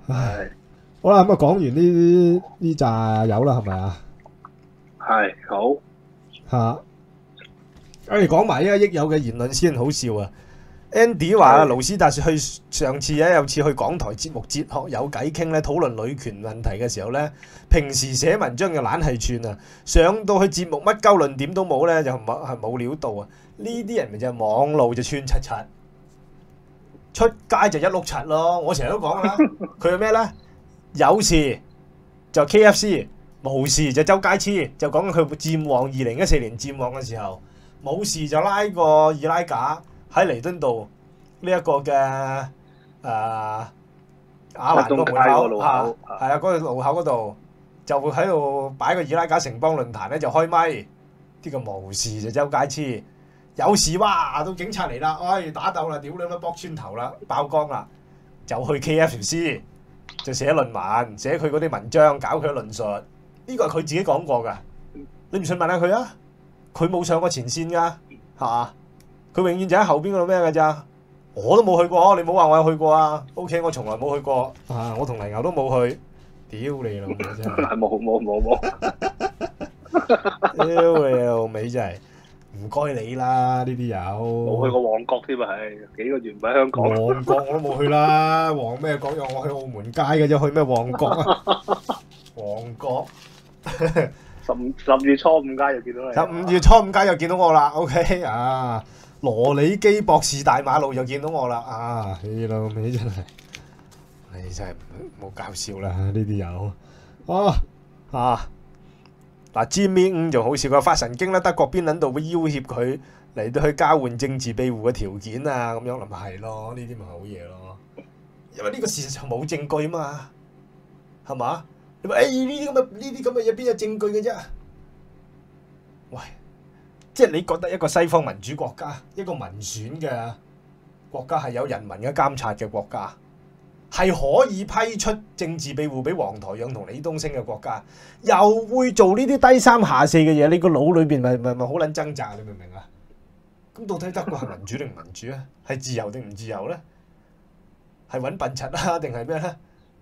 唉，好啦，咁啊講完呢呢扎友啦，係咪啊？ 係好嚇，我哋講埋呢個益友嘅言論先，好笑啊！Andy 話盧斯達去上次咧有次去港台節目哲學有偈傾咧，討論女權問題嘅時候咧，平時寫文章嘅懶係串啊，上到去節目乜鳩論點都冇咧，就冇係冇料到啊！呢啲人咪就係網路就串柒柒，出街就一碌柒咯。我成日都講啦，佢係咩咧？有事就 K F C， 無事就周街黐，就講佢佔旺二零一四年佔旺嘅時候，冇事就拉個二拉架。喺彌敦道呢一個嘅誒亞蘭個門口嚇，係啊嗰個路口嗰度就會喺度擺個二拉架城邦論壇咧，就開咪啲個無事就周街黐，有事哇到警察嚟啦，哎打鬥啦，屌你乜剝穿頭啦，爆光啦，就去 K F C 就寫論文，寫佢嗰啲文章，搞佢嘅論述，呢個係佢自己講過㗎，你唔信問下佢啊，佢冇上過前線㗎嚇。佢永遠就喺後邊嗰度咩㗎咋？我都冇去過，你唔好話我有去過啊 ！OK， 我從來冇去過啊！我同泥牛都冇去，屌你老味真係！ 冇冇冇冇！ 屌你老味真係！唔該你啦，呢啲友冇去過旺角添啊！係幾個月唔喺香港。 旺角我都冇去啦，旺咩角？我去澳門街嘅啫，去咩旺角啊？旺角十十月初五街又見到你。 十五月初五街又見到我啦 ！OK 啊！羅里基博士大馬路又見到我啦！啊，你老味真係，你真係冇搞笑啦！呢啲友啊啊嗱，Jimmy 仲好笑㗎，發神經啦！德國邊撚度會要挾佢嚟到去交換政治庇護嘅條件啊？咁樣咪係咯，呢啲咪好嘢咯。因為呢個事實上冇證據嘛，係嘛？你話誒呢啲咁嘅呢啲咁嘅嘢邊有證據嘅啫？喂！即係你覺得一個西方民主國家，一個民選嘅國家係有人民嘅監察嘅國家，係可以批出政治庇護俾黃台仰同李東升嘅國家，又會做呢啲低三下四嘅嘢，你個腦裏邊咪咪咪好撚掙扎，你明唔明啊？咁到底德國係民主定唔民主啊？係自由定唔自由咧？係揾笨柒啊，定係咩咧？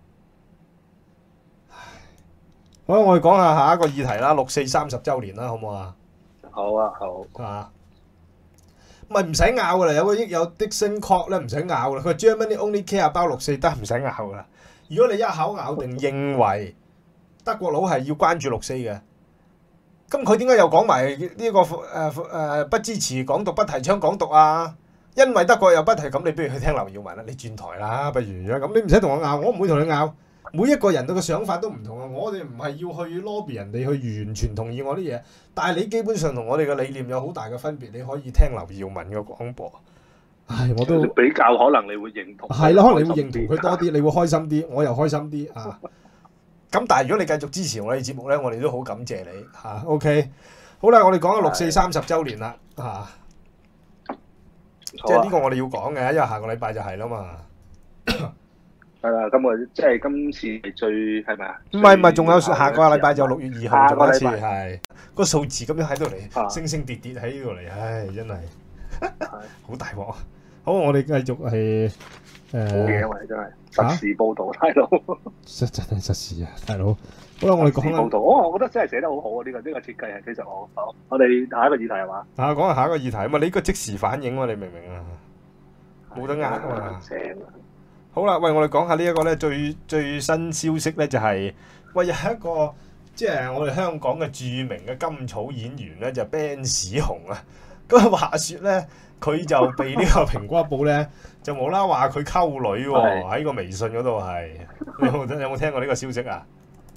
好，我哋講下下一個議題啦，六四三十週年啦，好唔好啊？ 好啊，好啊，咪唔使拗噶啦，有個益友 Dixon Court 咧唔使拗噶啦，佢話 Germany only care about 六四得唔使拗噶啦。如果你一口咬定認為德國佬係要關注六四嘅，咁佢點解又講埋呢個誒誒、呃、不支持港獨、不提倡港獨啊？因為德國又不提，咁你不如去聽劉耀文啦，你轉台啦，不如咁你唔使同我拗，我唔會同你拗。每一個人嘅想法都唔同啊！我哋唔係要去 lobby 人哋去完全同意我啲嘢，但係你基本上同我哋嘅理念有好大嘅分別。你可以聽劉耀文嘅廣播，唉，我都比較可能你會認同， 係啦，可能你會認同佢多啲，你會開心啲，我又開心啲啊！咁但係如果你繼續支持我哋節目咧，我哋都好感謝你嚇、啊。OK， 好啦，我哋講咗六四三十週年啦嚇，啊啊、即係呢個我哋要講嘅，因為下個禮拜就係啦嘛。 係啦，今個即係今次係最係咪啊？ 唔係唔係，仲有下個禮拜就六月二號仲有一次係個數字咁樣喺度嚟，升升跌跌喺呢度嚟，唉，真係好大鑊。好，我哋繼續係誒， 好嘢喎，真係實時報導，大佬。 實真係實時啊，大佬。好啦，我哋講報導，我我覺得真係寫得好好啊！呢個呢個設計係非常好。好，我哋下一個議題係嘛？ 啊，講下下一個議題啊嘛，你呢個即時反應喎，你明唔明啊？冇得呃啊嘛。好啦，喂，我哋講下呢一個咧最最新消息咧就係、是，喂有一個即係我哋香港嘅著名嘅甘草演員咧就 Ben 史雄啊，咁啊話説咧佢就被呢個蘋果報咧就無啦話佢溝女喎，喺個微信嗰度係，你有冇有冇聽過呢個消息啊？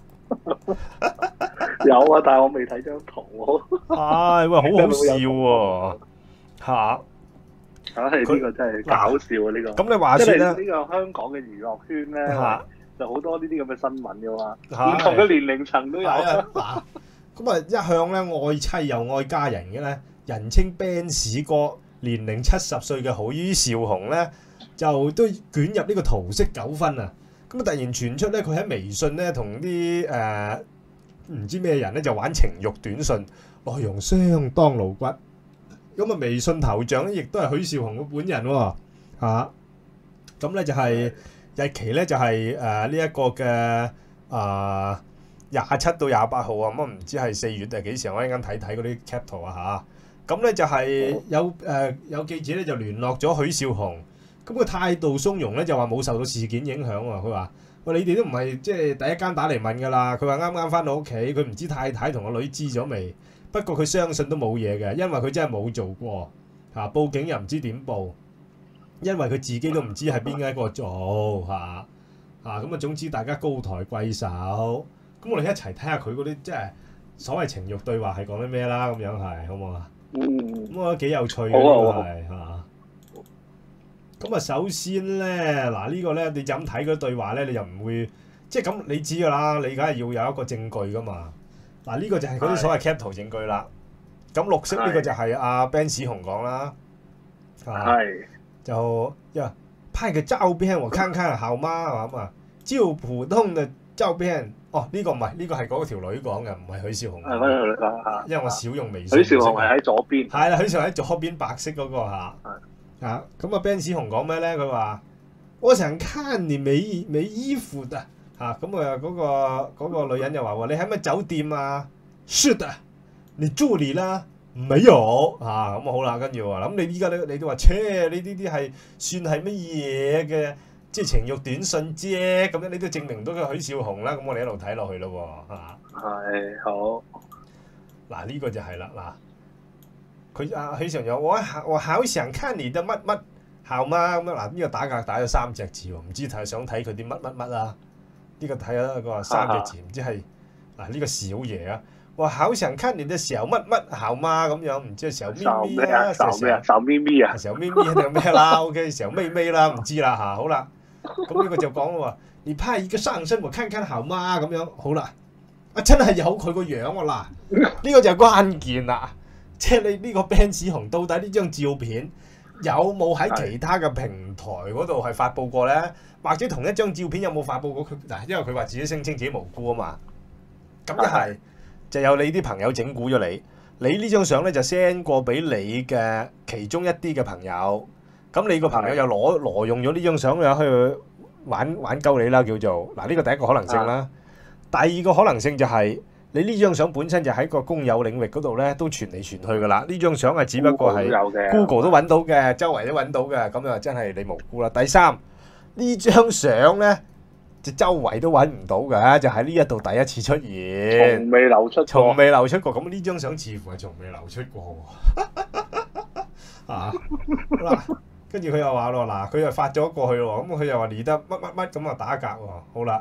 有啊，但係我未睇張圖喎。 唉，喂，好好笑喎，嚇！ 啊！呢個真係搞笑啊！呢個咁你話説咧， 呢個香港嘅娛樂圈咧，就好多呢啲咁嘅新聞嘅嘛，唔同嘅年齡層都有。 嗱，咁啊一向咧愛妻又愛家人嘅咧，人稱 Ben 史哥，年齡七十歲嘅許紹雄咧，就都捲入呢個桃色糾紛啊！咁啊突然傳出咧，佢喺微信咧同啲誒唔知咩人咧就玩情慾短信，內容相當露骨。咁啊，微信頭像咧，亦都係許紹雄嘅本人喎，嚇。咁咧就係日期咧就係誒呢一個嘅啊廿七到廿八號啊，咁啊唔知係四月定係幾時？我一陣間睇睇嗰啲 cap 圖啊嚇。咁咧就係有誒、呃、有記者咧就聯絡咗許紹雄，咁個態度鬆容咧就話冇受到事件影響喎。佢話：喂，你哋都唔係即係第一間打嚟問㗎啦。佢話啱啱翻到屋企，佢唔知太太同個女知咗未。不過佢相信都冇嘢嘅，因為佢真係冇做過嚇、啊，報警又唔知點報。因為佢自己都唔知係邊一個做嚇嚇，咁啊總之大家高抬貴手，咁我哋一齊睇下佢嗰啲即係所謂情慾對話係講啲咩啦，咁樣係好唔好啊？嗯，咁我覺得幾有趣嘅呢個係嚇。咁啊首先咧嗱呢個咧你就咁睇嗰對話咧，你就唔會即係咁你知㗎啦，你梗係要有一個證據㗎嘛。嗱呢個就係嗰啲所謂 cap 圖證據啦。咁綠色呢個就係阿 Ben 史雄講啦，係。就呀拍個照片我看看好嗎？係嘛？照普通嘅照片。哦，呢、這個唔係，呢個係嗰條女講嘅，唔係許紹雄。係嗰條女講嚇。因為我少用微信。 許紹雄係喺左邊。 係啦，許紹雄喺左邊白色嗰、那個嚇。係。啊，咁啊 Ben 史雄講咩咧？佢話：我想看你沒沒衣服的嚇。咁啊嗰個嗰、那個女人就話：喎，你喺乜酒店啊？是的，你住你啦。沒有啊，咁啊好啦，跟住話，咁你依家咧，你都話，切，呢啲啲係算係乜嘢嘅，即係情慾短信啫，咁樣你都證明到佢許紹雄啦，咁我哋一路睇落去咯喎，嚇。係好。嗱呢個就係啦，嗱，佢啊許紹雄有我我好想看你的乜乜好嗎？咁樣嗱呢個打格打咗三隻字喎，唔知係想睇佢啲乜乜乜啊？呢個睇咗個三隻字，唔知係嗱呢個小爺啊。哇！好想看你的小乜乜好嗎？咁樣唔知係小咪咪啦， 小咩啊？小咪咪啊？ 小咪咪定咩啦 ？OK， 小咪咪啦，唔知啦嚇。好啦，咁呢個就講喎，你拍一個上身我看看好嗎？咁樣好啦，啊真係有佢個樣喎嗱，呢個就係關鍵啦。即係你呢個 Ben 史雄到底呢張照片有冇喺其他嘅平台嗰度係發布過咧？或者同一張照片有冇發布過佢嗱？因為佢話自己聲稱自己無辜啊嘛，咁一係。就有你啲朋友整蠱咗你，你呢張相咧就 send 過俾你嘅其中一啲嘅朋友，咁你個朋友又攞挪用咗呢張相又去玩玩鳩你啦，叫做嗱呢個第一個可能性啦。第二個可能性就係你呢張相本身就喺個公有領域嗰度咧都傳嚟傳去噶啦，呢張相係只不過係 Google 都揾到嘅，周圍都揾到嘅，咁就真係你無辜啦。第三呢張相咧。周圍都揾唔到嘅，就喺呢一度第一次出現， 從未流出過， 從未流出過。咁呢張相似乎係從未流出過啊！嗱，跟住佢又話咯，嗱，佢又發咗過去咯，咁佢又話連得乜乜乜咁啊打格喎。好啦，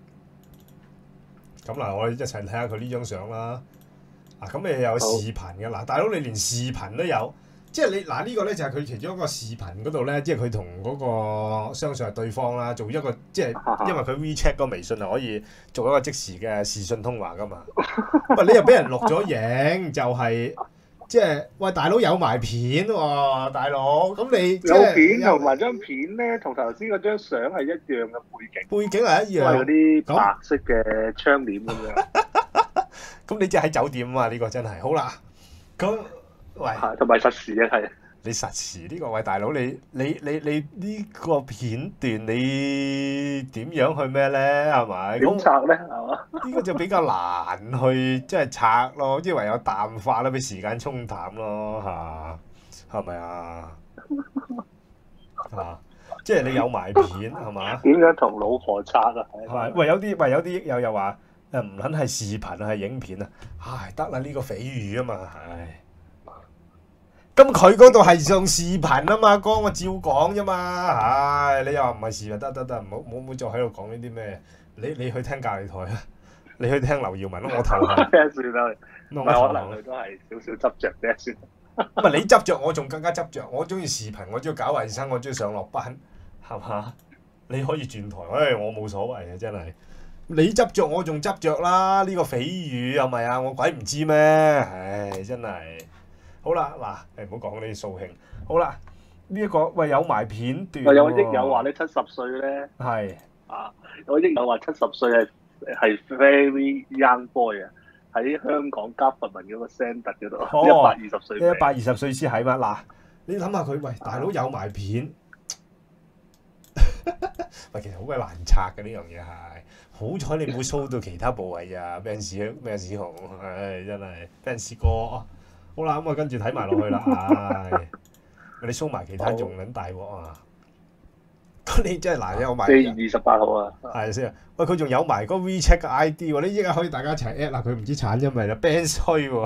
咁嗱，我哋一齊睇下佢呢張相啦。啊，咁你有視頻嘅嗱，大佬你連視頻都有。即係你嗱呢個咧就係佢其中一個視頻嗰度咧，即係佢同嗰個相信係對方啦，做一個即係因為佢 WeChat 個微信係可以做一個即時嘅視訊通話噶嘛。喂，你又俾人錄咗影，就係即係喂大佬有埋片喎，大佬咁你有片同埋張片咧，同頭先嗰張相係一樣嘅背景， 背景係一樣， 嗰啲白色嘅窗簾咁樣。 咁你即係喺酒店啊嘛？呢個真係好啦，咁。喂， 同埋實時嘅係， 你實時呢個喂大佬，你你你你呢個片段你點樣去咩咧？係咪？ 點拆咧？係嘛？ 呢個就比較難去即係拆咯，即係唯有淡化啦，俾時間沖淡咯，嚇係咪啊？嚇，即係你有埋片係嘛？ 點樣同老婆拆啊？ 係喂，有啲喂有啲益友又話誒唔撚係視頻係影片啊！唉，得啦，呢個匪喻啊嘛，唉。咁佢嗰度係上視頻啊嘛，哥我照講啫嘛，唉，你又話唔係視頻，得得得，唔好唔好再喺度講呢啲咩，你你去聽隔離台啊，你去聽劉耀文咯，我投降。 算啦，唔係可能佢都係少少執着啫，算。 唔係你執着，我仲更加執着。我中意視頻，我中意搞衞生，我中意上落班，係嘛？你可以轉台，唉，我冇所謂嘅，真係。你執着，我仲執着啦，呢個匪語係咪啊？我鬼唔知咩？唉，真係。好啦，嗱，誒唔好講呢啲掃興。好啦，呢、這、一個喂有埋片段、哦。 有個益友話你七十歲咧。係是。啊，有個益友話七十歲係係 very young boy 啊，喺香港 government 嗰個 centre 嗰度，一百二十歲。 一百二十歲先係嘛？嗱，你諗下佢喂大佬有埋片， 喂，其實好鬼難拆嘅呢樣嘢係，好彩你冇 show 到其他部位啊 ，Benz Benz 雄，唉真係 Benz 哥。好啦，咁我跟住睇埋落去啦，唉，你 show 埋其他仲撚大鑊啊！咁你真係嗱，有埋四月二十八號啊， 係先啊！喂，佢仲有埋個 WeChat 嘅 I D 喎，你依家可以大家一齊 at 啦，佢唔知鏟咗未啦 ，Benz 虛喎。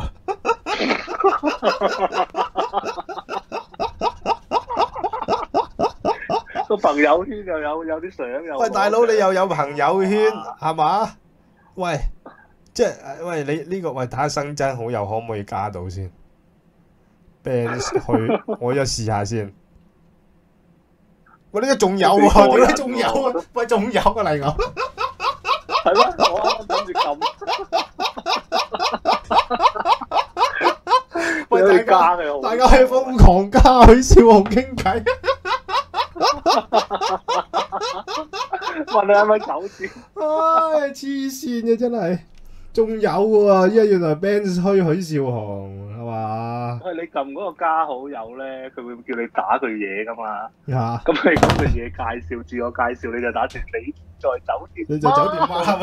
個朋友圈又有有啲相又。 喂，大佬你又有朋友圈係嘛？喂，即係喂你呢個喂睇下新增好友可唔可以加到先 ？Benz 虛，我一試下先。喂，呢個仲有喎，點解仲有啊？喂，仲有啊嚟講。 係咩？我啱啱諗住撳。 喂，大家大家係瘋狂加許少雄傾偈。 問你係咪酒店？ 唉，黐線嘅真係，仲有喎！依家原來 Benz 虛許少雄係嘛？ 喂，你撳嗰個加好友咧，佢會叫你打佢嘢噶嘛？ 嚇！ 咁你講句嘢介紹，自我介紹，你就打住你在酒店。 你在酒店嗎？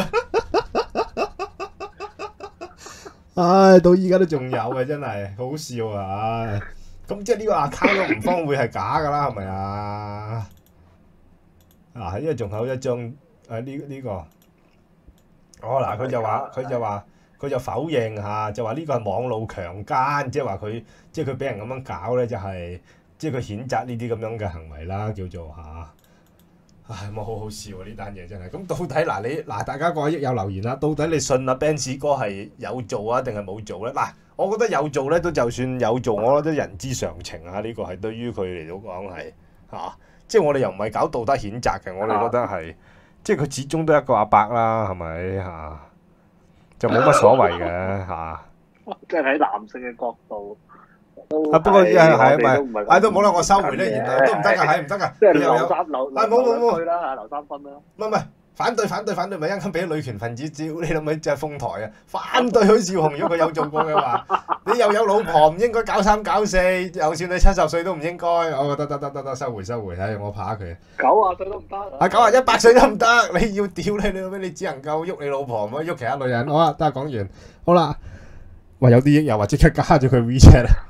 唉，到依家都仲有嘅，真係好笑啊！唉，咁即係呢個 account 都唔方會係假㗎啦，係咪啊？啊，因為仲有一張誒呢呢個，哦嗱，佢就話佢就話佢就否認嚇，就話呢個係網絡強姦，即係話佢即係佢俾人咁樣搞咧，就係即係佢譴責呢啲咁樣嘅行為啦，叫做嚇。唉，冇好好笑啊！呢單嘢真係。咁到底嗱你嗱大家各位益友留言啦，到底你信阿 Benz 哥係有做啊定係冇做咧？嗱，我覺得有做咧，都就算有做，我覺得人之常情啊！呢個係對於佢嚟到講係嚇。即係我哋又唔係搞道德譴責嘅，我哋覺得係，即係佢始終都係一個阿伯啦，係咪嚇？就冇乜所謂嘅嚇。 即係喺男性嘅角度。 啊，不過係係咪？唉，都冇啦，我收回呢言論都唔得㗎，係唔得㗎。 即係留三留留冇冇冇啦，留三分啦。 唔係唔係，反對反對反對，咪一陣俾女權分子招你老味，即係封台啊！反對許少雄，如果佢有做過嘅話，你又有老婆，唔應該搞三搞四，就算你七十歲都唔應該。我覺得得得得得，收回收回，唉，我怕佢。 九啊歲都唔得。 啊，九啊一百歲都唔得，你要屌你你老味，你只能夠喐你老婆，唔可以喐其他女人。好啦，得講完，好啦。喂，有啲益友話即刻加咗佢 WeChat 啊！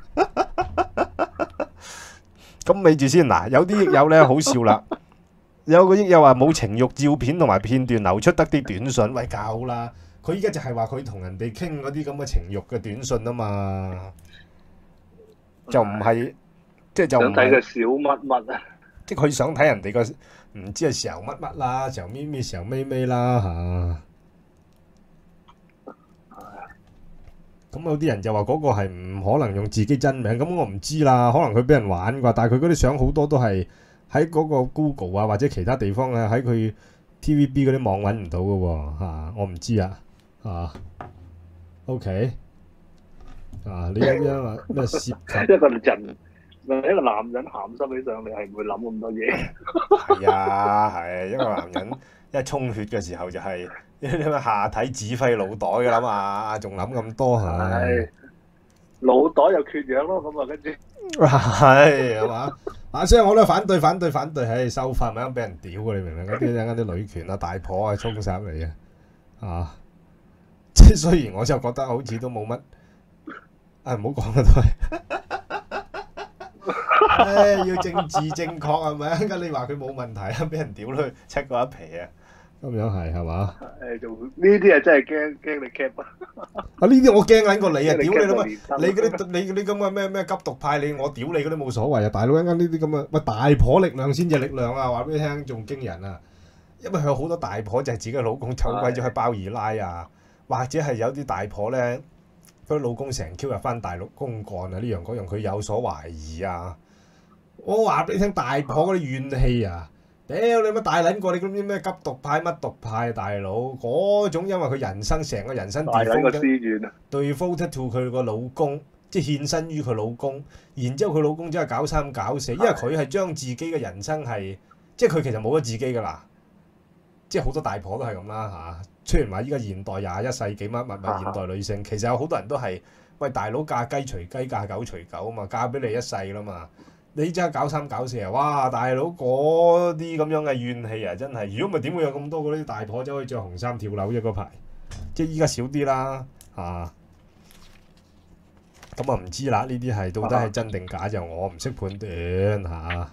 咁咪住先嗱，有啲益友咧好笑啦，有個益友話冇情慾照片同埋片段流出得啲短信，喂夠啦！佢依家就係話佢同人哋傾嗰啲咁嘅情慾嘅短信啊嘛，就唔係即係就唔係。想睇個小乜乜啊！ 即係佢想睇人哋個唔知係時候乜乜啦，時候咪咪時候咪咪啦嚇。咁有啲人就話嗰個係唔可能用自己真名，咁我唔知啦，可能佢俾人玩啩。但係佢嗰啲相好多都係喺嗰個 Google 啊或者其他地方啊，喺佢 T V B 嗰啲網揾唔到嘅喎嚇，我唔知啊嚇。OK 啊，你一因話咩涉及一個人，一個男人鹹濕起上嚟係唔會諗咁多嘢。 係啊，係一個男人一充血嘅時候就係、是。你咪下體指揮腦袋㗎啦嘛，仲諗咁多係？ 腦袋又缺氧咯，咁啊跟住係係嘛？啊，所以我都反對反對反對，唉，收法咪咁俾人屌㗎，你明唔明？嗰啲陣間啲女權啊、大婆啊衝晒入嚟嘅，啊！即係雖然我就覺得好似都冇乜，啊唔好講啦都係，唉，要政治正確係咪？陣間你話佢冇問題啊，俾人屌佢七個一皮啊！咁樣係係嘛？ 誒做呢啲係真係驚驚你 cap 啊！ 啊呢啲我驚撚過你啊！屌你老味！你嗰啲你嗰啲咁嘅咩咩急毒派你我屌你嗰啲冇所謂啊！大佬一間呢啲咁嘅喂大婆力量先至力量啊！話俾你聽仲驚人啊！因為佢有好多大婆就係自己老公湊鬼咗去包二奶啊，或者係有啲大婆咧，佢老公成 Q 入翻大陸公幹啊呢樣嗰樣佢有所懷疑啊！我話俾你聽，大婆嗰啲怨氣啊！屌你乜大撚過你嗰啲咩急毒派乜毒派大佬嗰種，因為佢人生成個人生大撚個資源啊， 對 devoted to 佢個老公，即係獻身於佢老公，然之後佢老公真係搞三搞四，因為佢係將自己嘅人生係，即係佢其實冇咗自己㗎啦，即係好多大婆都係咁啦嚇。雖然話依家現代廿一世紀乜乜乜現代女性，其實有好多人都係喂大佬嫁雞隨雞嫁狗隨狗啊嘛，嫁俾你一世啦嘛。 你真係搞三搞四啊！哇，大佬嗰啲咁樣嘅怨氣啊，真係！如果唔係點會有咁多嗰啲大婆走去着紅衫跳樓啫？嗰排即係依家少啲啦，嚇。咁啊唔知啦，呢啲係到底係真定假就我唔識判斷嚇。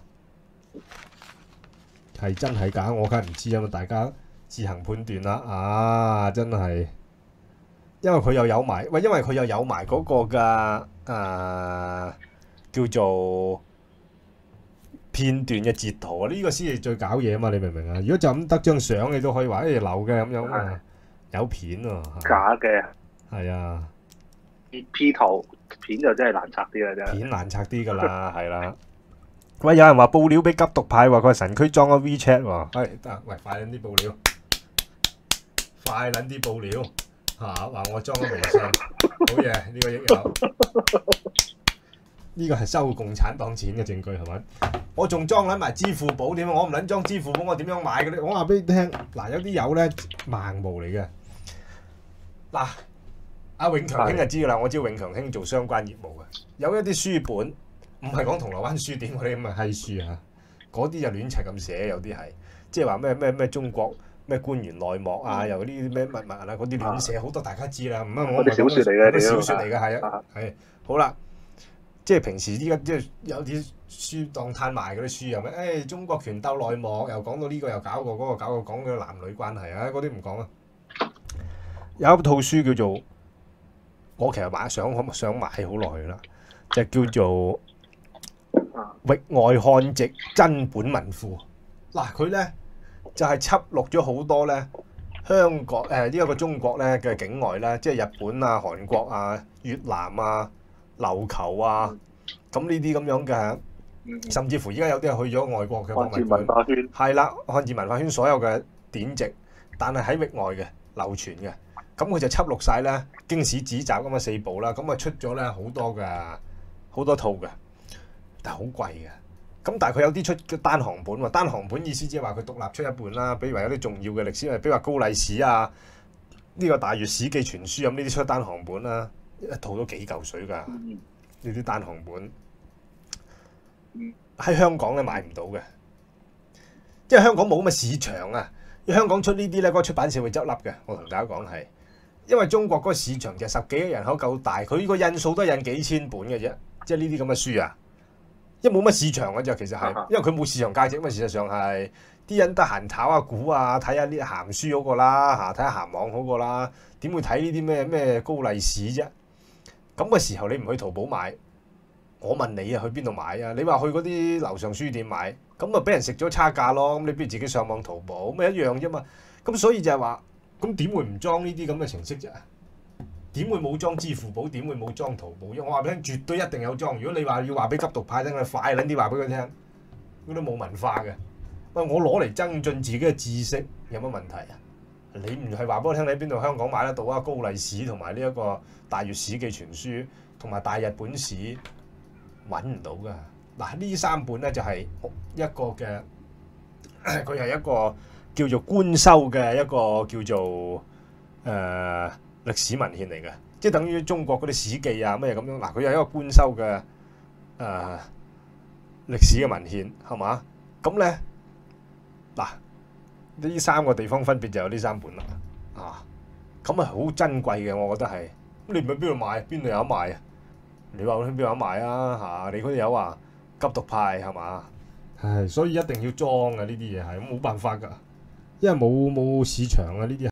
係真係假我梗係唔知啊嘛，大家自行判斷啦。啊，真係，因為佢又有埋，喂，因為佢又有埋嗰個嘅誒叫做片段嘅截圖啊，呢個先係最搞嘢啊嘛！你明唔明啊？如果就咁得張相，你都可以話誒流嘅咁樣啊，有片喎， 假嘅， 係啊 ，P 圖片就真係難拆啲啦，真係片難拆啲㗎啦，係啦。喂，有人話報料俾急毒派喎，佢神區裝咗 WeChat 喎，係得，喂，快撚啲報料，快撚啲報料嚇，話我裝咗微信，好嘢，呢個亦有。呢個係收共產黨錢嘅證據係咪？我仲裝撚埋支付寶點啊？我唔撚裝支付寶，我點樣買嘅咧？我話俾你聽，嗱有啲友咧盲毛嚟嘅。嗱，阿永強兄就知㗎啦，我知永強兄做相關業務嘅，有一啲書本唔係講銅鑼灣書店嗰啲咁嘅閪書啊，嗰啲就亂齊咁寫，有啲係即係話咩咩咩中國咩官員內幕啊，又呢啲咩密密啊，嗰啲亂寫好多，大家知啦。唔係我哋小説嚟嘅， 啲小説嚟嘅係啊，係好啦。即係平時依家即係有啲書當攤賣嗰啲書又咩？誒、哎、中國權鬥內幕，又講到呢個又搞過嗰、那個搞過講嘅男女關係啊，嗰啲唔講啊。有一套書叫做我其實買想想買好耐啦，就叫做《域外漢籍真本文庫》。嗱佢咧就係、是、輯錄咗好多咧香港誒呢一個中國咧嘅境外咧，即係日本啊、韓國啊、越南啊。琉球啊，咁呢啲咁樣嘅，甚至乎而家有啲係去咗外國嘅博物館， 文化圈係啦，漢字文化圈所有嘅典籍，但係喺域外嘅流傳嘅，咁佢就輯錄晒咧經史子集咁啊四部啦，咁啊出咗咧好多嘅好多套嘅，但係好貴嘅，咁但係佢有啲出單行本喎，單行本意思即係話佢獨立出一本啦，比如話有啲重要嘅歷史，比如話高麗史啊，呢、這個大粵史記全書咁呢啲出單行本啦。一套都幾嚿水㗎，呢啲單行本喺香港咧買唔到嘅，因為香港冇咁嘅市場啊。因為香港出呢啲咧，嗰個出版社會執笠嘅。我同大家講係，因為中國嗰個市場就十幾億人口夠大，佢呢個印數都係印幾千本嘅啫，即係呢啲咁嘅書啊，因為冇乜市場嘅就其實係，因為佢冇市場價值嘛。事實上係啲人得閒炒下股啊，睇下啲鹹書好過啦嚇，睇下鹹網好過啦，點會睇呢啲咩咩高麗史啫？咁嘅時候你唔去淘寶買，我問你啊，去邊度買啊？你話去嗰啲樓上書店買，咁啊俾人食咗差價咯。咁你不如自己上網淘寶，咪一樣啫嘛。咁所以就係話，咁點會唔裝呢啲咁嘅程式啫？點會冇裝支付寶？點會冇裝淘寶？我話俾你聽，絕對一定有裝。如果你話要話俾急毒派聽，你快撚啲話俾佢聽，嗰啲冇文化嘅。喂，我攞嚟增進自己嘅知識，有乜問題啊？你唔係話俾我聽，你喺邊度香港買得到啊？高麗史同埋呢一個大粵史記全書，同埋大日本史揾唔到㗎。嗱，呢三本咧就係、是、一個嘅，佢係一個叫做官修嘅一個叫做誒、呃、歷史文獻嚟嘅，即係等於中國嗰啲史記啊咩咁樣。嗱，佢有一個官修嘅誒、呃、歷史嘅文獻，係嘛？咁咧嗱。呢三個地方分別就有呢三本啦，啊，咁啊好珍貴嘅，我覺得係。咁你唔喺邊度買？邊度有得賣啊？你話喺邊度有得賣啊？嚇，你嗰啲有話急毒派係嘛？唉，所以一定要裝啊！呢啲嘢係冇辦法㗎，因為冇冇市場啊！呢啲。